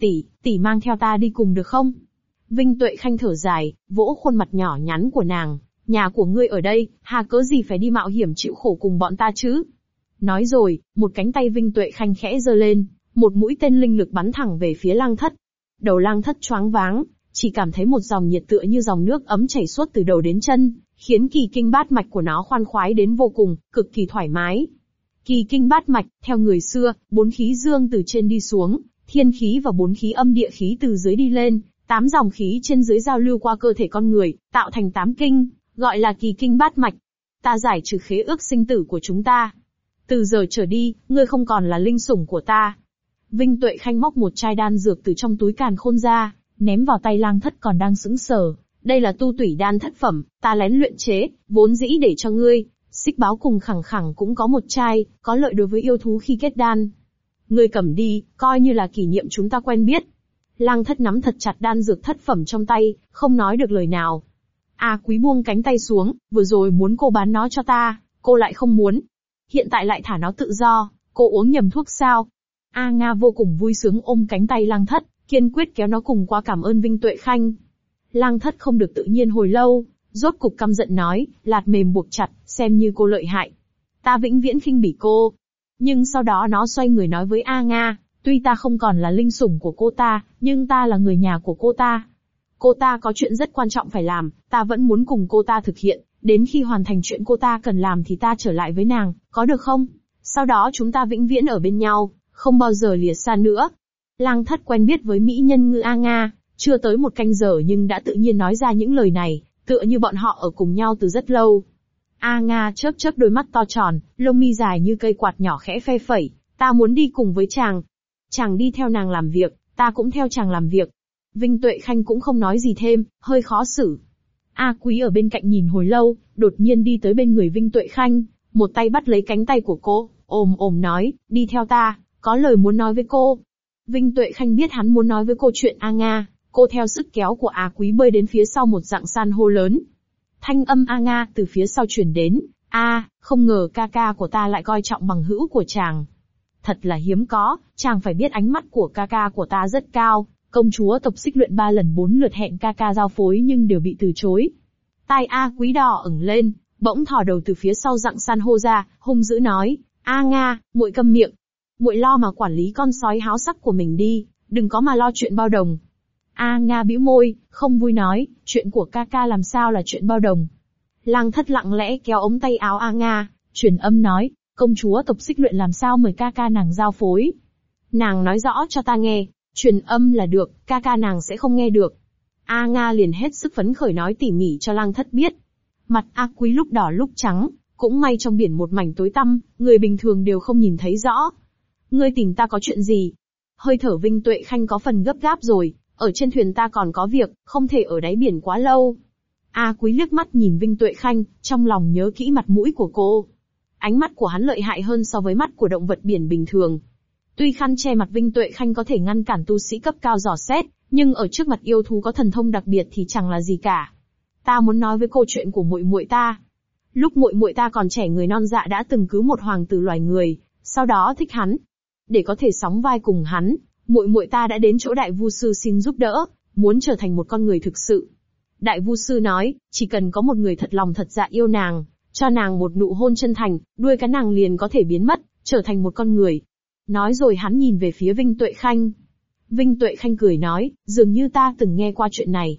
tỷ mang theo ta đi cùng được không? Vinh Tuệ Khanh thở dài, vỗ khuôn mặt nhỏ nhắn của nàng, nhà của ngươi ở đây, hà cớ gì phải đi mạo hiểm chịu khổ cùng bọn ta chứ? Nói rồi, một cánh tay Vinh Tuệ Khanh khẽ giơ lên, một mũi tên linh lực bắn thẳng về phía Lang Thất. Đầu Lang Thất choáng váng, chỉ cảm thấy một dòng nhiệt tựa như dòng nước ấm chảy suốt từ đầu đến chân, khiến kỳ kinh bát mạch của nó khoan khoái đến vô cùng, cực kỳ thoải mái. Kỳ kinh bát mạch, theo người xưa, 4 khí dương từ trên đi xuống, thiên khí và 4 khí âm địa khí từ dưới đi lên, 8 dòng khí trên dưới giao lưu qua cơ thể con người, tạo thành 8 kinh, gọi là kỳ kinh bát mạch. Ta giải trừ khế ước sinh tử của chúng ta. Từ giờ trở đi, ngươi không còn là linh sủng của ta. Vinh Tuệ Khanh móc một chai đan dược từ trong túi càn khôn ra, ném vào tay Lang Thất còn đang sững sờ. Đây là tu tủy đan thất phẩm, ta lén luyện chế, vốn dĩ để cho ngươi. Xích Báo cùng Khẳng Khẳng cũng có một chai, có lợi đối với yêu thú khi kết đan. Ngươi cầm đi, coi như là kỷ niệm chúng ta quen biết. Lang Thất nắm thật chặt đan dược thất phẩm trong tay, không nói được lời nào. A Quý buông cánh tay xuống, vừa rồi muốn cô bán nó cho ta, cô lại không muốn. Hiện tại lại thả nó tự do, cô uống nhầm thuốc sao? A Nga vô cùng vui sướng ôm cánh tay Lang Thất, kiên quyết kéo nó cùng qua cảm ơn Vinh Tuệ Khanh. Lang Thất không được tự nhiên hồi lâu, rốt cục căm giận nói, lạt mềm buộc chặt, xem như cô lợi hại. Ta vĩnh viễn khinh bỉ cô. Nhưng sau đó nó xoay người nói với A Nga, tuy ta không còn là linh sủng của cô ta, nhưng ta là người nhà của cô ta. Cô ta có chuyện rất quan trọng phải làm, ta vẫn muốn cùng cô ta thực hiện, đến khi hoàn thành chuyện cô ta cần làm thì ta trở lại với nàng, có được không? Sau đó chúng ta vĩnh viễn ở bên nhau, không bao giờ lìa xa nữa. Lang Thất quen biết với mỹ nhân ngư A Nga, chưa tới một canh giờ nhưng đã tự nhiên nói ra những lời này, tựa như bọn họ ở cùng nhau từ rất lâu. A Nga chớp chớp đôi mắt to tròn, lông mi dài như cây quạt nhỏ khẽ phe phẩy, ta muốn đi cùng với chàng. Chàng đi theo nàng làm việc, ta cũng theo chàng làm việc. Vinh Tuệ Khanh cũng không nói gì thêm, hơi khó xử. A Quý ở bên cạnh nhìn hồi lâu, đột nhiên đi tới bên người Vinh Tuệ Khanh, một tay bắt lấy cánh tay của cô, ồm nói, đi theo ta, có lời muốn nói với cô. Vinh Tuệ Khanh biết hắn muốn nói với cô chuyện A Nga, cô theo sức kéo của A Quý bơi đến phía sau một rặng san hô lớn. Thanh âm A Nga từ phía sau truyền đến, không ngờ ca ca của ta lại coi trọng bằng hữu của chàng. Thật là hiếm có, chàng phải biết ánh mắt của ca ca của ta rất cao, công chúa tộc Xích Luyện 3 lần 4 lượt hẹn ca ca giao phối nhưng đều bị từ chối. Tai A Quý đỏ ửng lên, bỗng thò đầu từ phía sau rặng san hô ra, hung dữ nói, A Nga, muội câm miệng. Muội lo mà quản lý con sói háo sắc của mình đi, đừng có mà lo chuyện bao đồng. A Nga bĩu môi, không vui nói, chuyện của ca ca làm sao là chuyện bao đồng. Lang Thất lặng lẽ kéo ống tay áo A Nga, truyền âm nói, công chúa tộc Xích Luyện làm sao mời ca ca nàng giao phối. Nàng nói rõ cho ta nghe, truyền âm là được, ca ca nàng sẽ không nghe được. A Nga liền hết sức phấn khởi nói tỉ mỉ cho Lang Thất biết. Mặt A Quý lúc đỏ lúc trắng, cũng may trong biển một mảnh tối tăm, người bình thường đều không nhìn thấy rõ. Ngươi tìm ta có chuyện gì? Hơi thở Vinh Tuệ Khanh có phần gấp gáp rồi, ở trên thuyền ta còn có việc, không thể ở đáy biển quá lâu. A Quý liếc mắt nhìn Vinh Tuệ Khanh, trong lòng nhớ kỹ mặt mũi của cô. Ánh mắt của hắn lợi hại hơn so với mắt của động vật biển bình thường. Tuy khăn che mặt Vinh Tuệ Khanh có thể ngăn cản tu sĩ cấp cao dò xét, nhưng ở trước mặt yêu thú có thần thông đặc biệt thì chẳng là gì cả. Ta muốn nói với cô chuyện của muội muội ta. Lúc muội muội ta còn trẻ người non dạ đã từng cứu một hoàng tử loài người, sau đó thích hắn. Để có thể sóng vai cùng hắn, muội muội ta đã đến chỗ đại vu sư xin giúp đỡ, muốn trở thành một con người thực sự. Đại vu sư nói, chỉ cần có một người thật lòng thật dạ yêu nàng, cho nàng một nụ hôn chân thành, đuôi cá nàng liền có thể biến mất, trở thành một con người. Nói rồi hắn nhìn về phía Vinh Tuệ Khanh. Vinh Tuệ Khanh cười nói, dường như ta từng nghe qua chuyện này.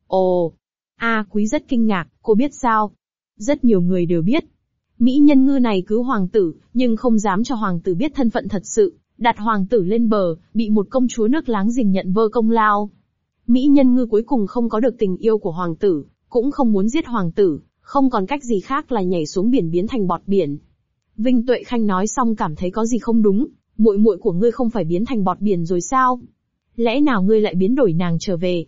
Ồ, A Quý rất kinh ngạc, cô biết sao? Rất nhiều người đều biết. Mỹ nhân ngư này cứu hoàng tử, nhưng không dám cho hoàng tử biết thân phận thật sự, đặt hoàng tử lên bờ, bị một công chúa nước láng giềng nhận vơ công lao. Mỹ nhân ngư cuối cùng không có được tình yêu của hoàng tử, cũng không muốn giết hoàng tử, không còn cách gì khác là nhảy xuống biển biến thành bọt biển. Vinh Tuệ Khanh nói xong cảm thấy có gì không đúng, muội muội của ngươi không phải biến thành bọt biển rồi sao? Lẽ nào ngươi lại biến đổi nàng trở về?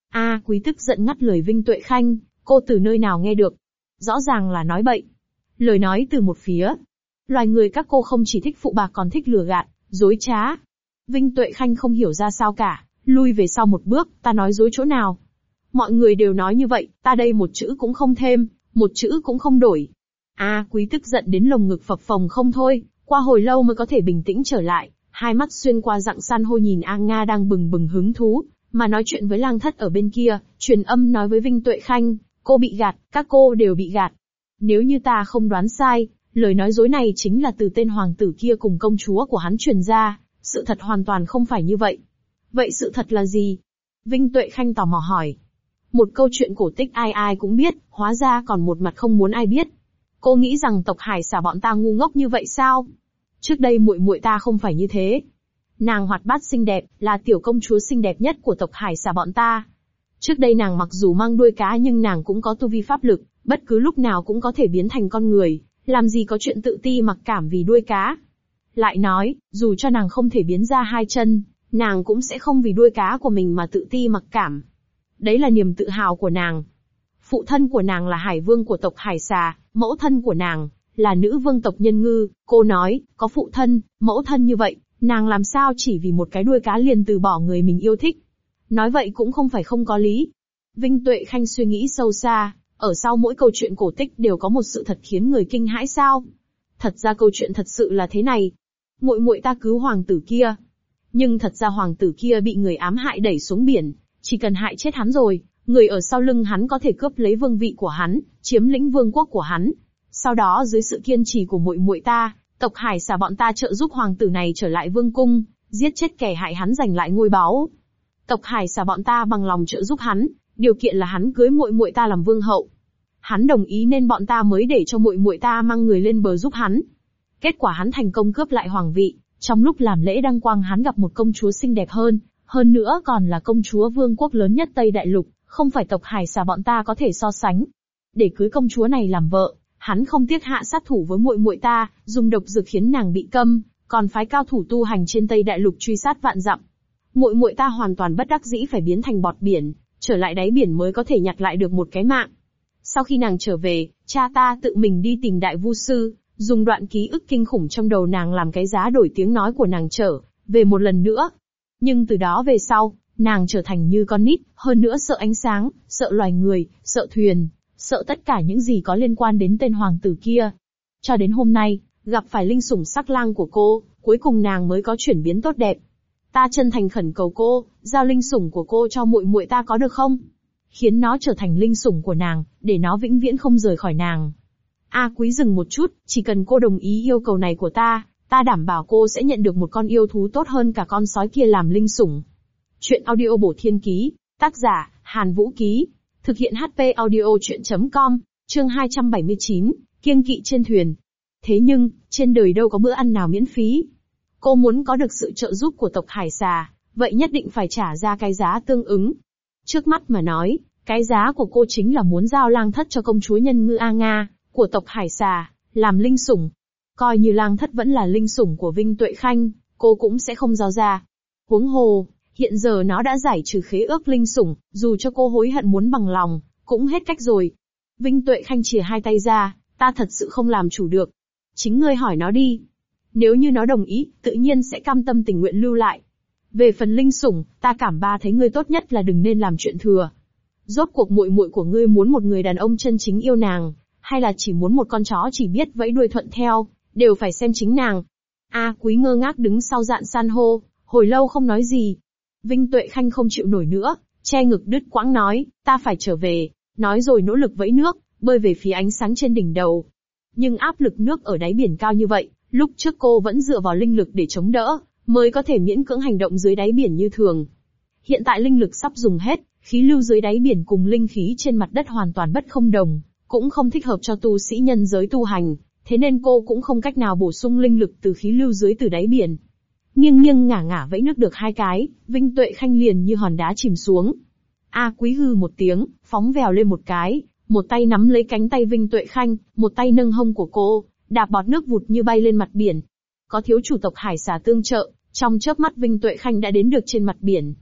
A Quý tức giận ngắt lời Vinh Tuệ Khanh, cô từ nơi nào nghe được? Rõ ràng là nói bậy. Lời nói từ một phía. Loài người các cô không chỉ thích phụ bạc còn thích lừa gạt, dối trá. Vinh Tuệ Khanh không hiểu ra sao cả, lui về sau một bước, ta nói dối chỗ nào? Mọi người đều nói như vậy, ta đây một chữ cũng không thêm, một chữ cũng không đổi. A Quý tức giận đến lồng ngực phập phồng không thôi, qua hồi lâu mới có thể bình tĩnh trở lại, hai mắt xuyên qua rặng san hô nhìn A Nga đang bừng bừng hứng thú, mà nói chuyện với Lang Thất ở bên kia, truyền âm nói với Vinh Tuệ Khanh, cô bị gạt, các cô đều bị gạt. Nếu như ta không đoán sai, lời nói dối này chính là từ tên hoàng tử kia cùng công chúa của hắn truyền ra, sự thật hoàn toàn không phải như vậy. Vậy sự thật là gì? Vinh Tuệ Khanh tò mò hỏi. Một câu chuyện cổ tích ai ai cũng biết, hóa ra còn một mặt không muốn ai biết. Cô nghĩ rằng tộc Hải Xà bọn ta ngu ngốc như vậy sao? Trước đây muội muội ta không phải như thế. Nàng hoạt bát xinh đẹp, là tiểu công chúa xinh đẹp nhất của tộc Hải Xà bọn ta. Trước đây nàng mặc dù mang đuôi cá nhưng nàng cũng có tu vi pháp lực, bất cứ lúc nào cũng có thể biến thành con người, làm gì có chuyện tự ti mặc cảm vì đuôi cá. Lại nói, dù cho nàng không thể biến ra hai chân, nàng cũng sẽ không vì đuôi cá của mình mà tự ti mặc cảm. Đấy là niềm tự hào của nàng. Phụ thân của nàng là Hải Vương của tộc Hải Xà, mẫu thân của nàng là nữ vương tộc Nhân Ngư. Cô nói, có phụ thân, mẫu thân như vậy, nàng làm sao chỉ vì một cái đuôi cá liền từ bỏ người mình yêu thích. Nói vậy cũng không phải không có lý. Vinh Tuệ Khanh suy nghĩ sâu xa, ở sau mỗi câu chuyện cổ tích đều có một sự thật khiến người kinh hãi sao? Thật ra câu chuyện thật sự là thế này. Muội muội ta cứu hoàng tử kia. Nhưng thật ra hoàng tử kia bị người ám hại đẩy xuống biển, chỉ cần hại chết hắn rồi, người ở sau lưng hắn có thể cướp lấy vương vị của hắn, chiếm lĩnh vương quốc của hắn. Sau đó dưới sự kiên trì của muội muội ta, tộc Hải Xà bọn ta trợ giúp hoàng tử này trở lại vương cung, giết chết kẻ hại hắn giành lại ngôi báu. Tộc Hải Xà bọn ta bằng lòng trợ giúp hắn, điều kiện là hắn cưới muội muội ta làm vương hậu. Hắn đồng ý nên bọn ta mới để cho muội muội ta mang người lên bờ giúp hắn. Kết quả hắn thành công cướp lại hoàng vị, trong lúc làm lễ đăng quang hắn gặp một công chúa xinh đẹp hơn nữa còn là công chúa vương quốc lớn nhất Tây Đại Lục, không phải tộc Hải Xà bọn ta có thể so sánh. Để cưới công chúa này làm vợ, hắn không tiếc hạ sát thủ với muội muội ta, dùng độc dược khiến nàng bị câm, còn phái cao thủ tu hành trên Tây Đại Lục truy sát vạn dặm. Muội muội ta hoàn toàn bất đắc dĩ phải biến thành bọt biển, trở lại đáy biển mới có thể nhặt lại được một cái mạng. Sau khi nàng trở về, cha ta tự mình đi tìm đại vu sư, dùng đoạn ký ức kinh khủng trong đầu nàng làm cái giá đổi tiếng nói của nàng trở về một lần nữa. Nhưng từ đó về sau, nàng trở thành như con nít, hơn nữa sợ ánh sáng, sợ loài người, sợ thuyền, sợ tất cả những gì có liên quan đến tên hoàng tử kia. Cho đến hôm nay, gặp phải linh sủng sắc lang của cô, cuối cùng nàng mới có chuyển biến tốt đẹp. Ta chân thành khẩn cầu cô, giao linh sủng của cô cho muội muội ta có được không? Khiến nó trở thành linh sủng của nàng, để nó vĩnh viễn không rời khỏi nàng. A Quý dừng một chút, chỉ cần cô đồng ý yêu cầu này của ta đảm bảo cô sẽ nhận được một con yêu thú tốt hơn cả con sói kia làm linh sủng. Chuyện audio bổ thiên ký, tác giả, Hàn Vũ Ký, thực hiện HP audio chuyện.com, chương 279, kiêng kỵ trên thuyền. Thế nhưng, trên đời đâu có bữa ăn nào miễn phí. Cô muốn có được sự trợ giúp của tộc Hải Xà, vậy nhất định phải trả ra cái giá tương ứng. Trước mắt mà nói, cái giá của cô chính là muốn giao Lang Thất cho công chúa Nhân Ngư A Nga, của tộc Hải Xà, làm linh sủng. Coi như Lang Thất vẫn là linh sủng của Vinh Tuệ Khanh, cô cũng sẽ không giao ra. Huống hồ, hiện giờ nó đã giải trừ khế ước linh sủng, dù cho cô hối hận muốn bằng lòng, cũng hết cách rồi. Vinh Tuệ Khanh chìa hai tay ra, ta thật sự không làm chủ được. Chính ngươi hỏi nó đi. Nếu như nó đồng ý, tự nhiên sẽ cam tâm tình nguyện lưu lại. Về phần linh sủng, ta cảm thấy ngươi tốt nhất là đừng nên làm chuyện thừa. Rốt cuộc muội muội của ngươi muốn một người đàn ông chân chính yêu nàng, hay là chỉ muốn một con chó chỉ biết vẫy đuôi thuận theo, đều phải xem chính nàng. A Quý ngơ ngác đứng sau rạn san hô, hồi lâu không nói gì. Vinh Tuệ Khanh không chịu nổi nữa, che ngực đứt quãng nói, ta phải trở về, nói rồi nỗ lực vẫy nước, bơi về phía ánh sáng trên đỉnh đầu. Nhưng áp lực nước ở đáy biển cao như vậy, lúc trước cô vẫn dựa vào linh lực để chống đỡ, mới có thể miễn cưỡng hành động dưới đáy biển như thường. Hiện tại linh lực sắp dùng hết, khí lưu dưới đáy biển cùng linh khí trên mặt đất hoàn toàn bất không đồng, cũng không thích hợp cho tu sĩ nhân giới tu hành, thế nên cô cũng không cách nào bổ sung linh lực từ khí lưu dưới từ đáy biển. Nghiêng nghiêng ngả ngả vẫy nước được hai cái, Vinh Tuệ Khanh liền như hòn đá chìm xuống. A Quý hừ một tiếng, phóng vèo lên một cái, một tay nắm lấy cánh tay Vinh Tuệ Khanh, một tay nâng hông của cô, đạp bọt nước vụt như bay lên mặt biển. Có thiếu chủ tộc Hải Xà tương trợ, trong chớp mắt Vinh Tuệ Khanh đã đến được trên mặt biển.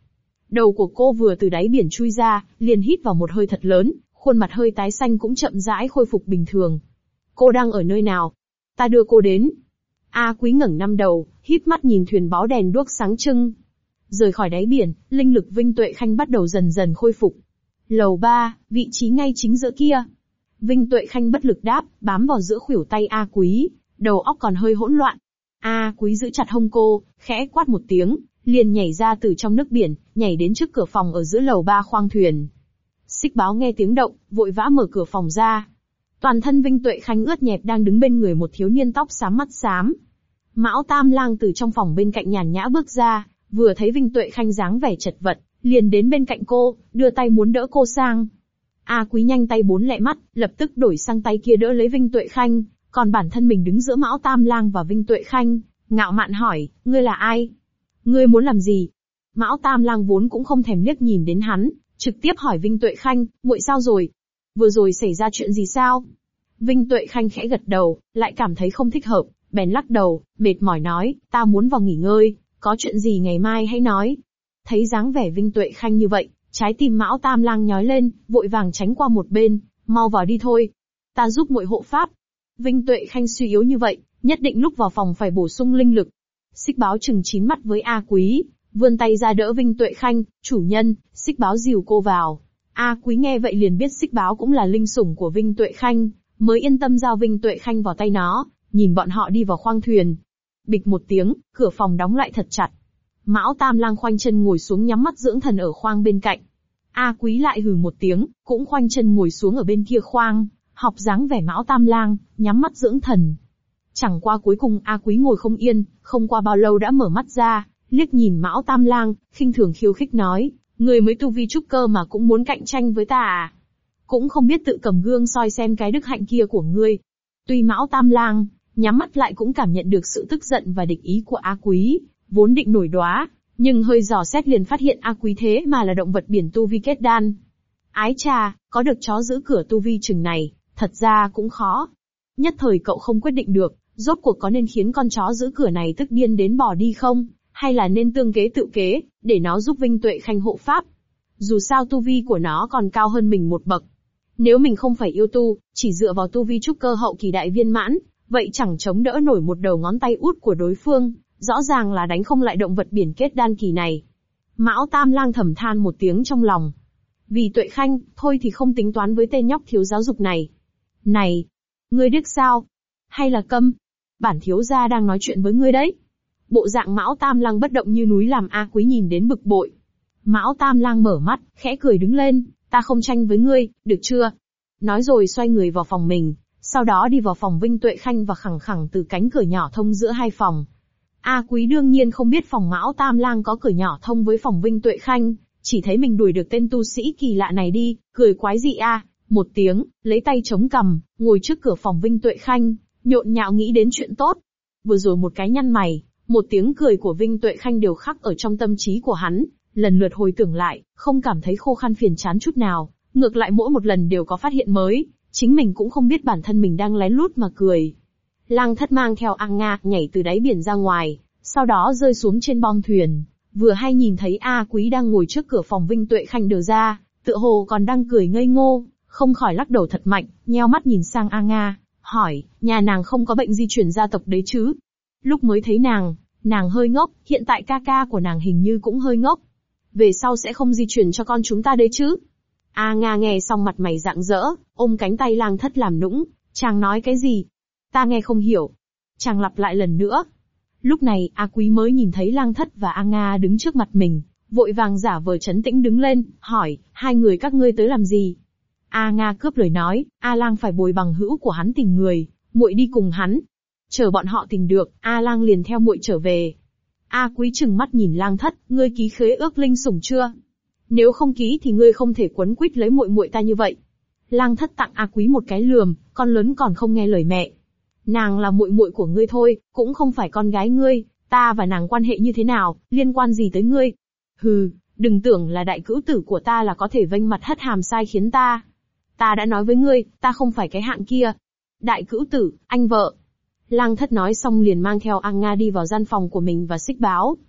Đầu của cô vừa từ đáy biển chui ra, liền hít vào một hơi thật lớn, khuôn mặt hơi tái xanh cũng chậm rãi khôi phục bình thường. Cô đang ở nơi nào? Ta đưa cô đến. A Quý ngẩng năm đầu, híp mắt nhìn thuyền báo đèn đuốc sáng trưng. Rời khỏi đáy biển, linh lực Vinh Tuệ Khanh bắt đầu dần dần khôi phục. Lầu 3, vị trí ngay chính giữa kia. Vinh Tuệ Khanh bất lực đáp, bám vào giữa khuỷu tay A Quý, đầu óc còn hơi hỗn loạn. A Quý giữ chặt hông cô, khẽ quát một tiếng, liền nhảy ra từ trong nước biển, nhảy đến trước cửa phòng ở giữa lầu 3 khoang thuyền. Xích Báo nghe tiếng động, vội vã mở cửa phòng ra. Toàn thân Vinh Tuệ Khanh ướt nhẹp đang đứng bên người một thiếu niên tóc xám mắt xám. Mão Tam Lang từ trong phòng bên cạnh nhàn nhã bước ra, vừa thấy Vinh Tuệ Khanh dáng vẻ chật vật, liền đến bên cạnh cô, đưa tay muốn đỡ cô sang. A Quý nhanh tay bốn lẹ mắt, lập tức đổi sang tay kia đỡ lấy Vinh Tuệ Khanh, còn bản thân mình đứng giữa Mão Tam Lang và Vinh Tuệ Khanh, ngạo mạn hỏi, ngươi là ai? Ngươi muốn làm gì? Mão Tam Lang vốn cũng không thèm liếc nhìn đến hắn, trực tiếp hỏi Vinh Tuệ Khanh, muội sao rồi? Vừa rồi xảy ra chuyện gì sao? Vinh Tuệ Khanh khẽ gật đầu, lại cảm thấy không thích hợp, bèn lắc đầu, mệt mỏi nói, ta muốn vào nghỉ ngơi, có chuyện gì ngày mai hãy nói. Thấy dáng vẻ Vinh Tuệ Khanh như vậy, trái tim Mão Tam Lang nhói lên, vội vàng tránh qua một bên, mau vào đi thôi. Ta giúp muội hộ pháp. Vinh Tuệ Khanh suy yếu như vậy, nhất định lúc vào phòng phải bổ sung linh lực. Xích Báo trừng chín mắt với A Quý, vươn tay ra đỡ Vinh Tuệ Khanh, chủ nhân, Xích Báo dìu cô vào. A Quý nghe vậy liền biết Xích Báo cũng là linh sủng của Vinh Tuệ Khanh, mới yên tâm giao Vinh Tuệ Khanh vào tay nó, nhìn bọn họ đi vào khoang thuyền. Bịch một tiếng, cửa phòng đóng lại thật chặt. Mão Tam Lang khoanh chân ngồi xuống nhắm mắt dưỡng thần ở khoang bên cạnh. A Quý lại hừ một tiếng, cũng khoanh chân ngồi xuống ở bên kia khoang, học dáng vẻ Mão Tam Lang, nhắm mắt dưỡng thần. Chẳng qua cuối cùng A Quý ngồi không yên, không qua bao lâu đã mở mắt ra, liếc nhìn Mão Tam Lang, khinh thường khiêu khích nói, người mới tu vi trúc cơ mà cũng muốn cạnh tranh với ta à? Cũng không biết tự cầm gương soi xem cái đức hạnh kia của ngươi. Tuy Mão Tam Lang nhắm mắt lại cũng cảm nhận được sự tức giận và địch ý của A Quý, vốn định nổi đoá, nhưng hơi dò xét liền phát hiện A Quý thế mà là động vật biển tu vi kết đan. Ái chà, có được chó giữ cửa tu vi chừng này, thật ra cũng khó. Nhất thời cậu không quyết định được, rốt cuộc có nên khiến con chó giữ cửa này tức điên đến bỏ đi không, hay là nên tương kế tự kế, để nó giúp Vinh Tuệ Khanh hộ pháp. Dù sao tu vi của nó còn cao hơn mình một bậc. Nếu mình không phải yêu tu, chỉ dựa vào tu vi trúc cơ hậu kỳ đại viên mãn, vậy chẳng chống đỡ nổi một đầu ngón tay út của đối phương, rõ ràng là đánh không lại động vật biển kết đan kỳ này. Mão Tam Lang thầm than một tiếng trong lòng. Vì Tuệ Khanh, thôi thì không tính toán với tên nhóc thiếu giáo dục này. Này, ngươi điếc sao? Hay là câm? Bản thiếu gia đang nói chuyện với ngươi đấy. Bộ dạng Mão Tam Lang bất động như núi làm A Quý nhìn đến bực bội. Mão Tam Lang mở mắt, khẽ cười đứng lên, ta không tranh với ngươi, được chưa? Nói rồi xoay người vào phòng mình, sau đó đi vào phòng Vinh Tuệ Khanh và khẳng khẳng từ cánh cửa nhỏ thông giữa hai phòng. A Quý đương nhiên không biết phòng Mão Tam Lang có cửa nhỏ thông với phòng Vinh Tuệ Khanh, chỉ thấy mình đuổi được tên tu sĩ kỳ lạ này đi, cười quái dị a, một tiếng, lấy tay chống cằm, ngồi trước cửa phòng Vinh Tuệ Khanh, nhộn nhạo nghĩ đến chuyện tốt. Vừa rồi một cái nhăn mày, một tiếng cười của Vinh Tuệ Khanh đều khắc ở trong tâm trí của hắn, lần lượt hồi tưởng lại, không cảm thấy khô khan phiền chán chút nào, ngược lại mỗi một lần đều có phát hiện mới, chính mình cũng không biết bản thân mình đang lén lút mà cười. Lang Thất mang theo A Nga nhảy từ đáy biển ra ngoài, sau đó rơi xuống trên bong thuyền, vừa hay nhìn thấy A Quý đang ngồi trước cửa phòng Vinh Tuệ Khanh đờ ra, tựa hồ còn đang cười ngây ngô, không khỏi lắc đầu thật mạnh, nheo mắt nhìn sang A Nga, hỏi, nhà nàng không có bệnh di truyền gia tộc đấy chứ? Lúc mới thấy nàng hơi ngốc, hiện tại ca ca của nàng hình như cũng hơi ngốc. Về sau sẽ không di truyền cho con chúng ta đấy chứ? A Nga nghe xong mặt mày rạng rỡ, ôm cánh tay Lang Thất làm nũng, chàng nói cái gì? Ta nghe không hiểu. Chàng lặp lại lần nữa. Lúc này, A Quý mới nhìn thấy Lang Thất và A Nga đứng trước mặt mình, vội vàng giả vờ trấn tĩnh đứng lên, hỏi, hai người các ngươi tới làm gì? A Nga cướp lời nói, A Lang phải bồi bằng hữu của hắn tìm người, muội đi cùng hắn. Chờ bọn họ tìm được, A Lang liền theo muội trở về. A Quý trừng mắt nhìn Lang Thất, ngươi ký khế ước linh sủng chưa? Nếu không ký thì ngươi không thể quấn quýt lấy muội muội ta như vậy. Lang Thất tặng A Quý một cái lườm, con lớn còn không nghe lời mẹ. Nàng là muội muội của ngươi thôi, cũng không phải con gái ngươi, ta và nàng quan hệ như thế nào, liên quan gì tới ngươi? Hừ, đừng tưởng là đại cữu tử của ta là có thể vênh mặt hất hàm sai khiến ta. Ta đã nói với ngươi, ta không phải cái hạng kia. Đại cữu tử, anh vợ. Lang Thất nói xong liền mang theo A Nga đi vào gian phòng của mình và Xích Báo.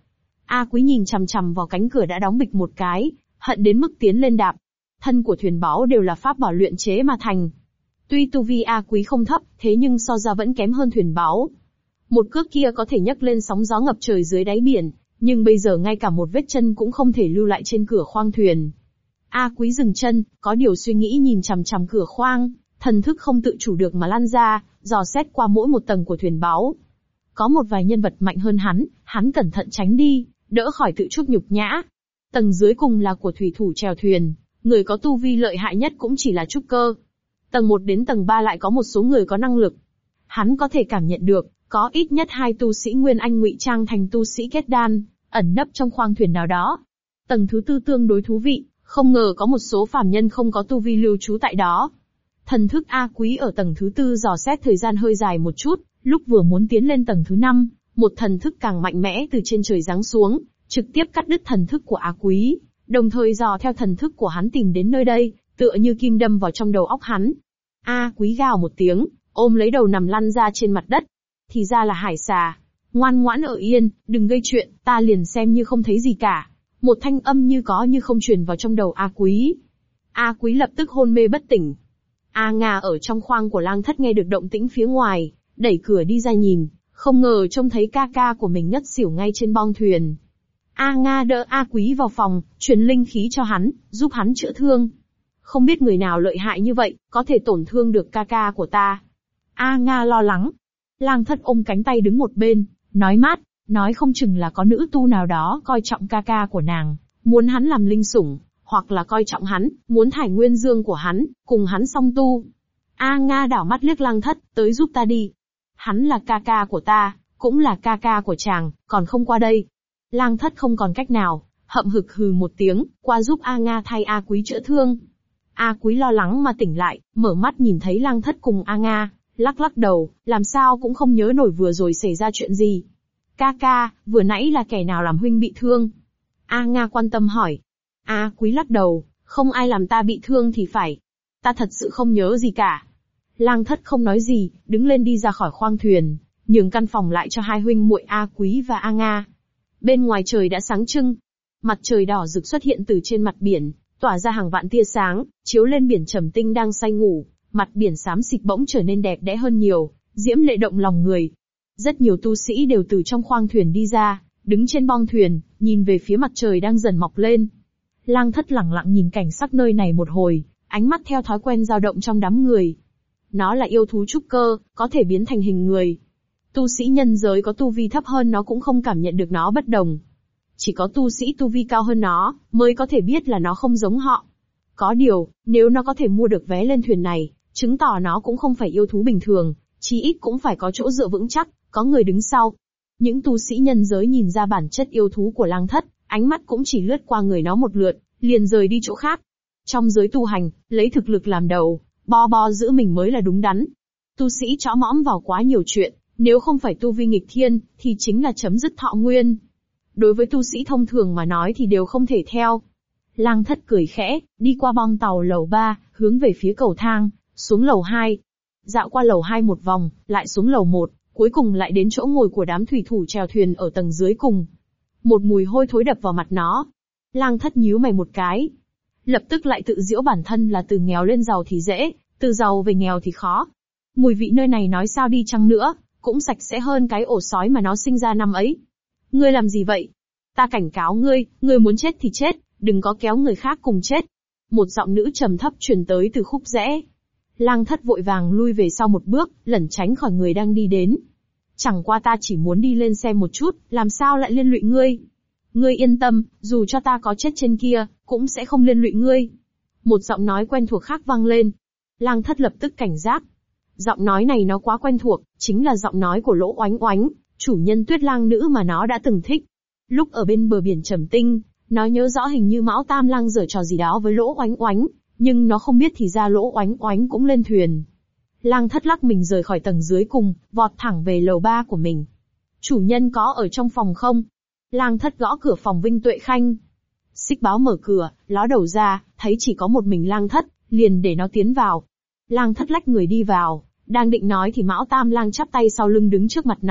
A Quý nhìn chằm chằm vào cánh cửa đã đóng bịch một cái, hận đến mức tiến lên đạp. Thân của thuyền báo đều là pháp bảo luyện chế mà thành. Tuy tu vi A Quý không thấp, thế nhưng so ra vẫn kém hơn thuyền báo. Một cước kia có thể nhấc lên sóng gió ngập trời dưới đáy biển, nhưng bây giờ ngay cả một vết chân cũng không thể lưu lại trên cửa khoang thuyền. A Quý dừng chân, có điều suy nghĩ nhìn chằm chằm cửa khoang, thần thức không tự chủ được mà lăn ra, dò xét qua mỗi một tầng của thuyền báo. Có một vài nhân vật mạnh hơn hắn cẩn thận tránh đi, đỡ khỏi tự chuốc nhục nhã. Tầng dưới cùng là của thủy thủ chèo thuyền, người có tu vi lợi hại nhất cũng chỉ là trúc cơ. Tầng 1 đến tầng 3 lại có một số người có năng lực. Hắn có thể cảm nhận được, có ít nhất 2 tu sĩ Nguyên Anh ngụy trang thành tu sĩ kết đan, ẩn nấp trong khoang thuyền nào đó. Tầng thứ 4 tương đối thú vị, không ngờ có một số phàm nhân không có tu vi lưu trú tại đó. Thần thức A Quý ở tầng thứ 4 dò xét thời gian hơi dài một chút, lúc vừa muốn tiến lên tầng thứ 5, một thần thức càng mạnh mẽ từ trên trời giáng xuống, trực tiếp cắt đứt thần thức của A Quý, đồng thời dò theo thần thức của hắn tìm đến nơi đây, tựa như kim đâm vào trong đầu óc hắn. A Quý gào một tiếng, ôm lấy đầu nằm lăn ra trên mặt đất. Thì ra là hải xà. Ngoan ngoãn ở yên, đừng gây chuyện, ta liền xem như không thấy gì cả. Một thanh âm như có như không truyền vào trong đầu A Quý. A Quý lập tức hôn mê bất tỉnh. A Nga ở trong khoang của Lang Thất nghe được động tĩnh phía ngoài, đẩy cửa đi ra nhìn, không ngờ trông thấy ca ca của mình ngất xỉu ngay trên bong thuyền. A Nga đỡ A Quý vào phòng, truyền linh khí cho hắn, giúp hắn chữa thương. Không biết người nào lợi hại như vậy, có thể tổn thương được ca ca của ta. A Nga lo lắng. Lang Thất ôm cánh tay đứng một bên, nói mát, nói không chừng là có nữ tu nào đó coi trọng ca ca của nàng, muốn hắn làm linh sủng, hoặc là coi trọng hắn, muốn thải nguyên dương của hắn, cùng hắn song tu. A Nga đảo mắt liếc Lang Thất, tới giúp ta đi. Hắn là ca ca của ta, cũng là ca ca của chàng, còn không qua đây. Lang Thất không còn cách nào, hậm hực hừ một tiếng, qua giúp A Nga thay A Quý chữa thương. A Quý lo lắng mà tỉnh lại, mở mắt nhìn thấy Lang Thất cùng A Nga, lắc lắc đầu, làm sao cũng không nhớ nổi vừa rồi xảy ra chuyện gì. Ca ca, vừa nãy là kẻ nào làm huynh bị thương? A Nga quan tâm hỏi. A Quý lắc đầu, không ai làm ta bị thương thì phải. Ta thật sự không nhớ gì cả. Lang Thất không nói gì, đứng lên đi ra khỏi khoang thuyền, nhường căn phòng lại cho hai huynh muội A Quý và A Nga. Bên ngoài trời đã sáng trưng. Mặt trời đỏ rực xuất hiện từ trên mặt biển, tỏa ra hàng vạn tia sáng, chiếu lên biển trầm tinh đang say ngủ, mặt biển xám xịt bỗng trở nên đẹp đẽ hơn nhiều, diễm lệ động lòng người. Rất nhiều tu sĩ đều từ trong khoang thuyền đi ra, đứng trên bong thuyền, nhìn về phía mặt trời đang dần mọc lên. Lang Thất lẳng lặng nhìn cảnh sắc nơi này một hồi, ánh mắt theo thói quen dao động trong đám người. Nó là yêu thú trúc cơ, có thể biến thành hình người. Tu sĩ nhân giới có tu vi thấp hơn nó cũng không cảm nhận được nó bất đồng. Chỉ có tu sĩ tu vi cao hơn nó, mới có thể biết là nó không giống họ. Có điều, nếu nó có thể mua được vé lên thuyền này, chứng tỏ nó cũng không phải yêu thú bình thường, chí ít cũng phải có chỗ dựa vững chắc, có người đứng sau. Những tu sĩ nhân giới nhìn ra bản chất yêu thú của Lang Thất, ánh mắt cũng chỉ lướt qua người nó một lượt, liền rời đi chỗ khác. Trong giới tu hành, lấy thực lực làm đầu, bo giữ mình mới là đúng đắn. Tu sĩ chõ mõm vào quá nhiều chuyện, nếu không phải tu vi nghịch thiên, thì chính là chấm dứt thọ nguyên. Đối với tu sĩ thông thường mà nói thì đều không thể theo. Lang Thất cười khẽ, đi qua bong tàu lầu 3, hướng về phía cầu thang, xuống lầu 2. Dạo qua lầu 2 một vòng, lại xuống lầu 1, cuối cùng lại đến chỗ ngồi của đám thủy thủ chèo thuyền ở tầng dưới cùng. Một mùi hôi thối đập vào mặt nó. Lang Thất nhíu mày một cái. Lập tức lại tự giễu bản thân là từ nghèo lên giàu thì dễ, từ giàu về nghèo thì khó. Mùi vị nơi này nói sao đi chăng nữa, cũng sạch sẽ hơn cái ổ sói mà nó sinh ra năm ấy. Ngươi làm gì vậy? Ta cảnh cáo ngươi, ngươi muốn chết thì chết, đừng có kéo người khác cùng chết. Một giọng nữ trầm thấp truyền tới từ khúc rẽ. Lang Thất vội vàng lui về sau một bước, lẩn tránh khỏi người đang đi đến. Chẳng qua ta chỉ muốn đi lên xem một chút, làm sao lại liên lụy ngươi? Ngươi yên tâm, dù cho ta có chết trên kia, cũng sẽ không liên lụy ngươi. Một giọng nói quen thuộc khác vang lên. Lang Thất lập tức cảnh giác. Giọng nói này nó quá quen thuộc, chính là giọng nói của Lỗ Oánh Oánh, chủ nhân Tuyết Lang nữ mà nó đã từng thích. Lúc ở bên bờ biển Trầm Tinh, nó nhớ rõ hình như Mão Tam Lang giở trò gì đó với Lỗ Oánh Oánh, nhưng nó không biết thì ra Lỗ Oánh Oánh cũng lên thuyền. Lang Thất lắc mình rời khỏi tầng dưới cùng, vọt thẳng về lầu 3 của mình. Chủ nhân có ở trong phòng không? Lang Thất gõ cửa phòng Vinh Tuệ Khanh. Xích Báo mở cửa, ló đầu ra, thấy chỉ có một mình Lang Thất, liền để nó tiến vào. Lang Thất lách người đi vào, đang định nói thì Mão Tam Lang chắp tay sau lưng đứng trước mặt nó,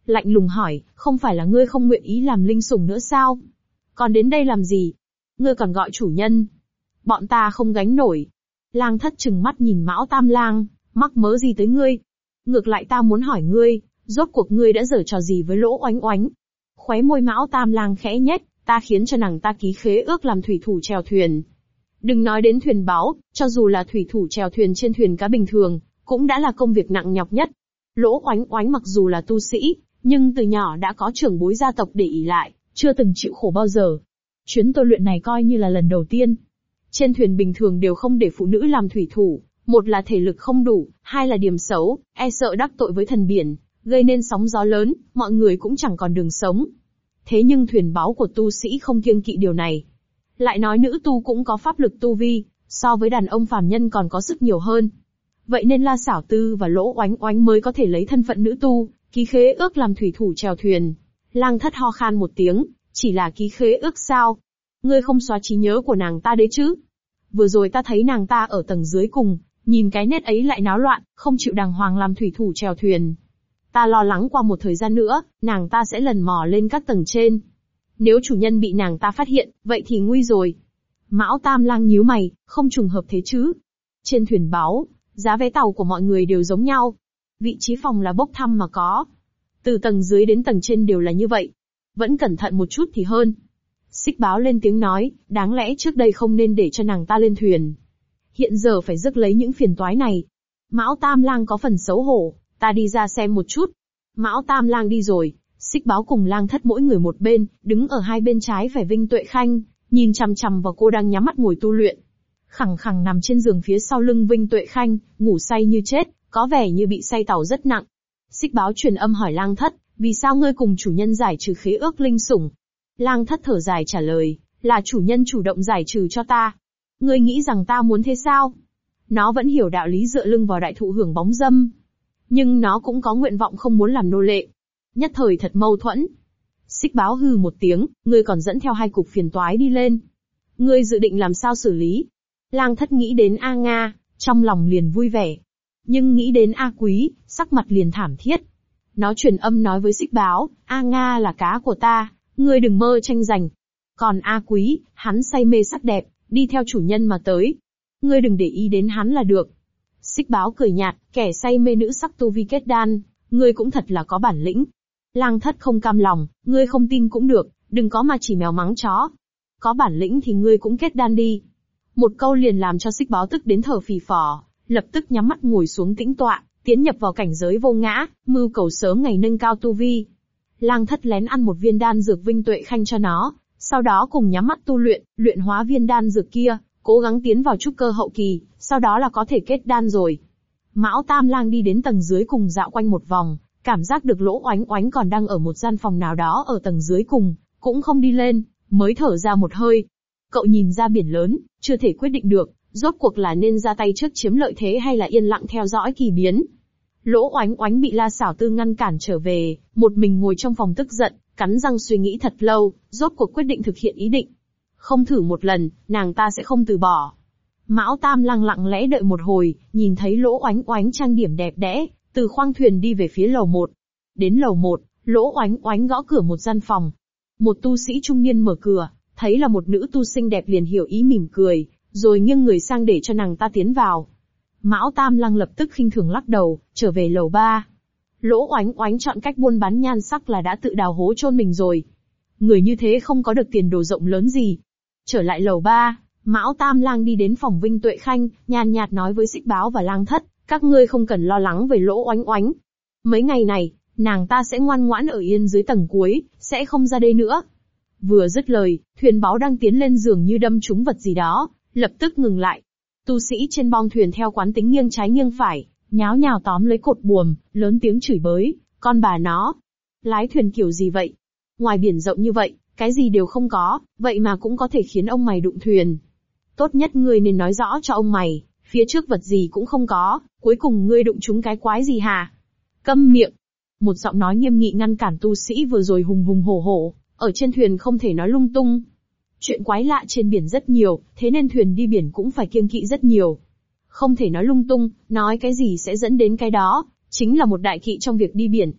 Lạnh lùng hỏi, không phải là ngươi không nguyện ý làm linh sủng nữa sao? Còn đến đây làm gì? Ngươi còn gọi chủ nhân. Bọn ta không gánh nổi. Lang Thất trừng mắt nhìn Mão Tam Lang, mắc mớ gì tới ngươi? Ngược lại ta muốn hỏi ngươi, rốt cuộc ngươi đã giở trò gì với Lỗ Oánh Oánh? Khóe môi Mão Tam Lang khẽ nhếch, ta khiến cho nàng ta ký khế ước làm thủy thủ chèo thuyền. Đừng nói đến thuyền báu, cho dù là thủy thủ chèo thuyền trên thuyền cá bình thường, cũng đã là công việc nặng nhọc nhất. Lỗ Oánh Oánh mặc dù là tu sĩ, nhưng từ nhỏ đã có trưởng bối gia tộc để ỷ lại, chưa từng chịu khổ bao giờ. Chuyến tôi luyện này coi như là lần đầu tiên. Trên thuyền bình thường đều không để phụ nữ làm thủy thủ, một là thể lực không đủ, hai là điểm xấu, e sợ đắc tội với thần biển, gây nên sóng gió lớn, mọi người cũng chẳng còn đường sống. Thế nhưng thuyền báu của tu sĩ không kiêng kỵ điều này. Lại nói nữ tu cũng có pháp lực tu vi, so với đàn ông phàm nhân còn có sức nhiều hơn. Vậy nên La Xảo Tư và Lỗ Oánh Oánh mới có thể lấy thân phận nữ tu, ký khế ước làm thủy thủ chèo thuyền. Lang Thất ho khan một tiếng, chỉ là ký khế ước sao? Ngươi không xóa trí nhớ của nàng ta đấy chứ? Vừa rồi ta thấy nàng ta ở tầng dưới cùng, nhìn cái nét ấy lại náo loạn, không chịu đàng hoàng làm thủy thủ chèo thuyền. Ta lo lắng qua một thời gian nữa, nàng ta sẽ lần mò lên các tầng trên. Nếu chủ nhân bị nàng ta phát hiện, vậy thì nguy rồi. Mão Tam Lang nhíu mày, không trùng hợp thế chứ? Trên thuyền báu, giá vé tàu của mọi người đều giống nhau. Vị trí phòng là bốc thăm mà có. Từ tầng dưới đến tầng trên đều là như vậy. Vẫn cẩn thận một chút thì hơn. Xích Báo lên tiếng nói, đáng lẽ trước đây không nên để cho nàng ta lên thuyền. Hiện giờ phải rước lấy những phiền toái này. Mão Tam Lang có phần xấu hổ, ta đi ra xem một chút. Mão Tam Lang đi rồi, Xích Báo cùng Lang Thất mỗi người một bên, đứng ở hai bên trái phải Vinh Tuệ Khanh, nhìn chằm chằm vào cô đang nhắm mắt ngồi tu luyện. Khẳng khẳng nằm trên giường phía sau lưng Vinh Tuệ Khanh, ngủ say như chết, có vẻ như bị say tàu rất nặng. Xích Báo truyền âm hỏi Lang Thất, vì sao ngươi cùng chủ nhân giải trừ khế ước linh sủng? Lang Thất thở dài trả lời, là chủ nhân chủ động giải trừ cho ta. Ngươi nghĩ rằng ta muốn thế sao? Nó vẫn hiểu đạo lý dựa lưng vào đại thụ hưởng bóng dâm. Nhưng nó cũng có nguyện vọng không muốn làm nô lệ. Nhất thời thật mâu thuẫn. Xích Báo hừ một tiếng, ngươi còn dẫn theo hai cục phiền toái đi lên. Ngươi dự định làm sao xử lý? Lang Thất nghĩ đến A Nga, trong lòng liền vui vẻ. Nhưng nghĩ đến A Quý, sắc mặt liền thảm thiết. Nó truyền âm nói với Xích Báo, A Nga là cá của ta, ngươi đừng mơ tranh giành. Còn A Quý, hắn say mê sắc đẹp, đi theo chủ nhân mà tới. Ngươi đừng để ý đến hắn là được. Xích Báo cười nhạt, kẻ say mê nữ sắc tu vi kết đan, ngươi cũng thật là có bản lĩnh. Lang Thất không cam lòng, ngươi không tin cũng được, đừng có mà chỉ mèo mắng chó. Có bản lĩnh thì ngươi cũng kết đan đi. Một câu liền làm cho Xích Báo tức đến thở phì phò, lập tức nhắm mắt ngồi xuống tĩnh tọa, tiến nhập vào cảnh giới vô ngã, mưu cầu sớm ngày nâng cao tu vi. Lang Thất lén ăn một viên đan dược Vinh Tuệ Khanh cho nó, sau đó cùng nhắm mắt tu luyện, luyện hóa viên đan dược kia, cố gắng tiến vào trúc cơ hậu kỳ, sau đó là có thể kết đan rồi. Mão Tam Lang đi đến tầng dưới cùng dạo quanh một vòng, cảm giác được Lỗ Oánh Oánh còn đang ở một gian phòng nào đó ở tầng dưới cùng, cũng không đi lên, mới thở ra một hơi. Cậu nhìn ra biển lớn, chưa thể quyết định được, rốt cuộc là nên ra tay trước chiếm lợi thế hay là yên lặng theo dõi kỳ biến. Lỗ Oánh Oánh bị La Xảo Tư ngăn cản trở về, một mình ngồi trong phòng tức giận, cắn răng suy nghĩ thật lâu, rốt cuộc quyết định thực hiện ý định. Không thử một lần, nàng ta sẽ không từ bỏ. Mão Tam Lang lặng lẽ đợi một hồi, nhìn thấy Lỗ Oánh Oánh trang điểm đẹp đẽ, từ khoang thuyền đi về phía lầu 1. Đến lầu 1, Lỗ Oánh Oánh gõ cửa một gian phòng. Một tu sĩ trung niên mở cửa, thấy là một nữ tu xinh đẹp liền hiểu ý mỉm cười, rồi nghiêng người sang để cho nàng ta tiến vào. Mão Tam Lang lập tức khinh thường lắc đầu, trở về lầu 3. Lỗ Oánh Oánh chọn cách buôn bán nhan sắc là đã tự đào hố chôn mình rồi. Người như thế không có được tiền đồ rộng lớn gì. Trở lại lầu 3, Mão Tam Lang đi đến phòng Vinh Tuệ Khanh, nhàn nhạt nói với Xích Báo và Lang Thất, các ngươi không cần lo lắng về Lỗ Oánh Oánh. Mấy ngày này, nàng ta sẽ ngoan ngoãn ở yên dưới tầng cuối, sẽ không ra đây nữa. Vừa dứt lời, thuyền báu đang tiến lên dường như đâm trúng vật gì đó, lập tức ngừng lại. Tu sĩ trên bong thuyền theo quán tính nghiêng trái nghiêng phải, nháo nhào tóm lấy cột buồm, lớn tiếng chửi bới, con bà nó. Lái thuyền kiểu gì vậy? Ngoài biển rộng như vậy, cái gì đều không có, vậy mà cũng có thể khiến ông mày đụng thuyền. Tốt nhất ngươi nên nói rõ cho ông mày, phía trước vật gì cũng không có, cuối cùng ngươi đụng trúng cái quái gì hả? Câm miệng! Một giọng nói nghiêm nghị ngăn cản tu sĩ vừa rồi hùng hùng hổ hổ, ở trên thuyền không thể nói lung tung. Chuyện quái lạ trên biển rất nhiều, thế nên thuyền đi biển cũng phải kiêng kỵ rất nhiều. Không thể nói lung tung, nói cái gì sẽ dẫn đến cái đó, chính là một đại kỵ trong việc đi biển.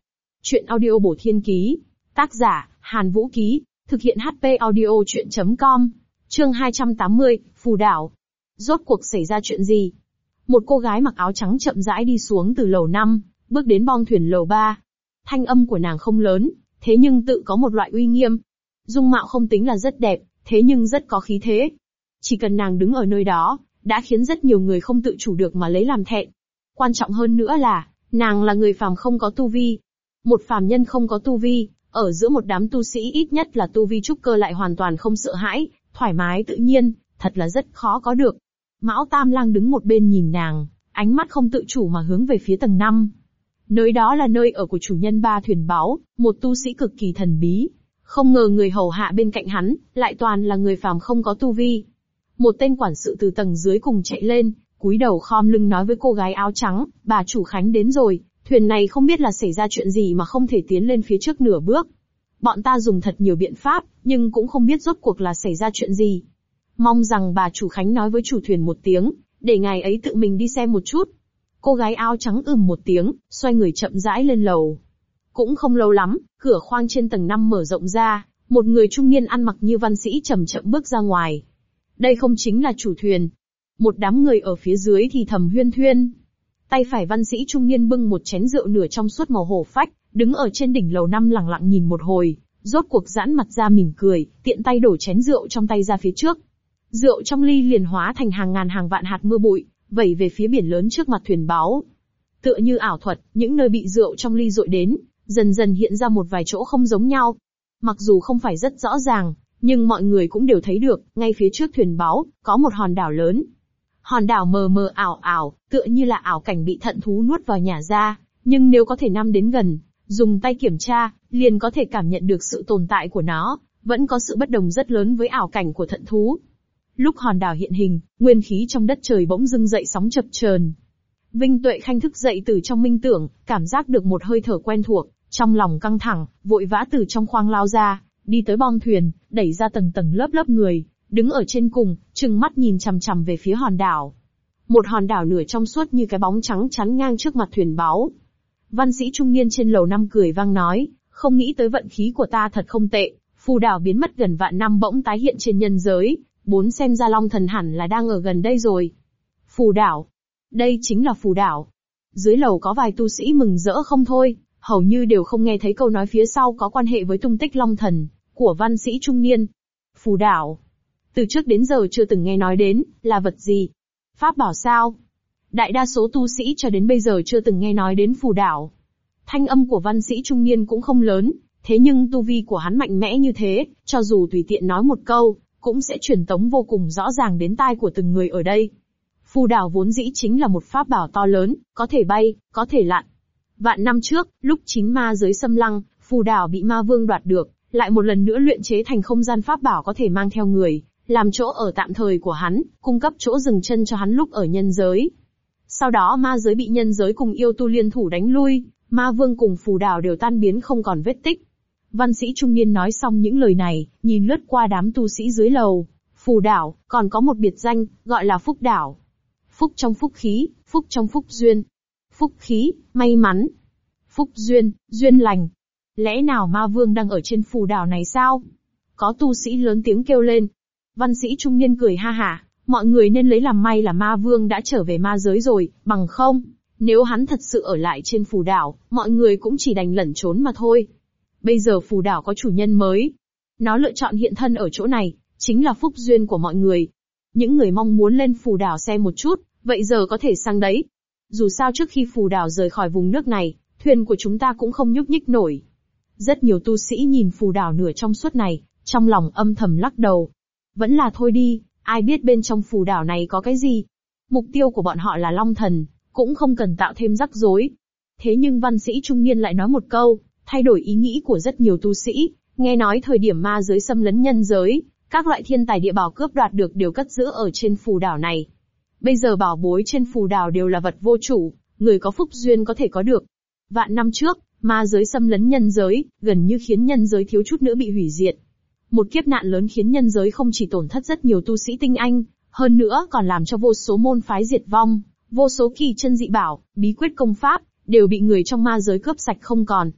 Chuyện audio bổ thiên ký. Tác giả, Hàn Vũ Ký. Thực hiện HP audio chuyện.com. Chương 280, Phù Đảo. Rốt cuộc xảy ra chuyện gì? Một cô gái mặc áo trắng chậm rãi đi xuống từ lầu 5, bước đến bong thuyền lầu 3. Thanh âm của nàng không lớn, thế nhưng tự có một loại uy nghiêm. Dung mạo không tính là rất đẹp, thế nhưng rất có khí thế. Chỉ cần nàng đứng ở nơi đó, đã khiến rất nhiều người không tự chủ được mà lấy làm thẹn. Quan trọng hơn nữa là, nàng là người phàm không có tu vi. Một phàm nhân không có tu vi, ở giữa một đám tu sĩ ít nhất là tu vi trúc cơ lại hoàn toàn không sợ hãi, thoải mái tự nhiên, thật là rất khó có được. Mão Tam Lang đứng một bên nhìn nàng, ánh mắt không tự chủ mà hướng về phía tầng 5. Nơi đó là nơi ở của chủ nhân ba thuyền báu, một tu sĩ cực kỳ thần bí. Không ngờ người hầu hạ bên cạnh hắn, lại toàn là người phàm không có tu vi. Một tên quản sự từ tầng dưới cùng chạy lên, cúi đầu khom lưng nói với cô gái áo trắng, bà chủ Khánh đến rồi, thuyền này không biết là xảy ra chuyện gì mà không thể tiến lên phía trước nửa bước. Bọn ta dùng thật nhiều biện pháp, nhưng cũng không biết rốt cuộc là xảy ra chuyện gì. Mong rằng bà chủ Khánh nói với chủ thuyền một tiếng, để ngài ấy tự mình đi xem một chút. Cô gái áo trắng một tiếng, xoay người chậm rãi lên lầu. Cũng không lâu lắm, cửa khoang trên tầng 5 mở rộng ra, một người trung niên ăn mặc như văn sĩ chậm chậm bước ra ngoài. Đây không chính là chủ thuyền. Một đám người ở phía dưới thì thầm huyên thuyên. Tay phải văn sĩ trung niên bưng một chén rượu nửa trong suốt màu hổ phách, đứng ở trên đỉnh lầu 5 lặng lặng nhìn một hồi, rốt cuộc giãn mặt ra mỉm cười, tiện tay đổ chén rượu trong tay ra phía trước. Rượu trong ly liền hóa thành hàng ngàn hàng vạn hạt mưa bụi, vẩy về phía biển lớn trước mặt thuyền báu. Tựa như ảo thuật, những nơi bị rượu trong ly dội đến, dần dần hiện ra một vài chỗ không giống nhau. Mặc dù không phải rất rõ ràng, nhưng mọi người cũng đều thấy được, ngay phía trước thuyền báu, có một hòn đảo lớn. Hòn đảo mờ mờ ảo ảo, tựa như là ảo cảnh bị thận thú nuốt vào nhả ra, nhưng nếu có thể nắm đến gần, dùng tay kiểm tra, liền có thể cảm nhận được sự tồn tại của nó, vẫn có sự bất đồng rất lớn với ảo cảnh của thận thú. Lúc hòn đảo hiện hình, nguyên khí trong đất trời bỗng dưng dậy sóng chập chờn. Vinh Tuệ Khanh thức dậy từ trong minh tưởng, cảm giác được một hơi thở quen thuộc, trong lòng căng thẳng, vội vã từ trong khoang lao ra, đi tới bong thuyền, đẩy ra tầng tầng lớp lớp người, đứng ở trên cùng, trừng mắt nhìn chằm chằm về phía hòn đảo. Một hòn đảo nửa trong suốt như cái bóng trắng chắn ngang trước mặt thuyền báu. Văn sĩ trung niên trên lầu 5 cười vang nói, không nghĩ tới vận khí của ta thật không tệ, phù đảo biến mất gần vạn năm bỗng tái hiện trên nhân giới, xem ra Long Thần hẳn là đang ở gần đây rồi. Phù đảo. Đây chính là phù đảo. Dưới lầu có vài tu sĩ mừng rỡ không thôi, hầu như đều không nghe thấy câu nói phía sau có quan hệ với tung tích Long Thần, của văn sĩ trung niên. Phù đảo. Từ trước đến giờ chưa từng nghe nói đến, là vật gì? Pháp bảo sao? Đại đa số tu sĩ cho đến bây giờ chưa từng nghe nói đến phù đảo. Thanh âm của văn sĩ trung niên cũng không lớn, thế nhưng tu vi của hắn mạnh mẽ như thế, cho dù tùy tiện nói một câu, cũng sẽ truyền tống vô cùng rõ ràng đến tai của từng người ở đây. Phù đảo vốn dĩ chính là một pháp bảo to lớn, có thể bay, có thể lặn. Vạn năm trước, lúc chính ma giới xâm lăng, phù đảo bị ma vương đoạt được, lại một lần nữa luyện chế thành không gian pháp bảo có thể mang theo người, làm chỗ ở tạm thời của hắn, cung cấp chỗ dừng chân cho hắn lúc ở nhân giới. Sau đó ma giới bị nhân giới cùng yêu tu liên thủ đánh lui, ma vương cùng phù đảo đều tan biến không còn vết tích. Văn sĩ trung niên nói xong những lời này, nhìn lướt qua đám tu sĩ dưới lầu. Phù đảo, còn có một biệt danh, gọi là phúc đảo. Phúc trong phúc khí, phúc trong phúc duyên. Phúc khí, may mắn. Phúc duyên, duyên lành. Lẽ nào ma vương đang ở trên phù đảo này sao? Có tu sĩ lớn tiếng kêu lên. Văn sĩ trung niên cười ha hả, mọi người nên lấy làm may là ma vương đã trở về ma giới rồi, bằng không, nếu hắn thật sự ở lại trên phù đảo, mọi người cũng chỉ đành lẩn trốn mà thôi. Bây giờ phù đảo có chủ nhân mới. Nó lựa chọn hiện thân ở chỗ này, chính là phúc duyên của mọi người. Những người mong muốn lên phù đảo xem một chút, vậy giờ có thể sang đấy. Dù sao trước khi phù đảo rời khỏi vùng nước này, thuyền của chúng ta cũng không nhúc nhích nổi. Rất nhiều tu sĩ nhìn phù đảo nửa trong suốt này, trong lòng âm thầm lắc đầu. Vẫn là thôi đi, ai biết bên trong phù đảo này có cái gì. Mục tiêu của bọn họ là Long Thần, cũng không cần tạo thêm rắc rối. Thế nhưng văn sĩ trung niên lại nói một câu, thay đổi ý nghĩ của rất nhiều tu sĩ. Nghe nói thời điểm ma giới xâm lấn nhân giới, các loại thiên tài địa bảo cướp đoạt được đều cất giữ ở trên phù đảo này. Bây giờ bảo bối trên phù đảo đều là vật vô chủ, người có phúc duyên có thể có được. Vạn năm trước, ma giới xâm lấn nhân giới, gần như khiến nhân giới thiếu chút nữa bị hủy diệt. Một kiếp nạn lớn khiến nhân giới không chỉ tổn thất rất nhiều tu sĩ tinh anh, hơn nữa còn làm cho vô số môn phái diệt vong, vô số kỳ chân dị bảo, bí quyết công pháp, đều bị người trong ma giới cướp sạch không còn.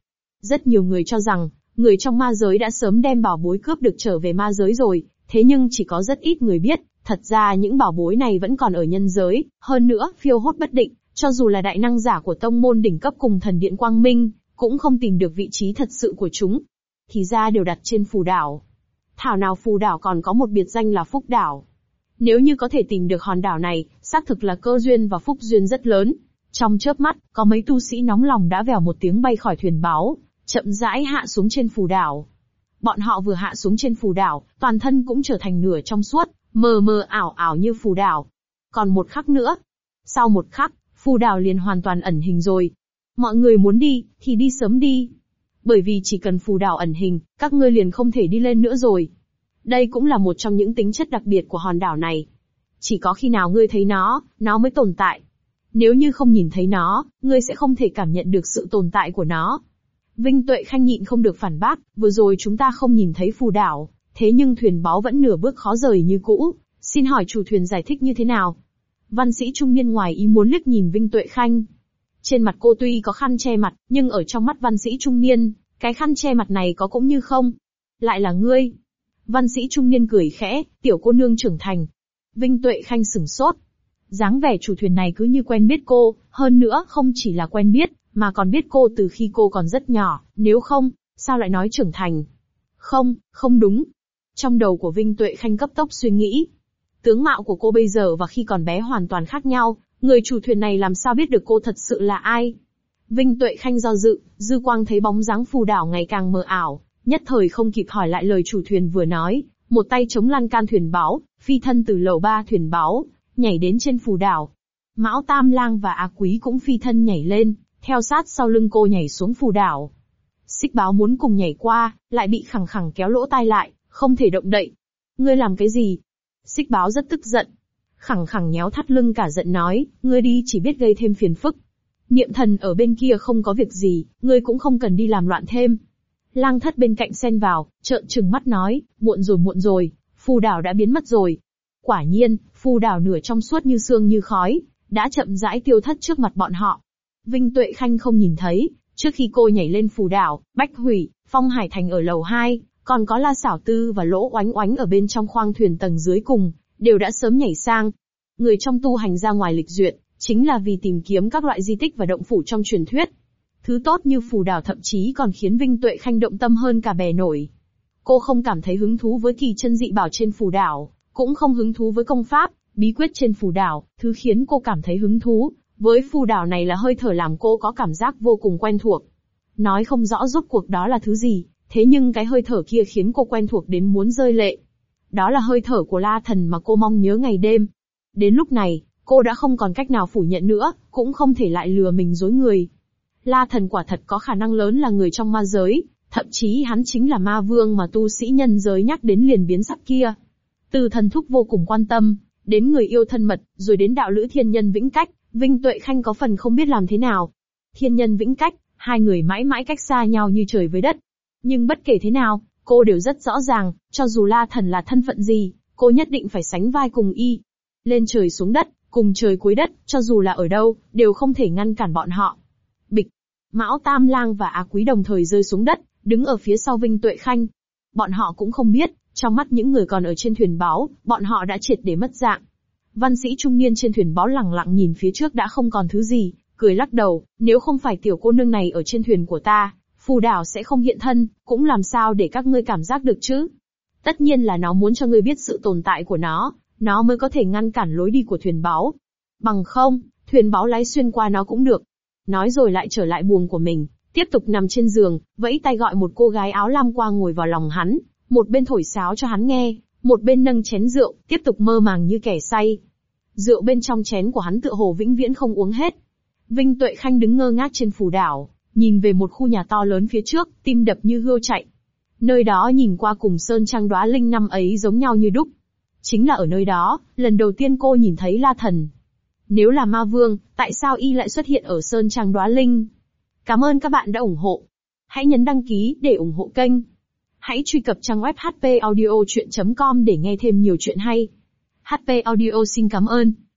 Rất nhiều người cho rằng, người trong ma giới đã sớm đem bảo bối cướp được trở về ma giới rồi, thế nhưng chỉ có rất ít người biết, thật ra những bảo bối này vẫn còn ở nhân giới, hơn nữa, phiêu hốt bất định, cho dù là đại năng giả của tông môn đỉnh cấp cùng thần điện Quang Minh, cũng không tìm được vị trí thật sự của chúng. Thì ra đều đặt trên phù đảo. Thảo nào phù đảo còn có một biệt danh là Phúc Đảo. Nếu như có thể tìm được hòn đảo này, xác thực là cơ duyên và phúc duyên rất lớn. Trong chớp mắt, có mấy tu sĩ nóng lòng đã vèo một tiếng bay khỏi thuyền báo, chậm rãi hạ xuống trên phù đảo. Bọn họ vừa hạ xuống trên phù đảo, toàn thân cũng trở thành nửa trong suốt, mờ mờ ảo ảo như phù đảo. Còn một khắc nữa. Sau một khắc, phù đảo liền hoàn toàn ẩn hình rồi. Mọi người muốn đi, thì đi sớm đi. Bởi vì chỉ cần phù đảo ẩn hình, các ngươi liền không thể đi lên nữa rồi. Đây cũng là một trong những tính chất đặc biệt của hòn đảo này. Chỉ có khi nào ngươi thấy nó mới tồn tại. Nếu như không nhìn thấy nó, ngươi sẽ không thể cảm nhận được sự tồn tại của nó. Vinh Tuệ Khanh nhịn không được phản bác, vừa rồi chúng ta không nhìn thấy phù đảo, thế nhưng thuyền báu vẫn nửa bước khó rời như cũ, xin hỏi chủ thuyền giải thích như thế nào? Văn sĩ trung niên ngoài ý muốn liếc nhìn Vinh Tuệ Khanh. Trên mặt cô tuy có khăn che mặt, nhưng ở trong mắt văn sĩ trung niên, cái khăn che mặt này có cũng như không. Lại là ngươi. Văn sĩ trung niên cười khẽ, tiểu cô nương trưởng thành. Vinh Tuệ Khanh sửng sốt. Dáng vẻ chủ thuyền này cứ như quen biết cô, hơn nữa không chỉ là quen biết, mà còn biết cô từ khi cô còn rất nhỏ, nếu không, sao lại nói trưởng thành? Không đúng. Trong đầu của Vinh Tuệ Khanh cấp tốc suy nghĩ. Tướng mạo của cô bây giờ và khi còn bé hoàn toàn khác nhau, người chủ thuyền này làm sao biết được cô thật sự là ai? Vinh Tuệ Khanh do dự, dư quang thấy bóng dáng phù đảo ngày càng mờ ảo, nhất thời không kịp hỏi lại lời chủ thuyền vừa nói, một tay chống lan can thuyền báu, phi thân từ lầu 3 thuyền báu, nhảy đến trên phù đảo. Mão Tam Lang và A Quý cũng phi thân nhảy lên, theo sát sau lưng cô nhảy xuống phù đảo. Xích Báo muốn cùng nhảy qua, lại bị khẳng khẳng kéo lỗ tai lại, không thể động đậy. Ngươi làm cái gì? Xích Báo rất tức giận. Khẳng khẳng nhéo thắt lưng cả giận nói, ngươi đi chỉ biết gây thêm phiền phức. Niệm thần ở bên kia không có việc gì, ngươi cũng không cần đi làm loạn thêm. Lang Thất bên cạnh xen vào, trợn trừng mắt nói, muộn rồi, phù đảo đã biến mất rồi. Quả nhiên, phù đảo nửa trong suốt như sương như khói, đã chậm rãi tiêu thất trước mặt bọn họ. Vinh Tuệ Khanh không nhìn thấy, trước khi cô nhảy lên phù đảo, Bách Hủy, Phong Hải Thành ở lầu 2, còn có La Xảo Tư và Lỗ Oánh Oánh ở bên trong khoang thuyền tầng dưới cùng, đều đã sớm nhảy sang. Người trong tu hành ra ngoài lịch duyệt, chính là vì tìm kiếm các loại di tích và động phủ trong truyền thuyết. Thứ tốt như phù đảo thậm chí còn khiến Vinh Tuệ Khanh động tâm hơn cả bè nổi. Cô không cảm thấy hứng thú với kỳ chân dị bảo trên phù đảo, cũng không hứng thú với công pháp, bí quyết trên phù đảo, thứ khiến cô cảm thấy hứng thú với phù đảo này là hơi thở làm cô có cảm giác vô cùng quen thuộc. Nói không rõ rốt cuộc đó là thứ gì, thế nhưng cái hơi thở kia khiến cô quen thuộc đến muốn rơi lệ. Đó là hơi thở của La Thần mà cô mong nhớ ngày đêm. Đến lúc này, cô đã không còn cách nào phủ nhận nữa, cũng không thể lại lừa mình dối người. La Thần quả thật có khả năng lớn là người trong ma giới, thậm chí hắn chính là ma vương mà tu sĩ nhân giới nhắc đến liền biến sắc kia. Từ thần thúc vô cùng quan tâm, đến người yêu thân mật, rồi đến đạo lữ thiên nhân Vĩnh Cách, Vinh Tuệ Khanh có phần không biết làm thế nào. Thiên nhân Vĩnh Cách, hai người mãi mãi cách xa nhau như trời với đất. Nhưng bất kể thế nào, cô đều rất rõ ràng, cho dù La Thần là thân phận gì, cô nhất định phải sánh vai cùng y. Lên trời xuống đất, cùng trời cuối đất, cho dù là ở đâu, đều không thể ngăn cản bọn họ. Bịch, Mão Tam Lang và Á Quý đồng thời rơi xuống đất, đứng ở phía sau Vinh Tuệ Khanh. Bọn họ cũng không biết, trong mắt những người còn ở trên thuyền báo, bọn họ đã triệt để mất dạng. Văn sĩ trung niên trên thuyền báo lẳng lặng nhìn phía trước đã không còn thứ gì, cười lắc đầu, nếu không phải tiểu cô nương này ở trên thuyền của ta, phù đảo sẽ không hiện thân, cũng làm sao để các ngươi cảm giác được chứ? Tất nhiên là nó muốn cho ngươi biết sự tồn tại của nó mới có thể ngăn cản lối đi của thuyền báo. Bằng không, thuyền báo lái xuyên qua nó cũng được. Nói rồi lại trở lại buồng của mình, tiếp tục nằm trên giường, vẫy tay gọi một cô gái áo lam qua ngồi vào lòng hắn, một bên thổi sáo cho hắn nghe, một bên nâng chén rượu, tiếp tục mơ màng như kẻ say. Rượu bên trong chén của hắn tựa hồ vĩnh viễn không uống hết. Vinh Tuệ Khanh đứng ngơ ngác trên phù đảo, nhìn về một khu nhà to lớn phía trước, tim đập như hươu chạy. Nơi đó nhìn qua cùng Sơn Trang Đóa Linh năm ấy giống nhau như đúc. Chính là ở nơi đó, lần đầu tiên cô nhìn thấy La Thần. Nếu là ma vương, tại sao y lại xuất hiện ở Sơn Trang Đóa Linh? Cảm ơn các bạn đã ủng hộ. Hãy nhấn đăng ký để ủng hộ kênh. Hãy truy cập trang web hpaudiochuyen.com để nghe thêm nhiều chuyện hay. HP Audio xin cảm ơn.